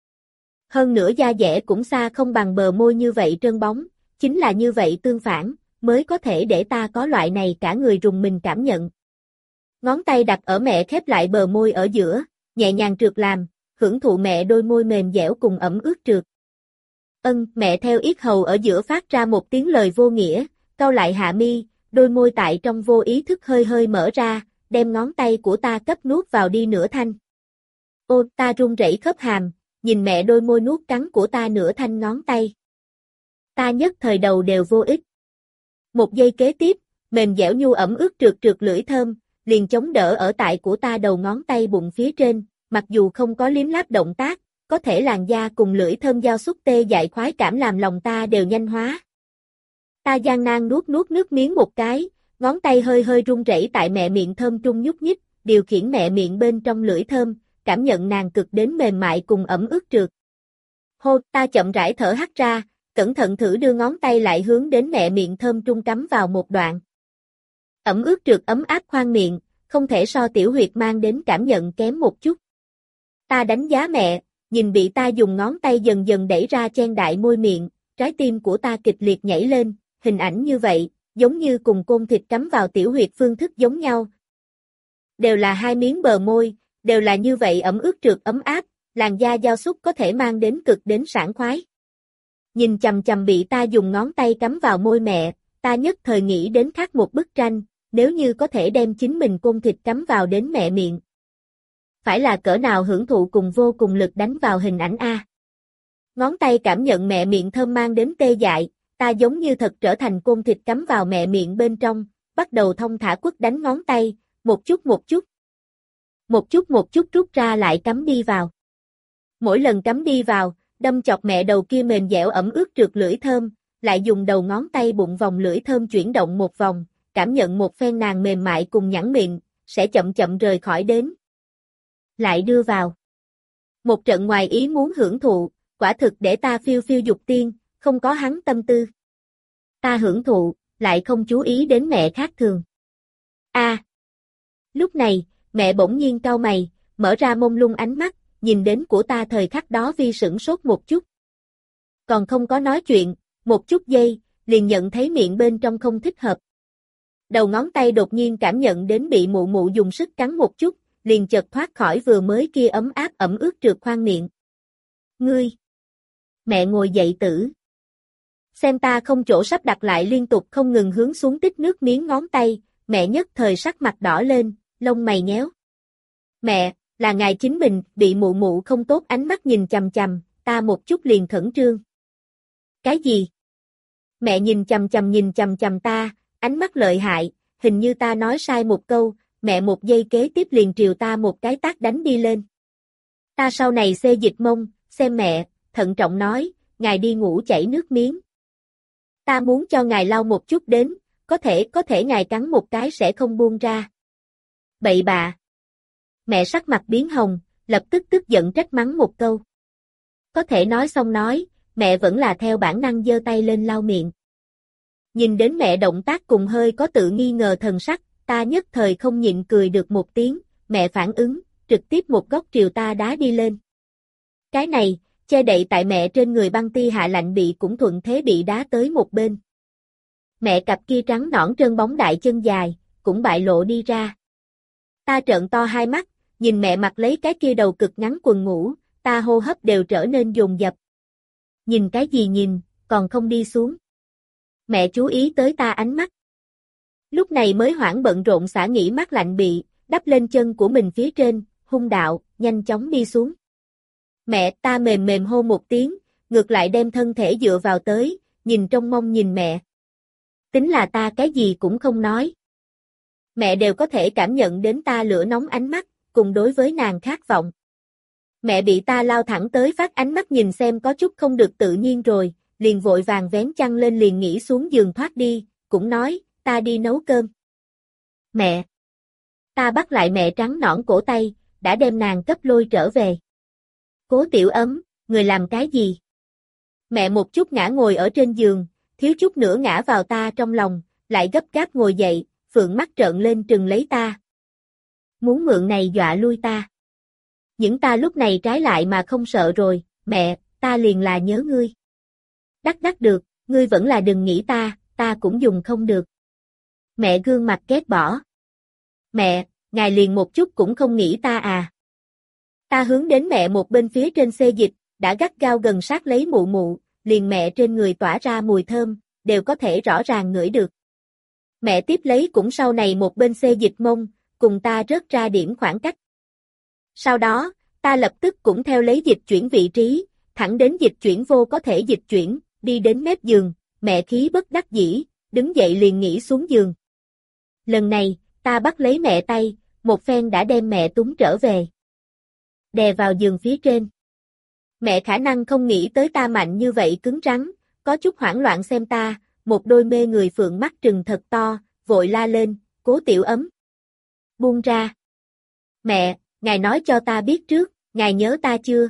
Speaker 1: Hơn nữa da dẻ cũng xa không bằng bờ môi như vậy trơn bóng, chính là như vậy tương phản, mới có thể để ta có loại này cả người rùng mình cảm nhận. Ngón tay đặt ở mẹ khép lại bờ môi ở giữa, nhẹ nhàng trượt làm, hưởng thụ mẹ đôi môi mềm dẻo cùng ẩm ướt trượt. Ân, mẹ theo yết hầu ở giữa phát ra một tiếng lời vô nghĩa, cau lại hạ mi, đôi môi tại trong vô ý thức hơi hơi mở ra, đem ngón tay của ta cấp nuốt vào đi nửa thanh. Ô, ta run rẩy khớp hàm, nhìn mẹ đôi môi nuốt cắn của ta nửa thanh ngón tay. Ta nhất thời đầu đều vô ích. Một giây kế tiếp, mềm dẻo nhu ẩm ướt trượt trượt lưỡi thơm, liền chống đỡ ở tại của ta đầu ngón tay bụng phía trên, mặc dù không có liếm láp động tác, có thể làn da cùng lưỡi thơm giao xúc tê dại khoái cảm làm lòng ta đều nhanh hóa. Ta gian nan nuốt nuốt nước miếng một cái, ngón tay hơi hơi run rẩy tại mẹ miệng thơm trung nhúc nhích, điều khiển mẹ miệng bên trong lưỡi thơm, cảm nhận nàng cực đến mềm mại cùng ẩm ướt trượt. Hô, ta chậm rãi thở hắt ra, cẩn thận thử đưa ngón tay lại hướng đến mẹ miệng thơm trung cắm vào một đoạn. Ẩm ướt trượt ấm áp khoang miệng, không thể so tiểu huyệt mang đến cảm nhận kém một chút. Ta đánh giá mẹ, nhìn bị ta dùng ngón tay dần dần đẩy ra chen đại môi miệng, trái tim của ta kịch liệt nhảy lên, hình ảnh như vậy, giống như cùng côn thịt cắm vào tiểu huyệt phương thức giống nhau. Đều là hai miếng bờ môi, đều là như vậy ẩm ướt trượt ấm áp, làn da giao xúc có thể mang đến cực đến sảng khoái. Nhìn chằm chằm bị ta dùng ngón tay cắm vào môi mẹ, ta nhất thời nghĩ đến khác một bức tranh, nếu như có thể đem chính mình côn thịt cắm vào đến mẹ miệng. Phải là cỡ nào hưởng thụ cùng vô cùng lực đánh vào hình ảnh A. Ngón tay cảm nhận mẹ miệng thơm mang đến tê dại, ta giống như thật trở thành côn thịt cắm vào mẹ miệng bên trong, bắt đầu thông thả quất đánh ngón tay, một chút một chút. Một chút một chút rút ra lại cắm đi vào. Mỗi lần cắm đi vào, đâm chọc mẹ đầu kia mềm dẻo ẩm ướt trượt lưỡi thơm, lại dùng đầu ngón tay bụng vòng lưỡi thơm chuyển động một vòng, cảm nhận một phen nàng mềm mại cùng nhẵn miệng, sẽ chậm chậm rời khỏi đến. Lại đưa vào. Một trận ngoài ý muốn hưởng thụ, quả thực để ta phiêu phiêu dục tiên, không có hắn tâm tư. Ta hưởng thụ, lại không chú ý đến mẹ khác thường. A. À. Lúc này, mẹ bỗng nhiên cau mày, mở ra mông lung ánh mắt, nhìn đến của ta thời khắc đó vi sửng sốt một chút. Còn không có nói chuyện, một chút giây, liền nhận thấy miệng bên trong không thích hợp. Đầu ngón tay đột nhiên cảm nhận đến bị mụ mụ dùng sức cắn một chút, liền chợt thoát khỏi vừa mới kia ấm áp ẩm ướt trượt khoang miệng. Ngươi! Mẹ ngồi dậy tử. Xem ta không chỗ sắp đặt lại liên tục không ngừng hướng xuống tích nước miếng ngón tay, mẹ nhất thời sắc mặt đỏ lên, lông mày nhéo. Mẹ, là ngài chính mình, bị mụ mụ không tốt ánh mắt nhìn chằm chằm, ta một chút liền khẩn trương. Cái gì? Mẹ nhìn chằm chằm nhìn chằm chằm ta, ánh mắt lợi hại, hình như ta nói sai một câu, mẹ một giây kế tiếp liền triều ta một cái tát đánh đi lên. Ta sau này xê dịch mông, xem mẹ, thận trọng nói, ngài đi ngủ chảy nước miếng. Ta muốn cho ngài lau một chút đến, có thể có thể ngài cắn một cái sẽ không buông ra. Bậy bạ. Mẹ sắc mặt biến hồng, lập tức tức giận trách mắng một câu. Có thể nói xong nói, mẹ vẫn là theo bản năng giơ tay lên lau miệng. Nhìn đến mẹ động tác cùng hơi có tự nghi ngờ thần sắc, ta nhất thời không nhịn cười được một tiếng, mẹ phản ứng, trực tiếp một góc triều ta đá đi lên. Cái này, che đậy tại mẹ trên người băng ti hạ lạnh bị cũng thuận thế bị đá tới một bên. Mẹ cặp kia trắng nõn trơn bóng đại chân dài, cũng bại lộ đi ra. Ta trợn to hai mắt, nhìn mẹ mặc lấy cái kia đầu cực ngắn quần ngủ, ta hô hấp đều trở nên dồn dập. Nhìn cái gì nhìn, còn không đi xuống. Mẹ chú ý tới ta ánh mắt. Lúc này mới hoảng bận rộn xả nghỉ mát lạnh bị, đắp lên chân của mình phía trên, hung đạo, nhanh chóng đi xuống. Mẹ, ta mềm mềm hô một tiếng, ngược lại đem thân thể dựa vào tới, nhìn trong mông nhìn mẹ. Tính là ta cái gì cũng không nói. Mẹ đều có thể cảm nhận đến ta lửa nóng ánh mắt, cùng đối với nàng khát vọng. Mẹ bị ta lao thẳng tới phát ánh mắt nhìn xem có chút không được tự nhiên rồi, liền vội vàng vén chăn lên liền nghỉ xuống giường thoát đi, cũng nói, ta đi nấu cơm. Mẹ! Ta bắt lại mẹ trắng nõn cổ tay, đã đem nàng cấp lôi trở về. Cố Tiểu Ấm, người làm cái gì? Mẹ một chút ngã ngồi ở trên giường, thiếu chút nữa ngã vào ta trong lòng, lại gấp gáp ngồi dậy, phượng mắt trợn lên trừng lấy ta. Muốn mượn này dọa lui ta. Những ta lúc này trái lại mà không sợ rồi, mẹ, ta liền là nhớ ngươi. Đắc đắc được, ngươi vẫn là đừng nghĩ ta, ta cũng dùng không được. Mẹ gương mặt ghét bỏ. Mẹ, ngài liền một chút cũng không nghĩ ta à. Ta hướng đến mẹ một bên phía trên xê dịch, đã gắt gao gần sát lấy mụ mụ, liền mẹ trên người tỏa ra mùi thơm, đều có thể rõ ràng ngửi được. Mẹ tiếp lấy cũng sau này một bên xê dịch mông, cùng ta rớt ra điểm khoảng cách. Sau đó, ta lập tức cũng theo lấy dịch chuyển vị trí, thẳng đến dịch chuyển vô có thể dịch chuyển, đi đến mép giường, mẹ khí bất đắc dĩ, đứng dậy liền nghỉ xuống giường. Lần này, ta bắt lấy mẹ tay, một phen đã đem mẹ túng trở về. Đè vào giường phía trên. Mẹ khả năng không nghĩ tới ta mạnh như vậy cứng rắn, có chút hoảng loạn xem ta, một đôi mê người phượng mắt trừng thật to, vội la lên, Cố Tiểu Ấm. Buông ra. Mẹ, ngài nói cho ta biết trước, ngài nhớ ta chưa?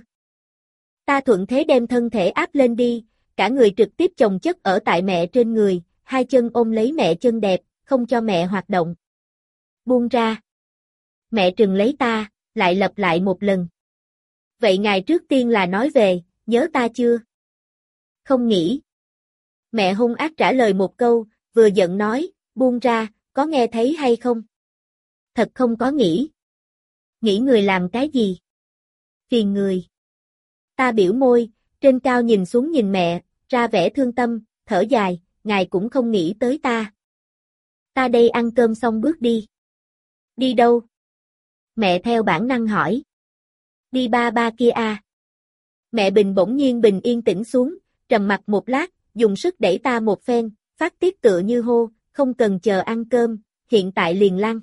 Speaker 1: Ta thuận thế đem thân thể áp lên đi, cả người trực tiếp chồng chất ở tại mẹ trên người, hai chân ôm lấy mẹ chân đẹp, không cho mẹ hoạt động. Buông ra. Mẹ trừng lấy ta, lại lặp lại một lần. Vậy ngài trước tiên là nói về, nhớ ta chưa? Không nghĩ. Mẹ hung ác trả lời một câu, vừa giận nói, buông ra, có nghe thấy hay không? Thật không có nghĩ. Nghĩ người làm cái gì? Phiền người. Ta biểu môi, trên cao nhìn xuống nhìn mẹ, ra vẻ thương tâm, thở dài, ngài cũng không nghĩ tới ta. Ta đây ăn cơm xong bước đi. Đi đâu? Mẹ theo bản năng hỏi. Đi ba ba kia à? Mẹ Bình bỗng nhiên bình yên tĩnh xuống, trầm mặt một lát, dùng sức đẩy ta một phen, phát tiết tựa như hô, không cần chờ ăn cơm, hiện tại liền lăn.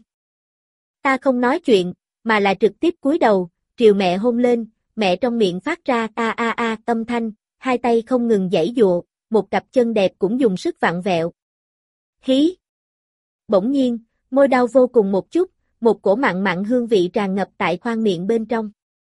Speaker 1: Ta không nói chuyện, mà là trực tiếp cúi đầu, triều mẹ hôn lên, mẹ trong miệng phát ra a a a tâm thanh, hai tay không ngừng giãy giụa, một cặp chân đẹp cũng dùng sức vặn vẹo. Hí! Bỗng nhiên, môi đau vô cùng một chút, một cổ mặn mặn hương vị tràn ngập tại khoang miệng bên trong.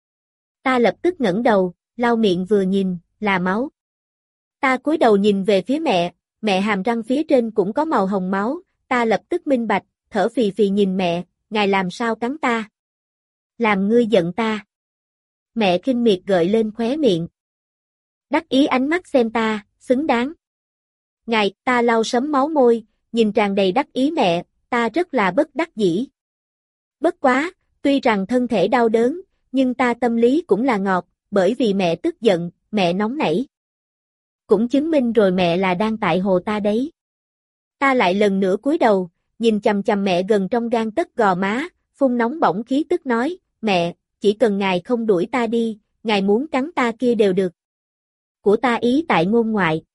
Speaker 1: Ta lập tức ngẩng đầu, lau miệng vừa nhìn, là máu. Ta cúi đầu nhìn về phía mẹ, mẹ hàm răng phía trên cũng có màu hồng máu, ta lập tức minh bạch, thở phì phì nhìn mẹ, ngài làm sao cắn ta? Làm ngươi giận ta. Mẹ khinh miệt gợi lên khóe miệng. Đắc ý ánh mắt xem ta, xứng đáng. Ngài, ta lau sấm máu môi, nhìn tràn đầy đắc ý mẹ, ta rất là bất đắc dĩ. Bất quá, tuy rằng thân thể đau đớn, nhưng ta tâm lý cũng là ngọt, bởi vì mẹ tức giận, mẹ nóng nảy. Cũng chứng minh rồi mẹ là đang tại hồ ta đấy. Ta lại lần nữa cúi đầu, nhìn chằm chằm mẹ gần trong gang tấc gò má, phun nóng bỏng khí tức nói, mẹ, chỉ cần ngài không đuổi ta đi, ngài muốn cắn ta kia đều được. Của ta ý tại ngôn ngoại.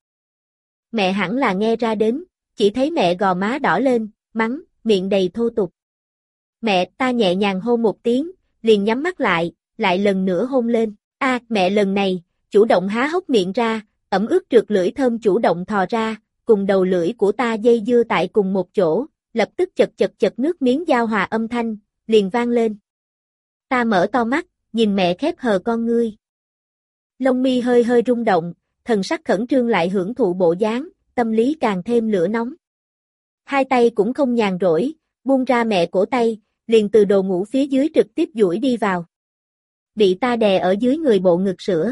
Speaker 1: Mẹ hẳn là nghe ra đến, chỉ thấy mẹ gò má đỏ lên, mắng, miệng đầy thô tục. Mẹ, ta nhẹ nhàng hôn một tiếng, liền nhắm mắt lại, lại lần nữa hôn lên. A, à, mẹ lần này, chủ động há hốc miệng ra, ẩm ướt trượt lưỡi thơm chủ động thò ra, cùng đầu lưỡi của ta dây dưa tại cùng một chỗ, lập tức chật chật chật nước miếng giao hòa âm thanh, liền vang lên. Ta mở to mắt, nhìn mẹ khép hờ con ngươi. Lông mi hơi hơi rung động, thần sắc khẩn trương lại hưởng thụ bộ dáng, tâm lý càng thêm lửa nóng. Hai tay cũng không nhàn rỗi, buông ra mẹ cổ tay, liền từ đồ ngủ phía dưới trực tiếp duỗi đi vào. Bị ta đè ở dưới người bộ ngực sữa.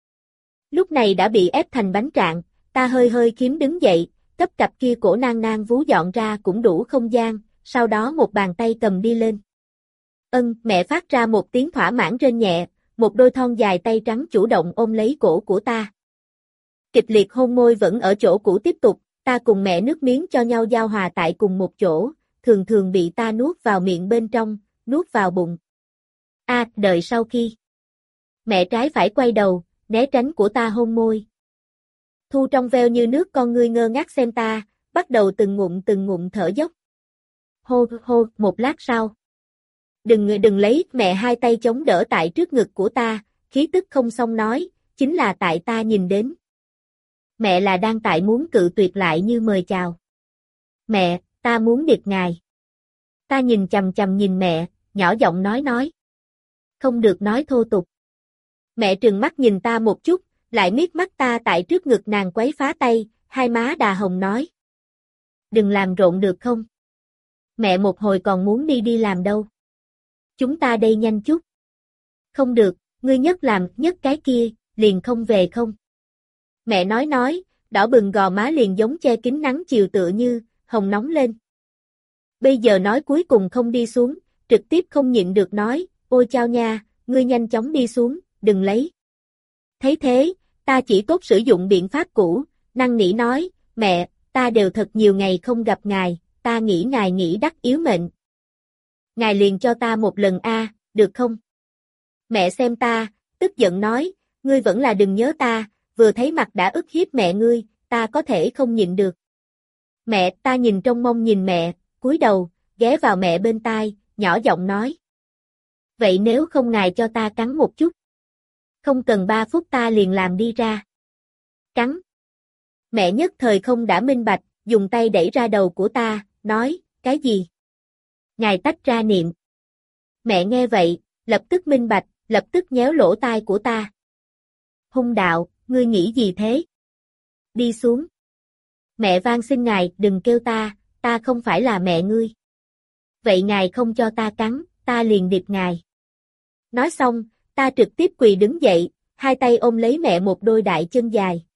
Speaker 1: Lúc này đã bị ép thành bánh trạng, ta hơi hơi khiếm đứng dậy, cấp cặp kia cổ nang nang vú dọn ra cũng đủ không gian, sau đó một bàn tay cầm đi lên. Ân, mẹ phát ra một tiếng thỏa mãn rên nhẹ, một đôi thon dài tay trắng chủ động ôm lấy cổ của ta. kịch liệt hôn môi vẫn ở chỗ cũ tiếp tục, ta cùng mẹ nước miếng cho nhau giao hòa tại cùng một chỗ, thường thường bị ta nuốt vào miệng bên trong, nuốt vào bụng. A, à, đợi sau khi mẹ trái phải quay đầu, né tránh của ta hôn môi. Thu trong veo như nước con ngươi ngơ ngác xem ta, bắt đầu từng ngụm từng ngụm thở dốc. Hô hô, một lát sau. Đừng đừng lấy, mẹ hai tay chống đỡ tại trước ngực của ta, khí tức không xong nói, chính là tại ta nhìn đến. Mẹ là đang tại muốn cự tuyệt lại như mời chào. Mẹ, ta muốn điệp ngài. Ta nhìn chằm chằm nhìn mẹ, nhỏ giọng nói nói. Không được nói thô tục. Mẹ trừng mắt nhìn ta một chút, lại miết mắt ta tại trước ngực nàng quấy phá tay, hai má đà hồng nói. Đừng làm rộn được không? Mẹ một hồi còn muốn đi đi làm đâu. Chúng ta đây nhanh chút. Không được, ngươi nhất làm, nhất cái kia, liền không về không? Mẹ nói nói, đỏ bừng gò má liền giống che kín nắng chiều tựa như, hồng nóng lên. Bây giờ nói cuối cùng không đi xuống, trực tiếp không nhịn được nói, ôi chao nha, ngươi nhanh chóng đi xuống, đừng lấy. Thấy thế, ta chỉ tốt sử dụng biện pháp cũ, năn nỉ nói, mẹ, ta đều thật nhiều ngày không gặp ngài, ta nghĩ ngài nghĩ đắc yếu mệnh. Ngài liền cho ta một lần a, được không? Mẹ xem ta, tức giận nói, ngươi vẫn là đừng nhớ ta, vừa thấy mặt đã ức hiếp mẹ ngươi, ta có thể không nhịn được. Mẹ, ta nhìn trong mông nhìn mẹ, cúi đầu, ghé vào mẹ bên tai, nhỏ giọng nói. Vậy nếu không ngài cho ta cắn một chút. Không cần ba phút ta liền làm đi ra. Cắn. Mẹ nhất thời không đã minh bạch, dùng tay đẩy ra đầu của ta, nói, cái gì? Ngài tách ra niệm. Mẹ nghe vậy, lập tức minh bạch, lập tức nhéo lỗ tai của ta. Hung đạo, ngươi nghĩ gì thế? Đi xuống. Mẹ van xin ngài, đừng kêu ta, ta không phải là mẹ ngươi. Vậy ngài không cho ta cắn, ta liền điệp ngài. Nói xong, ta trực tiếp quỳ đứng dậy, hai tay ôm lấy mẹ một đôi đại chân dài.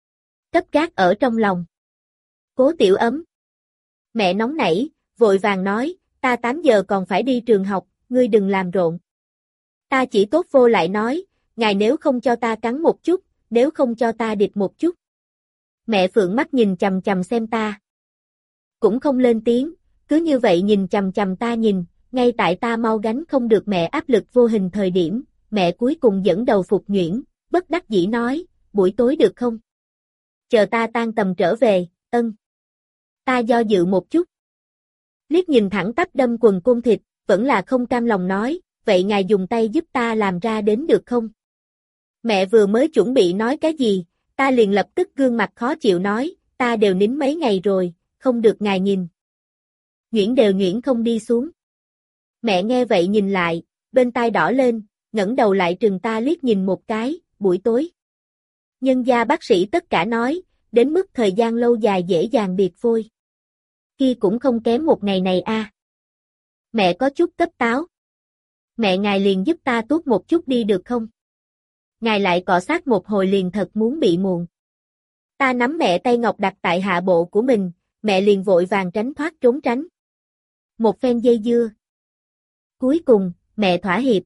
Speaker 1: Cấp gác ở trong lòng. Cố Tiểu Ấm. Mẹ nóng nảy, vội vàng nói, ta tám giờ còn phải đi trường học, ngươi đừng làm rộn. Ta chỉ tốt vô lại nói, ngài nếu không cho ta cắn một chút, nếu không cho ta điệp một chút. Mẹ Phượng mắt nhìn chằm chằm xem ta. Cũng không lên tiếng, cứ như vậy nhìn chằm chằm ta nhìn, ngay tại ta mau gánh không được mẹ áp lực vô hình thời điểm, mẹ cuối cùng dẫn đầu phục nhuyễn, bất đắc dĩ nói, buổi tối được không? Chờ ta tan tầm trở về, ân. Ta do dự một chút. Liếc nhìn thẳng tắp đâm quần côn thịt, vẫn là không cam lòng nói, vậy ngài dùng tay giúp ta làm ra đến được không? Mẹ vừa mới chuẩn bị nói cái gì, ta liền lập tức gương mặt khó chịu nói, ta đều nín mấy ngày rồi, không được ngài nhìn. Nhuyễn đều nhuyễn không đi xuống. Mẹ nghe vậy nhìn lại, bên tai đỏ lên, ngẩng đầu lại trừng ta liếc nhìn một cái, buổi tối. Nhân gia bác sĩ tất cả nói, đến mức thời gian lâu dài dễ dàng biệt phôi. Kia cũng không kém một ngày này a. À. Mẹ có chút cấp táo. Mẹ ngài liền giúp ta tuốt một chút đi được không? Ngài lại cọ sát một hồi liền thật muốn bị muộn. Ta nắm mẹ tay ngọc đặt tại hạ bộ của mình, mẹ liền vội vàng tránh thoát trốn tránh. Một phen dây dưa. Cuối cùng, mẹ thỏa hiệp.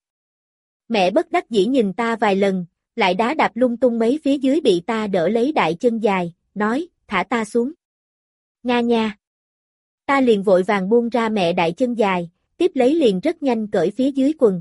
Speaker 1: Mẹ bất đắc dĩ nhìn ta vài lần, lại đá đạp lung tung mấy phía dưới bị ta đỡ lấy đại chân dài, nói, thả ta xuống. Nga nha. Ta liền vội vàng buông ra mẹ đại chân dài, tiếp lấy liền rất nhanh cởi phía dưới quần.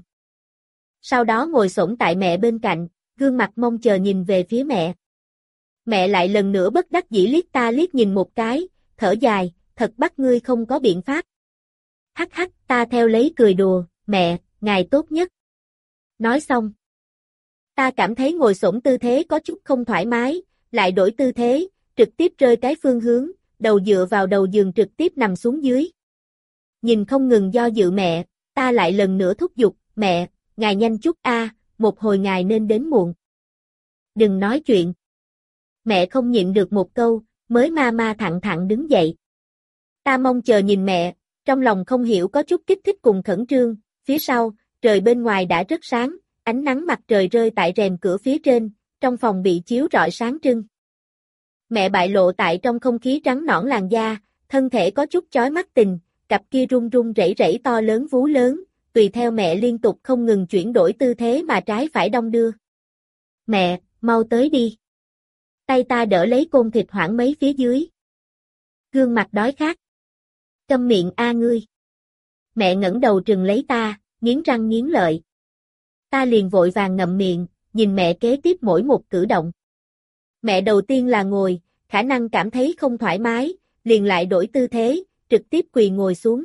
Speaker 1: Sau đó ngồi xổm tại mẹ bên cạnh, gương mặt mong chờ nhìn về phía mẹ. Mẹ lại lần nữa bất đắc dĩ liếc ta liếc nhìn một cái, thở dài, thật bắt ngươi không có biện pháp. Hắc hắc, ta theo lấy cười đùa, mẹ, ngài tốt nhất. Nói xong. Ta cảm thấy ngồi xổm tư thế có chút không thoải mái, lại đổi tư thế, trực tiếp rơi cái phương hướng, đầu dựa vào đầu giường trực tiếp nằm xuống dưới. Nhìn không ngừng do dự mẹ, ta lại lần nữa thúc giục, mẹ, ngài nhanh chút a, một hồi ngài nên đến muộn. Đừng nói chuyện. Mẹ không nhịn được một câu, mới ma ma thẳng thẳng đứng dậy. Ta mong chờ nhìn mẹ, trong lòng không hiểu có chút kích thích cùng khẩn trương, phía sau, trời bên ngoài đã rất sáng, ánh nắng mặt trời rơi tại rèm cửa phía trên, trong phòng bị chiếu rọi sáng trưng. Mẹ bại lộ tại trong không khí trắng nõn làn da, thân thể có chút chói mắt tình, cặp kia run run rẩy rẩy to lớn vú lớn, tùy theo mẹ liên tục không ngừng chuyển đổi tư thế mà trái phải đong đưa. Mẹ, mau tới đi. Tay ta đỡ lấy côn thịt hoảng mấy phía dưới. Gương mặt đói khát. Câm miệng a ngươi. Mẹ ngẩng đầu trừng lấy ta, nghiến răng nghiến lợi. Ta liền vội vàng ngậm miệng, nhìn mẹ kế tiếp mỗi một cử động. Mẹ đầu tiên là ngồi, khả năng cảm thấy không thoải mái, liền lại đổi tư thế, trực tiếp quỳ ngồi xuống.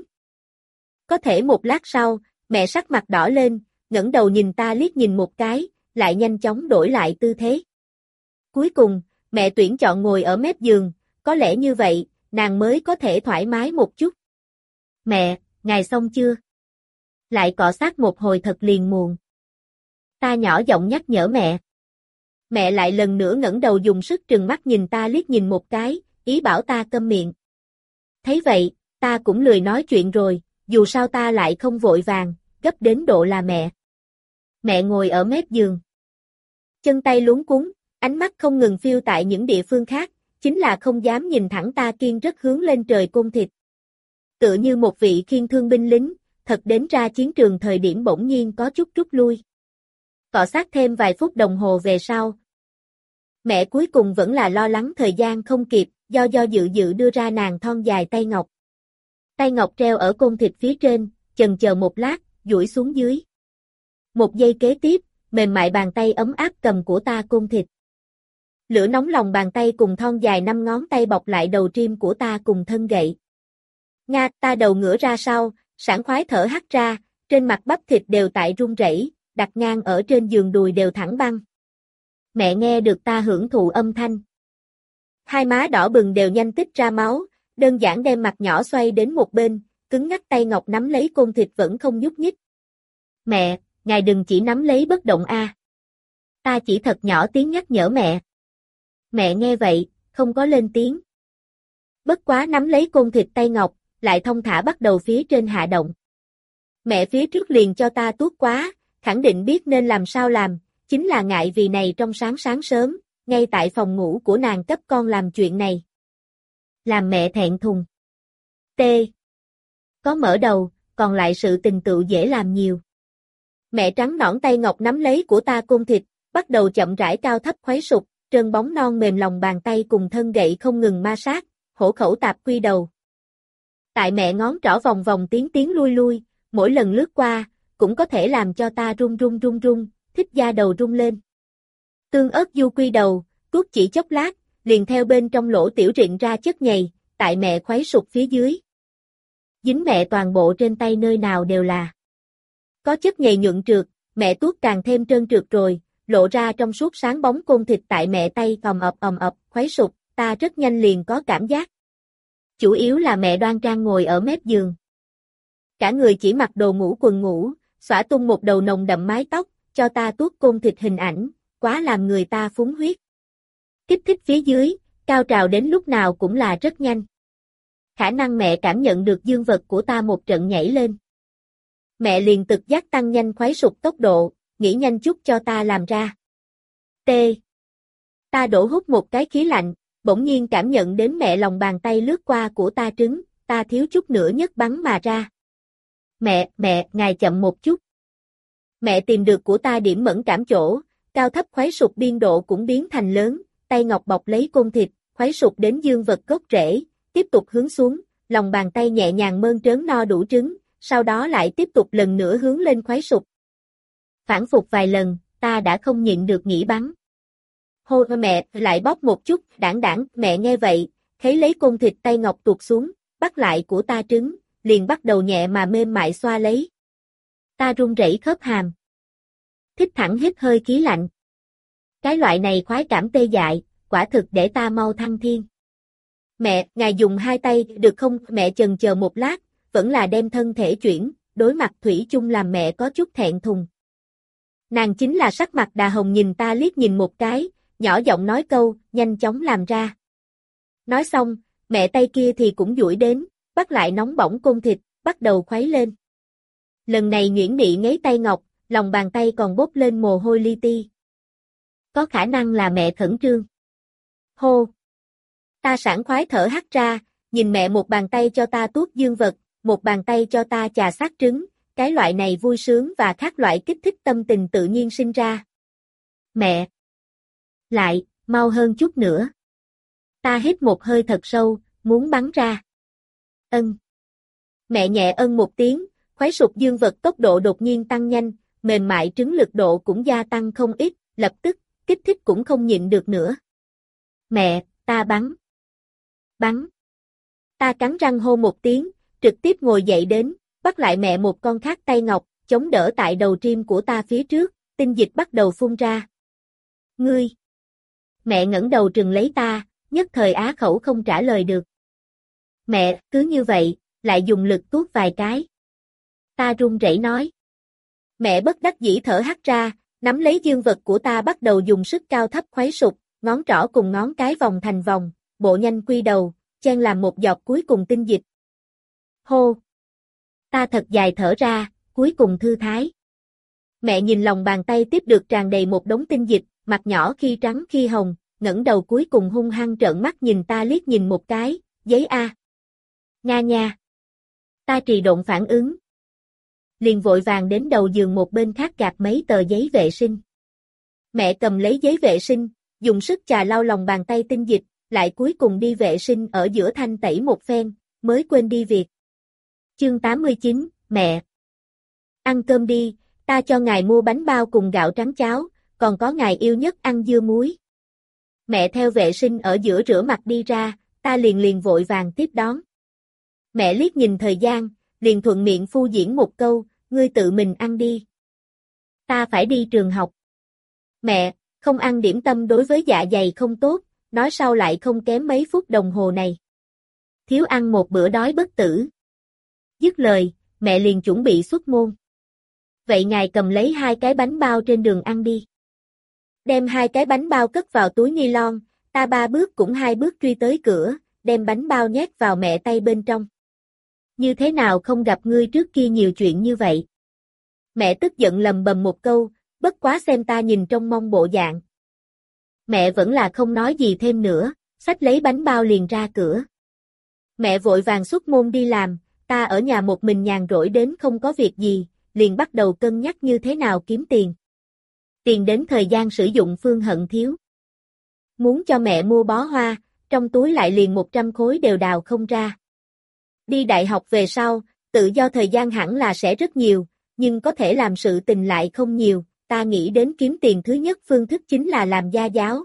Speaker 1: Có thể một lát sau, mẹ sắc mặt đỏ lên, ngẩng đầu nhìn ta liếc nhìn một cái, lại nhanh chóng đổi lại tư thế. Cuối cùng, mẹ tuyển chọn ngồi ở mép giường, có lẽ như vậy, nàng mới có thể thoải mái một chút. Mẹ, ngài xong chưa? Lại cọ sát một hồi thật liền muộn. Ta nhỏ giọng nhắc nhở mẹ. Mẹ lại lần nữa ngẩng đầu dùng sức trừng mắt nhìn ta liếc nhìn một cái, ý bảo ta câm miệng. Thấy vậy, ta cũng lười nói chuyện rồi, dù sao ta lại không vội vàng, gấp đến độ là mẹ. Mẹ ngồi ở mép giường. Chân tay luống cuống, ánh mắt không ngừng phiêu tại những địa phương khác, chính là không dám nhìn thẳng ta kiên rất hướng lên trời côn thịt. Tựa như một vị khiên thương binh lính, thật đến ra chiến trường thời điểm bỗng nhiên có chút rút lui. Cọ sát thêm vài phút đồng hồ về sau. Mẹ cuối cùng vẫn là lo lắng thời gian không kịp, do do dự dự đưa ra nàng thon dài tay ngọc. Tay ngọc treo ở côn thịt phía trên, chần chờ một lát, duỗi xuống dưới. Một giây kế tiếp, mềm mại bàn tay ấm áp cầm của ta côn thịt. Lửa nóng lòng bàn tay cùng thon dài năm ngón tay bọc lại đầu trim của ta cùng thân gậy. Nga, ta đầu ngửa ra sau, sảng khoái thở hắt ra, trên mặt bắp thịt đều tại run rẩy, đặt ngang ở trên giường đùi đều thẳng băng. Mẹ nghe được ta hưởng thụ âm thanh. Hai má đỏ bừng đều nhanh tích ra máu, đơn giản đem mặt nhỏ xoay đến một bên, cứng ngắc tay ngọc nắm lấy côn thịt vẫn không nhúc nhích. Mẹ, ngài đừng chỉ nắm lấy bất động a. Ta chỉ thật nhỏ tiếng nhắc nhở mẹ. Mẹ nghe vậy, không có lên tiếng. Bất quá nắm lấy côn thịt tay ngọc, lại thông thả bắt đầu phía trên hạ động. Mẹ phía trước liền cho ta tuốt quá, khẳng định biết nên làm sao làm, chính là ngại vì này trong sáng sáng sớm, ngay tại phòng ngủ của nàng cấp con làm chuyện này. Làm mẹ thẹn thùng. T. Có mở đầu, còn lại sự tình tự dễ làm nhiều. Mẹ trắng nõn tay ngọc nắm lấy của ta côn thịt, bắt đầu chậm rãi cao thấp khuấy sụp, trơn bóng non mềm lòng bàn tay cùng thân gậy không ngừng ma sát, hổ khẩu tạp quy đầu. Tại mẹ ngón trỏ vòng vòng tiến tiến lui lui, mỗi lần lướt qua, cũng có thể làm cho ta run run run run, thích da đầu run lên. Tương ớt du quy đầu, tuốt chỉ chốc lát, liền theo bên trong lỗ tiểu rịn ra chất nhầy, tại mẹ khuấy sụp phía dưới. Dính mẹ toàn bộ trên tay nơi nào đều là. Có chất nhầy nhuận trượt, mẹ tuốt càng thêm trơn trượt rồi, lộ ra trong suốt sáng bóng côn thịt tại mẹ tay ầm ập ầm ập, khuấy sụp, ta rất nhanh liền có cảm giác. Chủ yếu là mẹ đoan trang ngồi ở mép giường. Cả người chỉ mặc đồ ngủ quần ngủ, xõa tung một đầu nồng đậm mái tóc, cho ta tuốt côn thịt hình ảnh, quá làm người ta phúng huyết. Kích thích phía dưới, cao trào đến lúc nào cũng là rất nhanh. Khả năng mẹ cảm nhận được dương vật của ta một trận nhảy lên. Mẹ liền tự giác tăng nhanh khuấy sụp tốc độ, nghĩ nhanh chút cho ta làm ra. T. Ta đổ hút một cái khí lạnh, bỗng nhiên cảm nhận đến mẹ lòng bàn tay lướt qua của ta trứng, ta thiếu chút nữa nhấc bắn mà ra. Mẹ, mẹ, ngài chậm một chút. Mẹ tìm được của ta điểm mẫn cảm chỗ, cao thấp khuấy sụp biên độ cũng biến thành lớn, tay ngọc bọc lấy côn thịt, khuấy sụp đến dương vật gốc rễ, tiếp tục hướng xuống, lòng bàn tay nhẹ nhàng mơn trớn no đủ trứng, sau đó lại tiếp tục lần nữa hướng lên khuấy sụp. Phản phục vài lần, ta đã không nhịn được nghĩ bắn. Hô mẹ, lại bóp một chút, đảng đảng, mẹ nghe vậy, thấy lấy côn thịt tay ngọc tuột xuống, bắt lại của ta trứng, liền bắt đầu nhẹ mà mềm mại xoa lấy. Ta run rẩy khớp hàm. Thích thẳng hít hơi khí lạnh. Cái loại này khoái cảm tê dại, quả thực để ta mau thăng thiên. Mẹ, ngài dùng hai tay, được không? Mẹ chần chờ một lát, vẫn là đem thân thể chuyển, đối mặt thủy chung làm mẹ có chút thẹn thùng. Nàng chính là sắc mặt đà hồng nhìn ta liếc nhìn một cái, nhỏ giọng nói câu, nhanh chóng làm ra. Nói xong, mẹ tay kia thì cũng duỗi đến, bắt lại nóng bỏng côn thịt, bắt đầu khuấy lên. Lần này nhuyễn nị ngáy tay ngọc, lòng bàn tay còn bốc lên mồ hôi li ti. Có khả năng là mẹ khẩn trương. Hô! Ta sảng khoái thở hắt ra, nhìn mẹ một bàn tay cho ta tuốt dương vật, một bàn tay cho ta chà sát trứng, cái loại này vui sướng và khác loại kích thích tâm tình tự nhiên sinh ra. Mẹ! Lại, mau hơn chút nữa. Ta hít một hơi thật sâu, muốn bắn ra. Ân. Mẹ nhẹ ân một tiếng, khoái sụp dương vật tốc độ đột nhiên tăng nhanh, mềm mại trứng lực độ cũng gia tăng không ít, lập tức, kích thích cũng không nhịn được nữa. Mẹ, ta bắn. Bắn. Ta cắn răng hô một tiếng, trực tiếp ngồi dậy đến, bắt lại mẹ một con khác tay ngọc, chống đỡ tại đầu trim của ta phía trước, tinh dịch bắt đầu phun ra. Ngươi. Mẹ ngẩng đầu trừng lấy ta, nhất thời á khẩu không trả lời được. Mẹ, cứ như vậy, lại dùng lực tuốt vài cái. Ta run rẩy nói. Mẹ bất đắc dĩ thở hắt ra, nắm lấy dương vật của ta bắt đầu dùng sức cao thấp khuấy sụp, ngón trỏ cùng ngón cái vòng thành vòng, bộ nhanh quy đầu, chen làm một giọt cuối cùng tinh dịch. Hô! Ta thật dài thở ra, cuối cùng thư thái. Mẹ nhìn lòng bàn tay tiếp được tràn đầy một đống tinh dịch, mặt nhỏ khi trắng khi hồng, ngẩng đầu cuối cùng hung hăng trợn mắt nhìn ta liếc nhìn một cái, giấy A. Nga nha. Ta trì độn phản ứng. Liền vội vàng đến đầu giường một bên khác gạt mấy tờ giấy vệ sinh. Mẹ cầm lấy giấy vệ sinh, dùng sức chà lau lòng bàn tay tinh dịch, lại cuối cùng đi vệ sinh ở giữa thanh tẩy một phen, mới quên đi việc. Chương tám mươi chín, mẹ. Ăn cơm đi, ta cho ngài mua bánh bao cùng gạo trắng cháo, còn có ngài yêu nhất ăn dưa muối. Mẹ theo vệ sinh ở giữa rửa mặt đi ra, ta liền liền vội vàng tiếp đón. Mẹ liếc nhìn thời gian, liền thuận miệng phu diễn một câu, ngươi tự mình ăn đi. Ta phải đi trường học. Mẹ, không ăn điểm tâm đối với dạ dày không tốt, nói sau lại không kém mấy phút đồng hồ này. Thiếu ăn một bữa đói bất tử. Dứt lời, mẹ liền chuẩn bị xuất môn. Vậy ngài cầm lấy hai cái bánh bao trên đường ăn đi. Đem hai cái bánh bao cất vào túi ni lon, ta ba bước cũng hai bước truy tới cửa, đem bánh bao nhét vào mẹ tay bên trong. Như thế nào không gặp ngươi trước kia nhiều chuyện như vậy? Mẹ tức giận lầm bầm một câu, bất quá xem ta nhìn trong mong bộ dạng. Mẹ vẫn là không nói gì thêm nữa, xách lấy bánh bao liền ra cửa. Mẹ vội vàng xuất môn đi làm, ta ở nhà một mình nhàn rỗi đến không có việc gì, liền bắt đầu cân nhắc như thế nào kiếm tiền. Tiền đến thời gian sử dụng Phương hận thiếu. Muốn cho mẹ mua bó hoa, trong túi lại liền một trăm khối đều đào không ra. Đi đại học về sau, tự do thời gian hẳn là sẽ rất nhiều, nhưng có thể làm sự tình lại không nhiều, ta nghĩ đến kiếm tiền thứ nhất phương thức chính là làm gia giáo.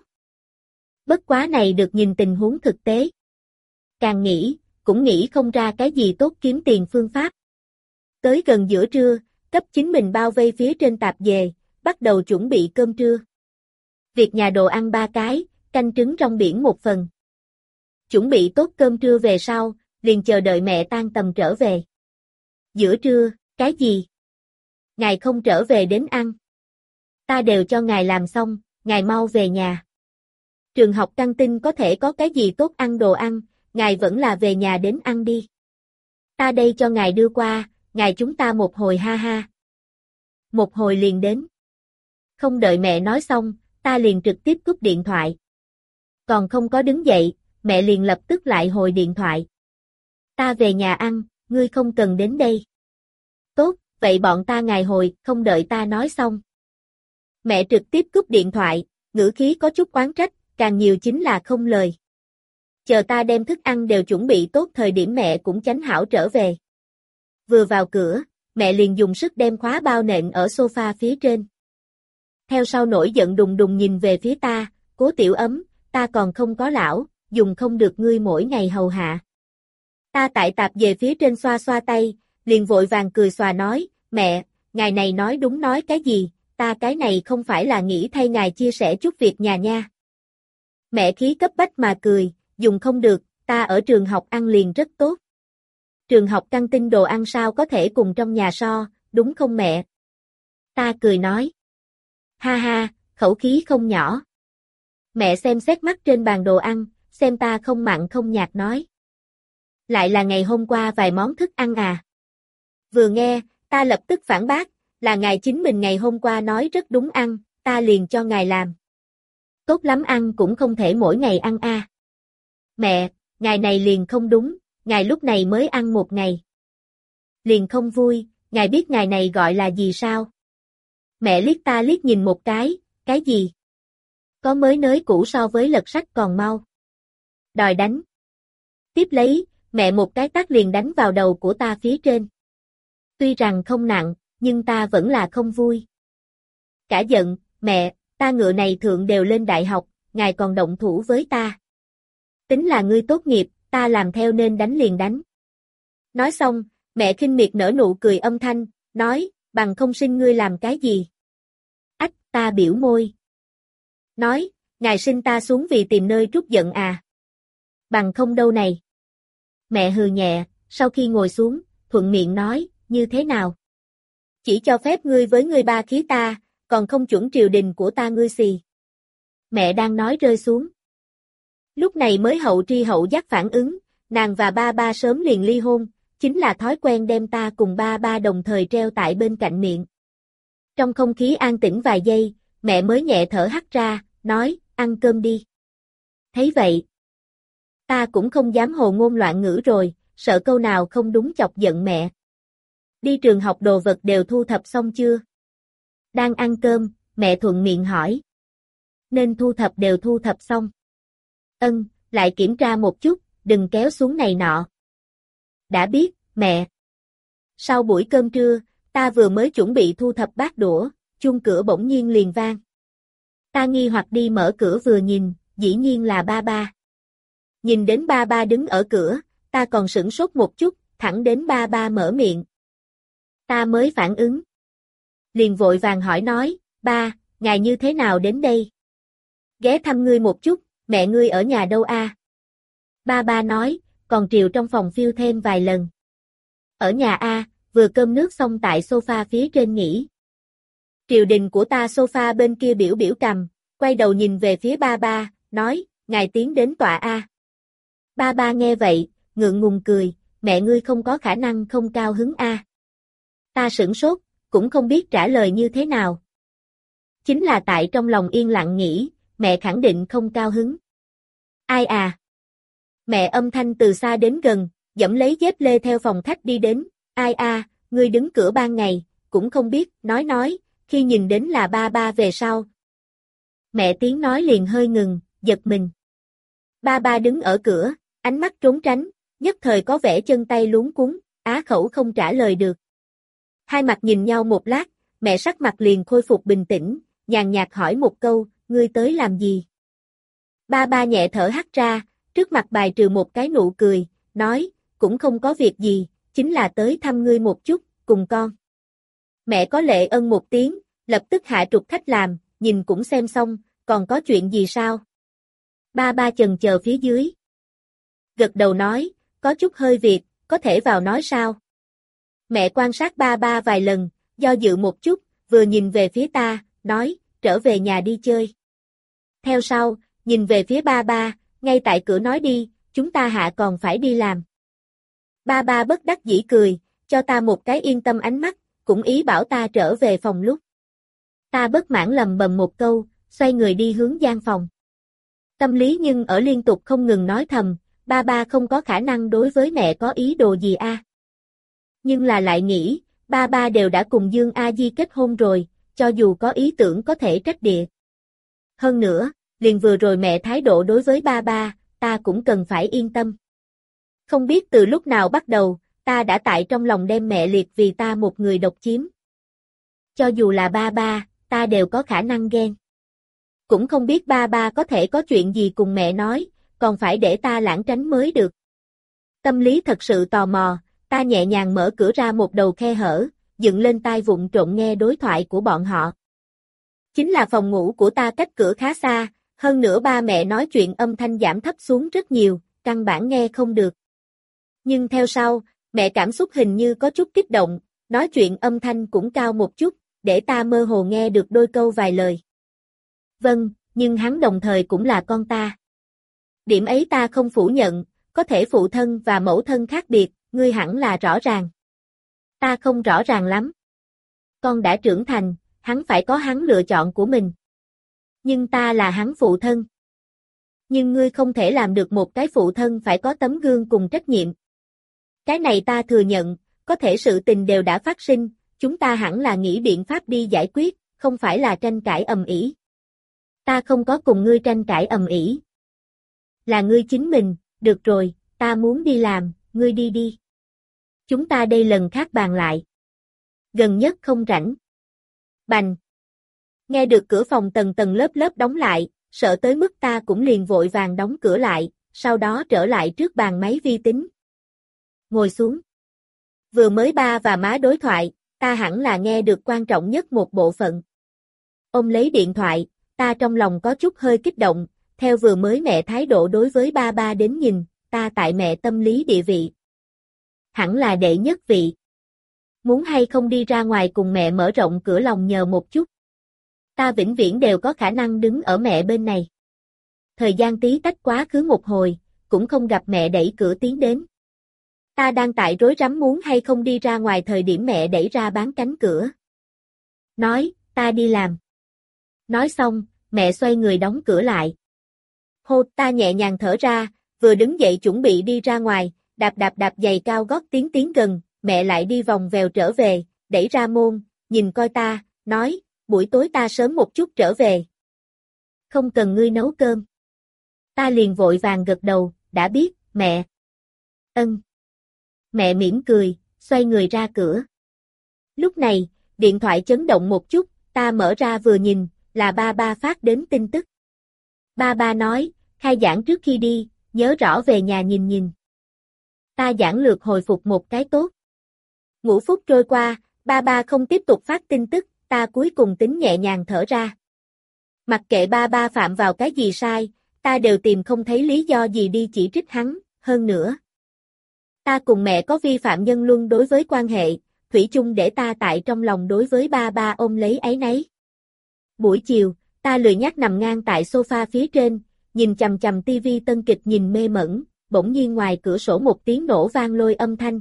Speaker 1: Bất quá này được nhìn tình huống thực tế. Càng nghĩ, cũng nghĩ không ra cái gì tốt kiếm tiền phương pháp. Tới gần giữa trưa, cấp chính mình bao vây phía trên tạp dề, bắt đầu chuẩn bị cơm trưa. Việc nhà đồ ăn ba cái, canh trứng rong biển một phần. Chuẩn bị tốt cơm trưa về sau, liền chờ đợi mẹ tan tầm trở về. Giữa trưa, cái gì? Ngài không trở về đến ăn. Ta đều cho ngài làm xong, ngài mau về nhà. Trường học căng tin có thể có cái gì tốt ăn đồ ăn, ngài vẫn là về nhà đến ăn đi. Ta đây cho ngài đưa qua, ngài chúng ta một hồi ha ha. Một hồi liền đến. Không đợi mẹ nói xong, ta liền trực tiếp cúp điện thoại. Còn không có đứng dậy, mẹ liền lập tức lại hồi điện thoại. Ta về nhà ăn, ngươi không cần đến đây. Tốt, vậy bọn ta ngày hồi, không đợi ta nói xong. Mẹ trực tiếp cúp điện thoại, ngữ khí có chút oán trách, càng nhiều chính là không lời. Chờ ta đem thức ăn đều chuẩn bị tốt thời điểm mẹ cũng chánh hảo trở về. Vừa vào cửa, mẹ liền dùng sức đem khóa bao nện ở sofa phía trên. Theo sau nổi giận đùng đùng nhìn về phía ta, Cố Tiểu Ấm, ta còn không có lão, dùng không được ngươi mỗi ngày hầu hạ. Ta tại tạp về phía trên xoa xoa tay, liền vội vàng cười xòa nói, mẹ, ngài này nói đúng nói cái gì, ta cái này không phải là nghĩ thay ngài chia sẻ chút việc nhà nha. Mẹ khí cấp bách mà cười, dùng không được, ta ở trường học ăn liền rất tốt. Trường học căng tin đồ ăn sao có thể cùng trong nhà so, đúng không mẹ? Ta cười nói. Ha ha, khẩu khí không nhỏ. Mẹ xem xét mắt trên bàn đồ ăn, xem ta không mặn không nhạt nói. Lại là ngày hôm qua vài món thức ăn à? Vừa nghe, ta lập tức phản bác, là ngài chính mình ngày hôm qua nói rất đúng ăn, ta liền cho ngài làm. Tốt lắm ăn cũng không thể mỗi ngày ăn a. À. Mẹ, ngài này liền không đúng, ngài lúc này mới ăn một ngày. Liền không vui, ngài biết ngài này gọi là gì sao? Mẹ liếc ta liếc nhìn một cái, cái gì? Có mới nới cũ so với lật sách còn mau. Đòi đánh. Tiếp lấy, mẹ một cái tát liền đánh vào đầu của ta phía trên. Tuy rằng không nặng, nhưng ta vẫn là không vui. Cả giận, mẹ, ta ngựa này thượng đều lên đại học, ngài còn động thủ với ta. Tính là ngươi tốt nghiệp, ta làm theo nên đánh liền đánh. Nói xong, mẹ khinh miệt nở nụ cười âm thanh, nói, bằng không sinh ngươi làm cái gì? Ách, ta biểu môi. Nói, ngài sinh ta xuống vì tìm nơi trút giận à? Bằng không đâu này. Mẹ hừ nhẹ, sau khi ngồi xuống, thuận miệng nói, như thế nào? Chỉ cho phép ngươi với ngươi ba khí ta, còn không chuẩn triều đình của ta ngươi xì. Mẹ đang nói rơi xuống. Lúc này mới hậu tri hậu giác phản ứng, nàng và ba ba sớm liền ly hôn, chính là thói quen đem ta cùng ba ba đồng thời treo tại bên cạnh miệng. Trong không khí an tĩnh vài giây, mẹ mới nhẹ thở hắt ra, nói, ăn cơm đi. Thấy vậy, ta cũng không dám hồ ngôn loạn ngữ rồi, sợ câu nào không đúng chọc giận mẹ. Đi trường học đồ vật đều thu thập xong chưa? Đang ăn cơm, mẹ thuận miệng hỏi. Nên thu thập đều thu thập xong. Ân, lại kiểm tra một chút, đừng kéo xuống này nọ. Đã biết, mẹ. Sau buổi cơm trưa, ta vừa mới chuẩn bị thu thập bát đũa, chuông cửa bỗng nhiên liền vang. Ta nghi hoặc đi mở cửa vừa nhìn, dĩ nhiên là ba ba. Nhìn đến ba ba đứng ở cửa, ta còn sửng sốt một chút, thẳng đến ba ba mở miệng. Ta mới phản ứng. Liền vội vàng hỏi nói, ba, ngài như thế nào đến đây? Ghé thăm ngươi một chút, mẹ ngươi ở nhà đâu a? Ba ba nói, còn Triều trong phòng phiêu thêm vài lần. Ở nhà a, vừa cơm nước xong tại sofa phía trên nghỉ. Triều đình của ta sofa bên kia biểu biểu cầm, quay đầu nhìn về phía ba ba, nói, ngài tiến đến tọa a. Ba ba nghe vậy, ngượng ngùng cười, mẹ ngươi không có khả năng không cao hứng a. Ta sửng sốt, cũng không biết trả lời như thế nào. Chính là tại trong lòng yên lặng nghĩ, mẹ khẳng định không cao hứng. Ai à? Mẹ âm thanh từ xa đến gần, dẫm lấy dép lê theo phòng khách đi đến, ai a, ngươi đứng cửa ban ngày, cũng không biết, nói nói, khi nhìn đến là ba ba về sau. Mẹ tiếng nói liền hơi ngừng, giật mình. Ba ba đứng ở cửa, ánh mắt trốn tránh, nhất thời có vẻ chân tay luống cuống, á khẩu không trả lời được. Hai mặt nhìn nhau một lát, mẹ sắc mặt liền khôi phục bình tĩnh, nhàn nhạt hỏi một câu, ngươi tới làm gì? Ba ba nhẹ thở hắt ra, trước mặt bài trừ một cái nụ cười, nói, cũng không có việc gì, chính là tới thăm ngươi một chút, cùng con. Mẹ có lệ ân một tiếng, lập tức hạ trục khách làm, nhìn cũng xem xong, còn có chuyện gì sao? Ba ba chần chờ phía dưới. Gật đầu nói, có chút hơi việc, có thể vào nói sao? Mẹ quan sát ba ba vài lần, do dự một chút, vừa nhìn về phía ta, nói, trở về nhà đi chơi. Theo sau, nhìn về phía ba ba, ngay tại cửa nói đi, chúng ta hạ còn phải đi làm. Ba ba bất đắc dĩ cười, cho ta một cái yên tâm ánh mắt, cũng ý bảo ta trở về phòng lúc. Ta bất mãn lầm bầm một câu, xoay người đi hướng gian phòng. Tâm lý nhưng ở liên tục không ngừng nói thầm, ba ba không có khả năng đối với mẹ có ý đồ gì a. À. Nhưng là lại nghĩ, ba ba đều đã cùng Dương A Di kết hôn rồi, cho dù có ý tưởng có thể trách địa. Hơn nữa, liền vừa rồi mẹ thái độ đối với ba ba, ta cũng cần phải yên tâm. Không biết từ lúc nào bắt đầu, ta đã tại trong lòng đem mẹ liệt vì ta một người độc chiếm. Cho dù là ba ba, ta đều có khả năng ghen. Cũng không biết ba ba có thể có chuyện gì cùng mẹ nói, còn phải để ta lảng tránh mới được. Tâm lý thật sự tò mò, ta nhẹ nhàng mở cửa ra một đầu khe hở, dựng lên tai vụng trộn nghe đối thoại của bọn họ. Chính là phòng ngủ của ta cách cửa khá xa, hơn nữa ba mẹ nói chuyện âm thanh giảm thấp xuống rất nhiều, căn bản nghe không được. Nhưng theo sau, mẹ cảm xúc hình như có chút kích động, nói chuyện âm thanh cũng cao một chút, để ta mơ hồ nghe được đôi câu vài lời. Vâng, nhưng hắn đồng thời cũng là con ta. Điểm ấy ta không phủ nhận, có thể phụ thân và mẫu thân khác biệt, ngươi hẳn là rõ ràng. Ta không rõ ràng lắm. Con đã trưởng thành, hắn phải có hắn lựa chọn của mình. Nhưng ta là hắn phụ thân. Nhưng ngươi không thể làm được một cái phụ thân phải có tấm gương cùng trách nhiệm. Cái này ta thừa nhận, có thể sự tình đều đã phát sinh, chúng ta hẳn là nghĩ biện pháp đi giải quyết, không phải là tranh cãi ầm ĩ. Ta không có cùng ngươi tranh cãi ầm ĩ. Là ngươi chính mình, được rồi, ta muốn đi làm, ngươi đi đi. Chúng ta đây lần khác bàn lại. Gần nhất không rảnh. Bành. Nghe được cửa phòng tầng tầng lớp lớp đóng lại, sợ tới mức ta cũng liền vội vàng đóng cửa lại, sau đó trở lại trước bàn máy vi tính. Ngồi xuống. Vừa mới ba và má đối thoại, ta hẳn là nghe được quan trọng nhất một bộ phận. Ông lấy điện thoại, ta trong lòng có chút hơi kích động, theo vừa mới mẹ thái độ đối với ba ba đến nhìn, ta tại mẹ tâm lý địa vị. Hẳn là đệ nhất vị. Muốn hay không đi ra ngoài cùng mẹ mở rộng cửa lòng nhờ một chút. Ta vĩnh viễn đều có khả năng đứng ở mẹ bên này. Thời gian tí tách quá khứ một hồi, cũng không gặp mẹ đẩy cửa tiến đến. Ta đang tại rối rắm muốn hay không đi ra ngoài thời điểm mẹ đẩy ra bán cánh cửa. Nói, ta đi làm. Nói xong, mẹ xoay người đóng cửa lại. Hô, ta nhẹ nhàng thở ra, vừa đứng dậy chuẩn bị đi ra ngoài, đạp đạp đạp giày cao gót tiến tiến gần, mẹ lại đi vòng vèo trở về, đẩy ra môn, nhìn coi ta, nói, buổi tối ta sớm một chút trở về. Không cần ngươi nấu cơm. Ta liền vội vàng gật đầu, đã biết, mẹ. Ân. Mẹ mỉm cười, xoay người ra cửa. Lúc này, điện thoại chấn động một chút, ta mở ra vừa nhìn, là ba ba phát đến tin tức. Ba ba nói, khai giảng trước khi đi, nhớ rõ về nhà nhìn nhìn. Ta giảng lược hồi phục một cái tốt. Ngũ phút trôi qua, ba ba không tiếp tục phát tin tức, ta cuối cùng tính nhẹ nhàng thở ra. Mặc kệ ba ba phạm vào cái gì sai, ta đều tìm không thấy lý do gì đi chỉ trích hắn, hơn nữa. Ta cùng mẹ có vi phạm nhân luân đối với quan hệ, thủy chung để ta tại trong lòng đối với ba ba ôm lấy áy náy. Buổi chiều, ta lười nhác nằm ngang tại sofa phía trên, nhìn chằm chằm tivi tân kịch nhìn mê mẩn, bỗng nhiên ngoài cửa sổ một tiếng nổ vang lôi âm thanh.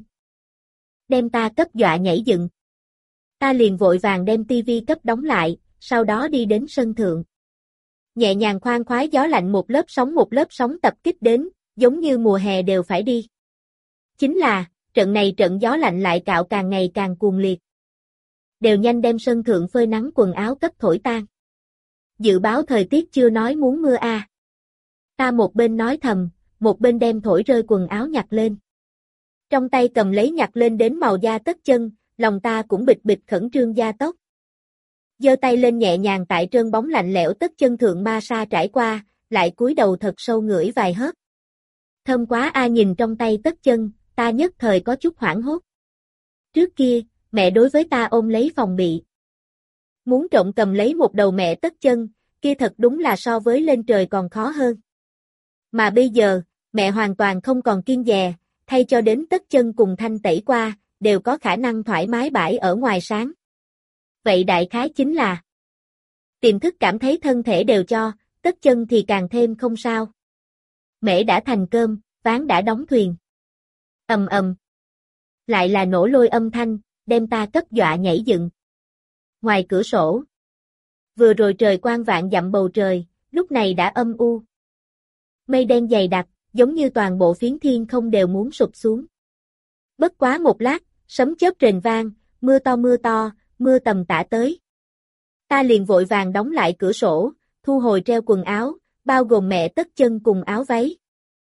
Speaker 1: Đem ta cấp dọa nhảy dựng. Ta liền vội vàng đem tivi cấp đóng lại, sau đó đi đến sân thượng. Nhẹ nhàng khoan khoái gió lạnh một lớp sóng một lớp sóng tập kích đến, giống như mùa hè đều phải đi. Chính là, trận này trận gió lạnh lại cạo càng ngày càng cuồng liệt. Đều nhanh đem sân thượng phơi nắng quần áo cấp thổi tan. Dự báo thời tiết chưa nói muốn mưa a. À. Ta một bên nói thầm, một bên đem thổi rơi quần áo nhặt lên. Trong tay cầm lấy nhặt lên đến màu da tất chân, lòng ta cũng bịch bịch khẩn trương da tóc. Giơ tay lên nhẹ nhàng tại trơn bóng lạnh lẽo tất chân thượng ma sa trải qua, lại cúi đầu thật sâu ngửi vài hớp. Thơm quá a, nhìn trong tay tất chân, ta nhất thời có chút hoảng hốt. Trước kia, mẹ đối với ta ôm lấy phòng bị. Muốn trộm cầm lấy một đầu mẹ tất chân, kia thật đúng là so với lên trời còn khó hơn. Mà bây giờ, mẹ hoàn toàn không còn kiêng dè, thay cho đến tất chân cùng thanh tẩy qua, đều có khả năng thoải mái bãi ở ngoài sáng. Vậy đại khái chính là tiềm thức cảm thấy thân thể đều cho, tất chân thì càng thêm không sao. Mễ đã thành cơm, ván đã đóng thuyền. Ầm ầm. Lại là nổ lôi âm thanh, đem ta cấp dọa nhảy dựng. Ngoài cửa sổ. Vừa rồi trời quang vạn dặm bầu trời, lúc này đã âm u. Mây đen dày đặc, giống như toàn bộ phiến thiên không đều muốn sụp xuống. Bất quá một lát, sấm chớp rền vang, mưa to mưa to, mưa tầm tã tới. Ta liền vội vàng đóng lại cửa sổ, thu hồi treo quần áo, bao gồm mẹ tất chân cùng áo váy.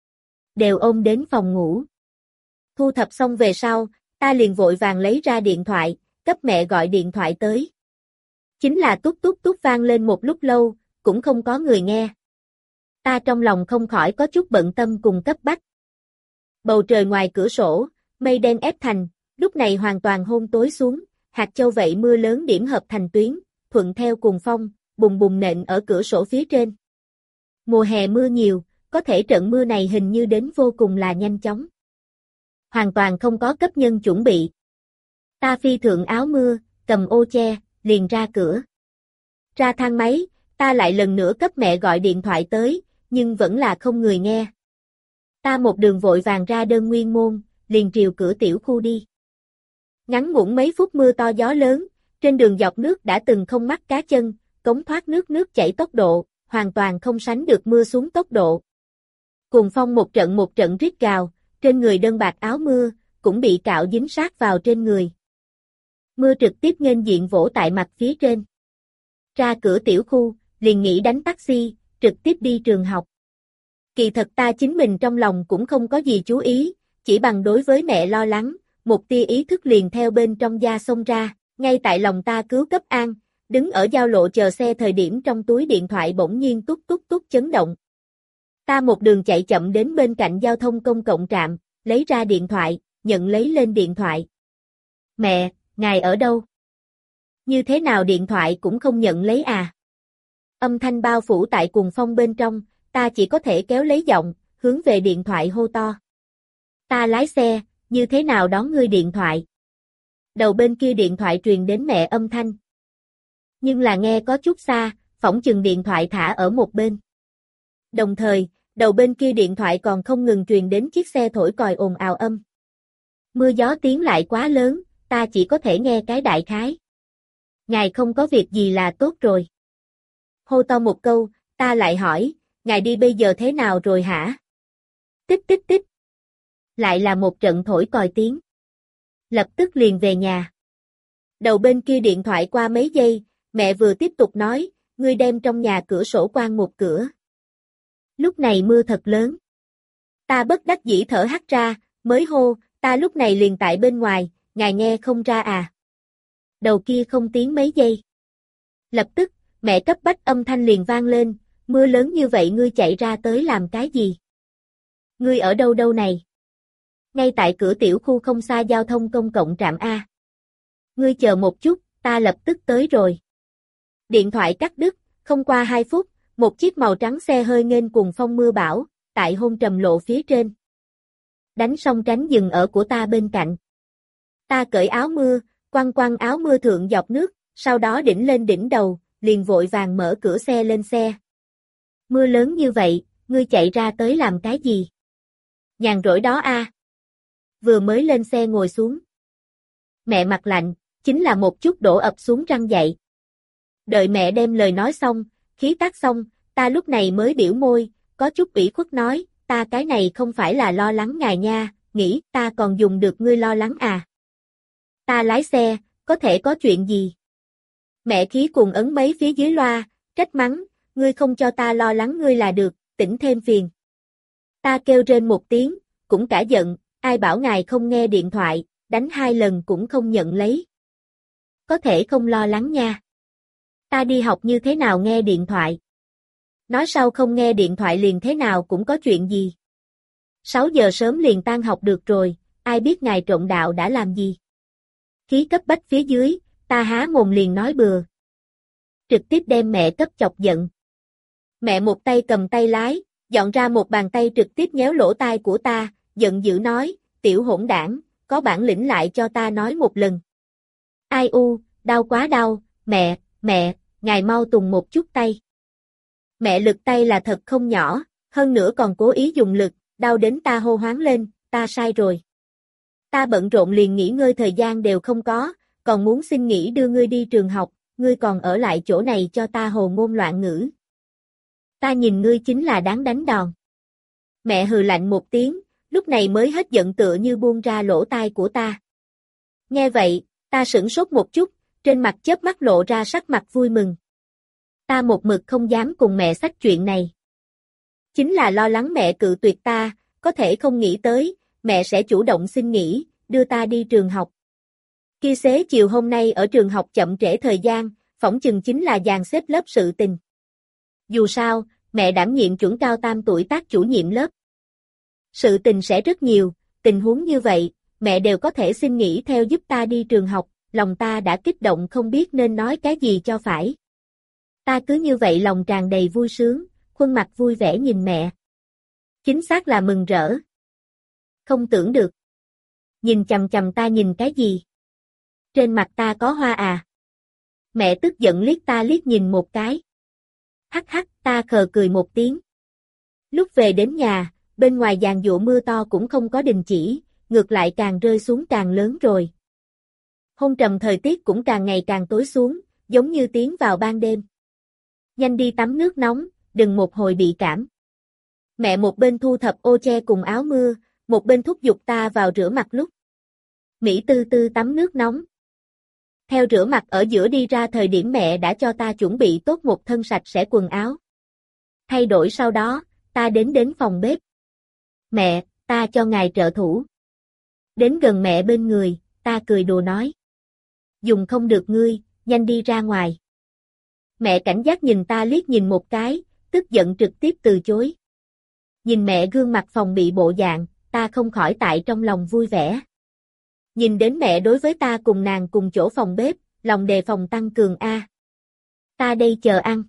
Speaker 1: Đều ôm đến phòng ngủ. Thu thập xong về sau, ta liền vội vàng lấy ra điện thoại, cấp mẹ gọi điện thoại tới. Chính là tút tút tút vang lên một lúc lâu, cũng không có người nghe. Ta trong lòng không khỏi có chút bận tâm cùng cấp bách. Bầu trời ngoài cửa sổ, mây đen ép thành, lúc này hoàn toàn hôn tối xuống, hạt châu vậy mưa lớn điểm hợp thành tuyến, thuận theo cuồng phong, bùng bùng nện ở cửa sổ phía trên. Mùa hè mưa nhiều, có thể trận mưa này hình như đến vô cùng là nhanh chóng. Hoàn toàn không có cấp nhân chuẩn bị. Ta phi thượng áo mưa, cầm ô che, liền ra cửa. Ra thang máy, ta lại lần nữa cấp mẹ gọi điện thoại tới, nhưng vẫn là không người nghe. Ta một đường vội vàng ra đơn nguyên môn, liền triều cửa tiểu khu đi. Ngắn ngủn mấy phút mưa to gió lớn, trên đường dọc nước đã từng không mắc cá chân, cống thoát nước nước chảy tốc độ, hoàn toàn không sánh được mưa xuống tốc độ. Cuồng phong một trận một trận rít gào, trên người đơn bạc áo mưa, cũng bị cạo dính sát vào trên người. Mưa trực tiếp nghênh diện vỗ tại mặt phía trên. Ra cửa tiểu khu, liền nghĩ đánh taxi, trực tiếp đi trường học. Kỳ thật ta chính mình trong lòng cũng không có gì chú ý, chỉ bằng đối với mẹ lo lắng, một tia ý thức liền theo bên trong da xông ra, ngay tại lòng ta cứu cấp an, đứng ở giao lộ chờ xe thời điểm trong túi điện thoại bỗng nhiên tút tút tút chấn động. Ta một đường chạy chậm đến bên cạnh giao thông công cộng trạm, lấy ra điện thoại, nhận lấy lên điện thoại. Mẹ, ngài ở đâu? Như thế nào điện thoại cũng không nhận lấy à? Âm thanh bao phủ tại cuồng phong bên trong, ta chỉ có thể kéo lấy giọng, hướng về điện thoại hô to. Ta lái xe, như thế nào đón ngươi điện thoại? Đầu bên kia điện thoại truyền đến mẹ âm thanh. Nhưng là nghe có chút xa, phỏng chừng điện thoại thả ở một bên. Đồng thời, đầu bên kia điện thoại còn không ngừng truyền đến chiếc xe thổi còi ồn ào âm. Mưa gió tiếng lại quá lớn, ta chỉ có thể nghe cái đại khái. Ngài không có việc gì là tốt rồi. Hô to một câu, ta lại hỏi, ngài đi bây giờ thế nào rồi hả? Tích tích tích. Lại là một trận thổi còi tiếng. Lập tức liền về nhà. Đầu bên kia điện thoại qua mấy giây, mẹ vừa tiếp tục nói, ngươi đem trong nhà cửa sổ quan một cửa. Lúc này mưa thật lớn. Ta bất đắc dĩ thở hắt ra, mới hô, ta lúc này liền tại bên ngoài, ngài nghe không ra à? Đầu kia không tiếng mấy giây. Lập tức, mẹ cấp bách âm thanh liền vang lên, mưa lớn như vậy ngươi chạy ra tới làm cái gì? Ngươi ở đâu đâu này? Ngay tại cửa tiểu khu không xa giao thông công cộng trạm A. Ngươi chờ một chút, ta lập tức tới rồi. Điện thoại cắt đứt, không qua hai phút, một chiếc màu trắng xe hơi nghênh cùng phong mưa bão, tại hôn trầm lộ phía trên. Đánh xong tránh dừng ở của ta bên cạnh. Ta cởi áo mưa, quăng quăng áo mưa thượng dọc nước, sau đó đỉnh lên đỉnh đầu, liền vội vàng mở cửa xe lên xe. Mưa lớn như vậy, ngươi chạy ra tới làm cái gì? Nhàn rỗi đó a. Vừa mới lên xe ngồi xuống. Mẹ mặt lạnh, chính là một chút đổ ập xuống răng dậy. Đợi mẹ đem lời nói xong, khí tát xong, ta lúc này mới biểu môi, có chút ủy khuất nói, ta cái này không phải là lo lắng ngài nha, nghĩ ta còn dùng được ngươi lo lắng à. Ta lái xe, có thể có chuyện gì? Mẹ khí cùng ấn mấy phía dưới loa, trách mắng, ngươi không cho ta lo lắng ngươi là được, tỉnh thêm phiền. Ta kêu rên một tiếng, cũng cả giận, ai bảo ngài không nghe điện thoại, đánh hai lần cũng không nhận lấy. Có thể không lo lắng nha. Ta đi học như thế nào nghe điện thoại? Nói sau không nghe điện thoại liền thế nào cũng có chuyện gì. sáu giờ sớm liền tan học được rồi, ai biết ngài trộn đạo đã làm gì. Khí cấp bách phía dưới, ta há mồm liền nói bừa. Trực tiếp đem mẹ cấp chọc giận. Mẹ một tay cầm tay lái, dọn ra một bàn tay trực tiếp nhéo lỗ tai của ta, giận dữ nói, tiểu hỗn đảng, có bản lĩnh lại cho ta nói một lần. Ai u, đau quá đau, mẹ, mẹ, ngài mau tùng một chút tay. Mẹ lực tay là thật không nhỏ, hơn nữa còn cố ý dùng lực, đau đến ta hô hoáng lên, ta sai rồi. Ta bận rộn liền nghỉ ngơi thời gian đều không có, còn muốn xin nghỉ đưa ngươi đi trường học, ngươi còn ở lại chỗ này cho ta hồ ngôn loạn ngữ. Ta nhìn ngươi chính là đáng đánh đòn. Mẹ hừ lạnh một tiếng, lúc này mới hết giận tựa như buông ra lỗ tai của ta. Nghe vậy, ta sửng sốt một chút, trên mặt chớp mắt lộ ra sắc mặt vui mừng. Ta một mực không dám cùng mẹ xách chuyện này. Chính là lo lắng mẹ cự tuyệt ta, có thể không nghĩ tới, mẹ sẽ chủ động xin nghỉ, đưa ta đi trường học. Kia xế chiều hôm nay ở trường học chậm trễ thời gian, phỏng chừng chính là dàn xếp lớp sự tình. Dù sao, mẹ đảm nhiệm chuẩn cao tam tuổi tác chủ nhiệm lớp. Sự tình sẽ rất nhiều, tình huống như vậy, mẹ đều có thể xin nghỉ theo giúp ta đi trường học, lòng ta đã kích động không biết nên nói cái gì cho phải. Ta cứ như vậy lòng tràn đầy vui sướng, khuôn mặt vui vẻ nhìn mẹ. Chính xác là mừng rỡ. Không tưởng được. Nhìn chằm chằm ta nhìn cái gì? Trên mặt ta có hoa à? Mẹ tức giận liếc ta liếc nhìn một cái. Hắc hắc, ta khờ cười một tiếng. Lúc về đến nhà, bên ngoài giàn giụa mưa to cũng không có đình chỉ, ngược lại càng rơi xuống càng lớn rồi. Hôn trầm thời tiết cũng càng ngày càng tối xuống, giống như tiến vào ban đêm. Nhanh đi tắm nước nóng, đừng một hồi bị cảm. Mẹ một bên thu thập ô che cùng áo mưa, một bên thúc giục ta vào rửa mặt lúc. Mỹ tư tư tắm nước nóng. Theo rửa mặt ở giữa đi ra thời điểm mẹ đã cho ta chuẩn bị tốt một thân sạch sẽ quần áo. Thay đổi sau đó, ta đến đến phòng bếp. Mẹ, ta cho ngài trợ thủ. Đến gần mẹ bên người, ta cười đùa nói. Dùng không được ngươi, nhanh đi ra ngoài. Mẹ cảnh giác nhìn ta liếc nhìn một cái, tức giận trực tiếp từ chối. Nhìn mẹ gương mặt phòng bị bộ dạng, ta không khỏi tại trong lòng vui vẻ. Nhìn đến mẹ đối với ta cùng nàng cùng chỗ phòng bếp, lòng đề phòng tăng cường a. Ta đây chờ ăn.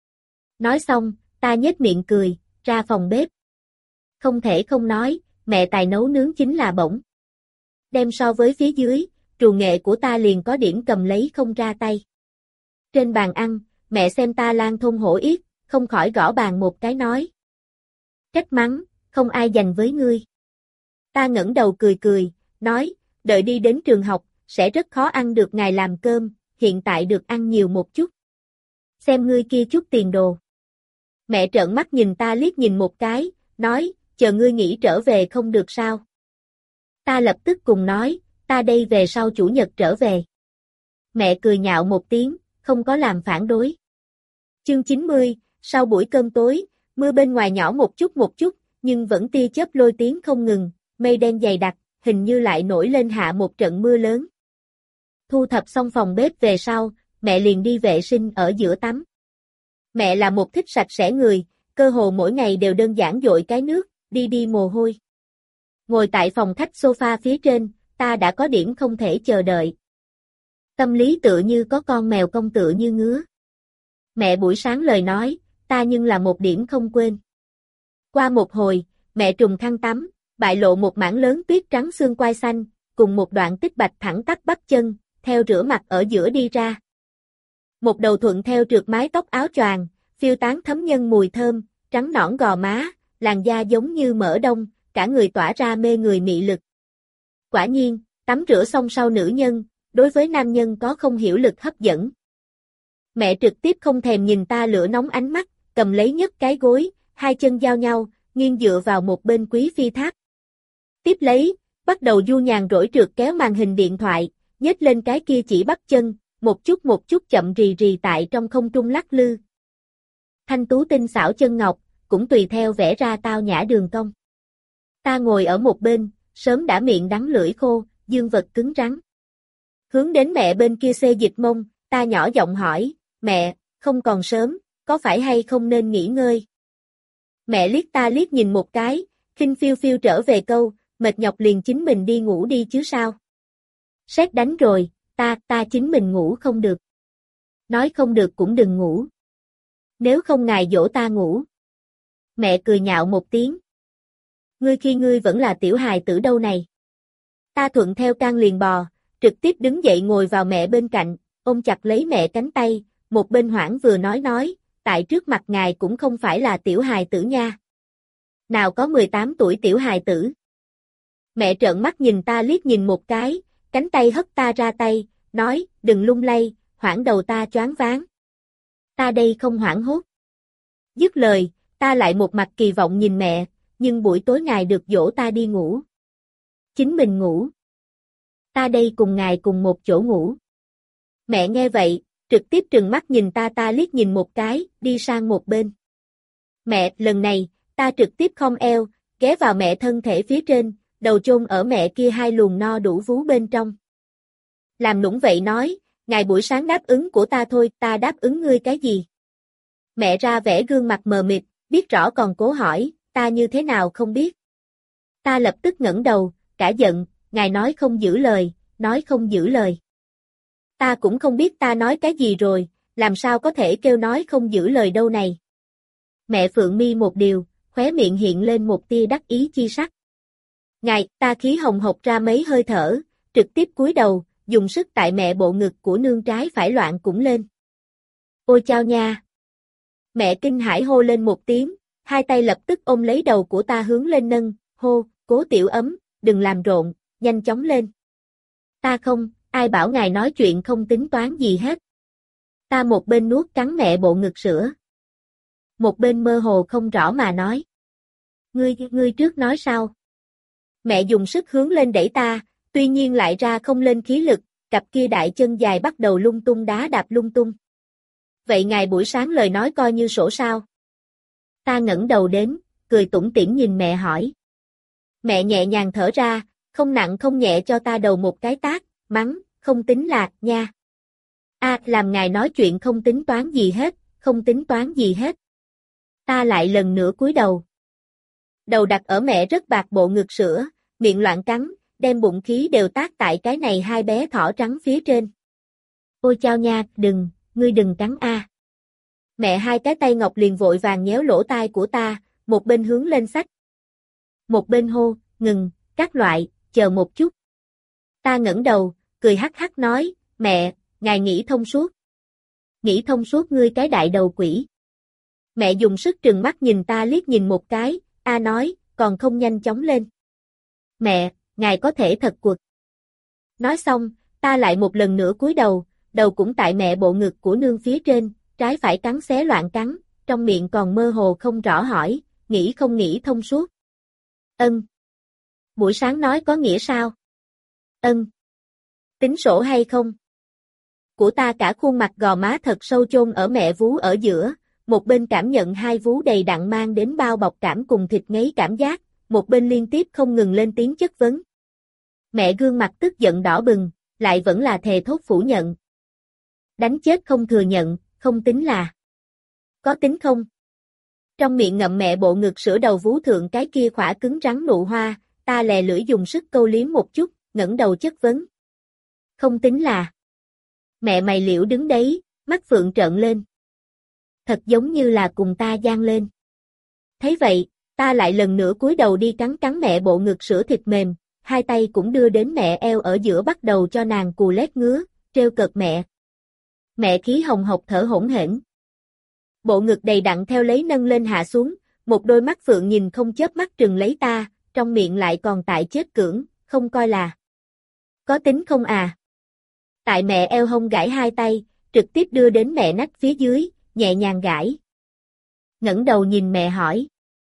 Speaker 1: Nói xong, ta nhếch miệng cười, ra phòng bếp. Không thể không nói, mẹ tài nấu nướng chính là bổng. Đem so với phía dưới, trù nghệ của ta liền có điểm cầm lấy không ra tay. Trên bàn ăn, mẹ xem ta lang thôn hổ yết, không khỏi gõ bàn một cái nói. Trách mắng, không ai dành với ngươi. Ta ngẩng đầu cười cười, nói, đợi đi đến trường học, sẽ rất khó ăn được ngài làm cơm, hiện tại được ăn nhiều một chút. Xem ngươi kia chút tiền đồ. Mẹ trợn mắt nhìn ta liếc nhìn một cái, nói, chờ ngươi nghỉ trở về không được sao. Ta lập tức cùng nói, ta đây về sau chủ nhật trở về. Mẹ cười nhạo một tiếng, không có làm phản đối. Chương chín mươi, sau buổi cơm tối, mưa bên ngoài nhỏ một chút một chút, nhưng vẫn tia chớp lôi tiếng không ngừng, mây đen dày đặc, hình như lại nổi lên hạ một trận mưa lớn. Thu thập xong phòng bếp về sau, mẹ liền đi vệ sinh ở giữa tắm. Mẹ là một thích sạch sẽ người, cơ hồ mỗi ngày đều đơn giản dội cái nước, đi đi mồ hôi. Ngồi tại phòng khách sofa phía trên, ta đã có điểm không thể chờ đợi. Tâm lý tựa như có con mèo công tựa như ngứa. Mẹ buổi sáng lời nói, ta nhưng là một điểm không quên. Qua một hồi, mẹ trùng khăn tắm, bại lộ một mảng lớn tuyết trắng xương quai xanh, cùng một đoạn tích bạch thẳng tắp bắp chân, theo rửa mặt ở giữa đi ra. Một đầu thuận theo trượt mái tóc áo choàng, phiêu tán thấm nhân mùi thơm, trắng nõn gò má, làn da giống như mỡ đông, cả người tỏa ra mê người mị lực. Quả nhiên, tắm rửa xong sau nữ nhân, đối với nam nhân có không hiểu lực hấp dẫn. Mẹ trực tiếp không thèm nhìn ta lửa nóng ánh mắt, cầm lấy nhấc cái gối, hai chân giao nhau, nghiêng dựa vào một bên quý phi tháp. Tiếp lấy, bắt đầu du nhàn rỗi trượt kéo màn hình điện thoại, nhếch lên cái kia chỉ bắp chân, một chút một chút chậm rì rì tại trong không trung lắc lư. Thanh tú tinh xảo chân ngọc, cũng tùy theo vẽ ra tao nhã đường cong. Ta ngồi ở một bên, sớm đã miệng đắng lưỡi khô, dương vật cứng rắn. Hướng đến mẹ bên kia xê dịch mông, ta nhỏ giọng hỏi, mẹ, không còn sớm, có phải hay không nên nghỉ ngơi? Mẹ liếc ta liếc nhìn một cái, khinh phiêu phiêu trở về câu, mệt nhọc liền chính mình đi ngủ đi chứ sao? Sét đánh rồi, ta, ta chính mình ngủ không được. Nói không được cũng đừng ngủ. Nếu không ngài dỗ ta ngủ. Mẹ cười nhạo một tiếng. Ngươi khi ngươi vẫn là tiểu hài tử đâu này. Ta thuận theo can liền bò, trực tiếp đứng dậy ngồi vào mẹ bên cạnh, ôm chặt lấy mẹ cánh tay, một bên hoảng vừa nói nói, tại trước mặt ngài cũng không phải là tiểu hài tử nha. Nào có mười tám tuổi tiểu hài tử. Mẹ trợn mắt nhìn ta liếc nhìn một cái, cánh tay hất ta ra tay, nói, đừng lung lay, hoảng đầu ta choáng váng. Ta đây không hoảng hốt. Dứt lời, ta lại một mặt kỳ vọng nhìn mẹ, nhưng buổi tối ngài được dỗ ta đi ngủ. Chính mình ngủ. Ta đây cùng ngài cùng một chỗ ngủ. Mẹ nghe vậy, trực tiếp trừng mắt nhìn ta ta liếc nhìn một cái, đi sang một bên. Mẹ, lần này, ta trực tiếp khom eo, ghé vào mẹ thân thể phía trên, đầu chôn ở mẹ kia hai luồng no đủ vú bên trong. Làm nũng vậy nói, ngài buổi sáng đáp ứng của ta thôi, ta đáp ứng ngươi cái gì? Mẹ ra vẻ gương mặt mờ mịt, biết rõ còn cố hỏi, ta như thế nào không biết. Ta lập tức ngẩng đầu, cả giận, ngài nói không giữ lời, nói không giữ lời. Ta cũng không biết ta nói cái gì rồi, làm sao có thể kêu nói không giữ lời đâu này. Mẹ Phượng Mi một điều, khóe miệng hiện lên một tia đắc ý chi sắc. Ngài, ta khí hồng hộc ra mấy hơi thở, trực tiếp cúi đầu, dùng sức tại mẹ bộ ngực của nương trái phải loạn cũng lên. Ôi chao nha! Mẹ kinh hãi hô lên một tiếng, hai tay lập tức ôm lấy đầu của ta hướng lên nâng, hô, Cố Tiểu Ấm, đừng làm rộn, nhanh chóng lên. Ta không, ai bảo ngài nói chuyện không tính toán gì hết. Ta một bên nuốt cắn mẹ bộ ngực sữa. Một bên mơ hồ không rõ mà nói. Ngươi, ngươi trước nói sao? Mẹ dùng sức hướng lên đẩy ta, tuy nhiên lại ra không lên khí lực, cặp kia đại chân dài bắt đầu lung tung đá đạp lung tung. Vậy ngài buổi sáng lời nói coi như sổ sao? Ta ngẩng đầu đến, cười tủm tỉm nhìn mẹ hỏi. Mẹ nhẹ nhàng thở ra, không nặng không nhẹ cho ta đầu một cái tát, mắng, không tính là, nha. A, à, làm ngài nói chuyện không tính toán gì hết, không tính toán gì hết. Ta lại lần nữa cúi đầu. Đầu đặt ở mẹ rất bạc bộ ngực sữa, miệng loạn cắn, đem bụng khí đều tác tại cái này hai bé thỏ trắng phía trên. Ôi chao nha, đừng, ngươi đừng cắn a. Mẹ hai cái tay ngọc liền vội vàng nhéo lỗ tai của ta, một bên hướng lên sách. Một bên hô, ngừng, các loại, chờ một chút. Ta ngẩng đầu, cười hắc hắc nói, mẹ, ngài nghĩ thông suốt. Nghĩ thông suốt ngươi cái đại đầu quỷ. Mẹ dùng sức trừng mắt nhìn ta liếc nhìn một cái, a nói, còn không nhanh chóng lên. Mẹ, ngài có thể thật quật. Nói xong, ta lại một lần nữa cúi đầu, đầu cũng tại mẹ bộ ngực của nương phía trên, trái phải cắn xé loạn cắn, trong miệng còn mơ hồ không rõ hỏi, nghĩ không nghĩ thông suốt. Ân. Buổi sáng nói có nghĩa sao? Ân. Tính sổ hay không? Của ta cả khuôn mặt gò má thật sâu chôn ở mẹ vú ở giữa, một bên cảm nhận hai vú đầy đặn mang đến bao bọc cảm cùng thịt ngấy cảm giác, một bên liên tiếp không ngừng lên tiếng chất vấn. Mẹ gương mặt tức giận đỏ bừng, lại vẫn là thề thốt phủ nhận. Đánh chết không thừa nhận, không tính là. Có tính không? Trong miệng ngậm mẹ bộ ngực sữa đầu vú thượng cái kia khỏa cứng rắn nụ hoa, ta lè lưỡi dùng sức câu liếm một chút, ngẩng đầu chất vấn. Không tính là. Mẹ mày liễu đứng đấy, mắt phượng trợn lên. Thật giống như là cùng ta giang lên. Thấy vậy, ta lại lần nữa cúi đầu đi cắn cắn mẹ bộ ngực sữa thịt mềm, hai tay cũng đưa đến mẹ eo ở giữa bắt đầu cho nàng cù lét ngứa, treo cợt mẹ. Mẹ khí hồng hộc thở hổn hển. Bộ ngực đầy đặn theo lấy nâng lên hạ xuống, một đôi mắt phượng nhìn không chớp mắt trừng lấy ta, trong miệng lại còn tại chết cưỡng, không coi là. Có tính không à? Tại mẹ eo hông gãi hai tay, trực tiếp đưa đến mẹ nách phía dưới, nhẹ nhàng gãi. Ngẩng đầu nhìn mẹ hỏi.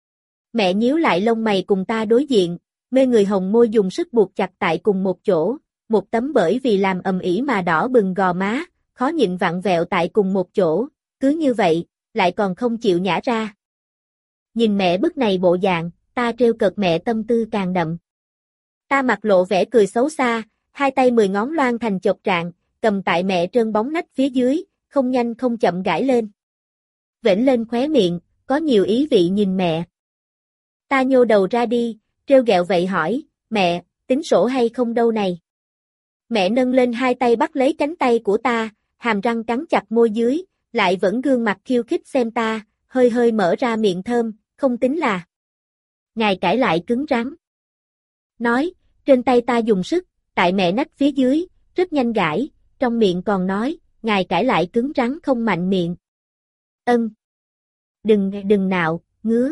Speaker 1: Mẹ nhíu lại lông mày cùng ta đối diện, mê người hồng môi dùng sức buộc chặt tại cùng một chỗ, một tấm bởi vì làm ầm ĩ mà đỏ bừng gò má, khó nhịn vặn vẹo tại cùng một chỗ, cứ như vậy, lại còn không chịu nhả ra. Nhìn mẹ bức này bộ dạng, ta trêu cợt mẹ tâm tư càng đậm. Ta mặt lộ vẻ cười xấu xa, hai tay mười ngón loan thành chột trạng, cầm tại mẹ trơn bóng nách phía dưới, không nhanh không chậm gãi lên. Vểnh lên khóe miệng, có nhiều ý vị nhìn mẹ. Ta nhô đầu ra đi, trêu ghẹo vậy hỏi, mẹ, tính sổ hay không đâu này? Mẹ nâng lên hai tay bắt lấy cánh tay của ta, hàm răng cắn chặt môi dưới, lại vẫn gương mặt khiêu khích xem ta, hơi hơi mở ra miệng thơm, không tính là. Ngài cãi lại cứng rắn. Nói, trên tay ta dùng sức, tại mẹ nách phía dưới, rất nhanh gãi, trong miệng còn nói, ngài cãi lại cứng rắn không mạnh miệng. Ân. Đừng, đừng nào, ngứa.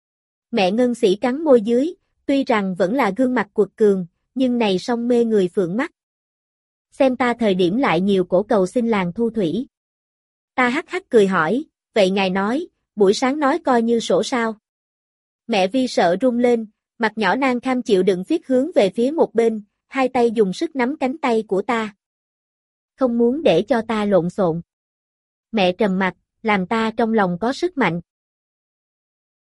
Speaker 1: Mẹ ngân sĩ cắn môi dưới, tuy rằng vẫn là gương mặt cuột cường, nhưng này song mê người phượng mắt. Xem ta thời điểm lại nhiều cổ cầu xin làng thu thủy. Ta hắc hắc cười hỏi, vậy ngài nói, buổi sáng nói coi như sổ sao. Mẹ Vi sợ run lên, mặt nhỏ nang kham chịu đựng viết hướng về phía một bên, hai tay dùng sức nắm cánh tay của ta. Không muốn để cho ta lộn xộn. Mẹ trầm mặt, làm ta trong lòng có sức mạnh.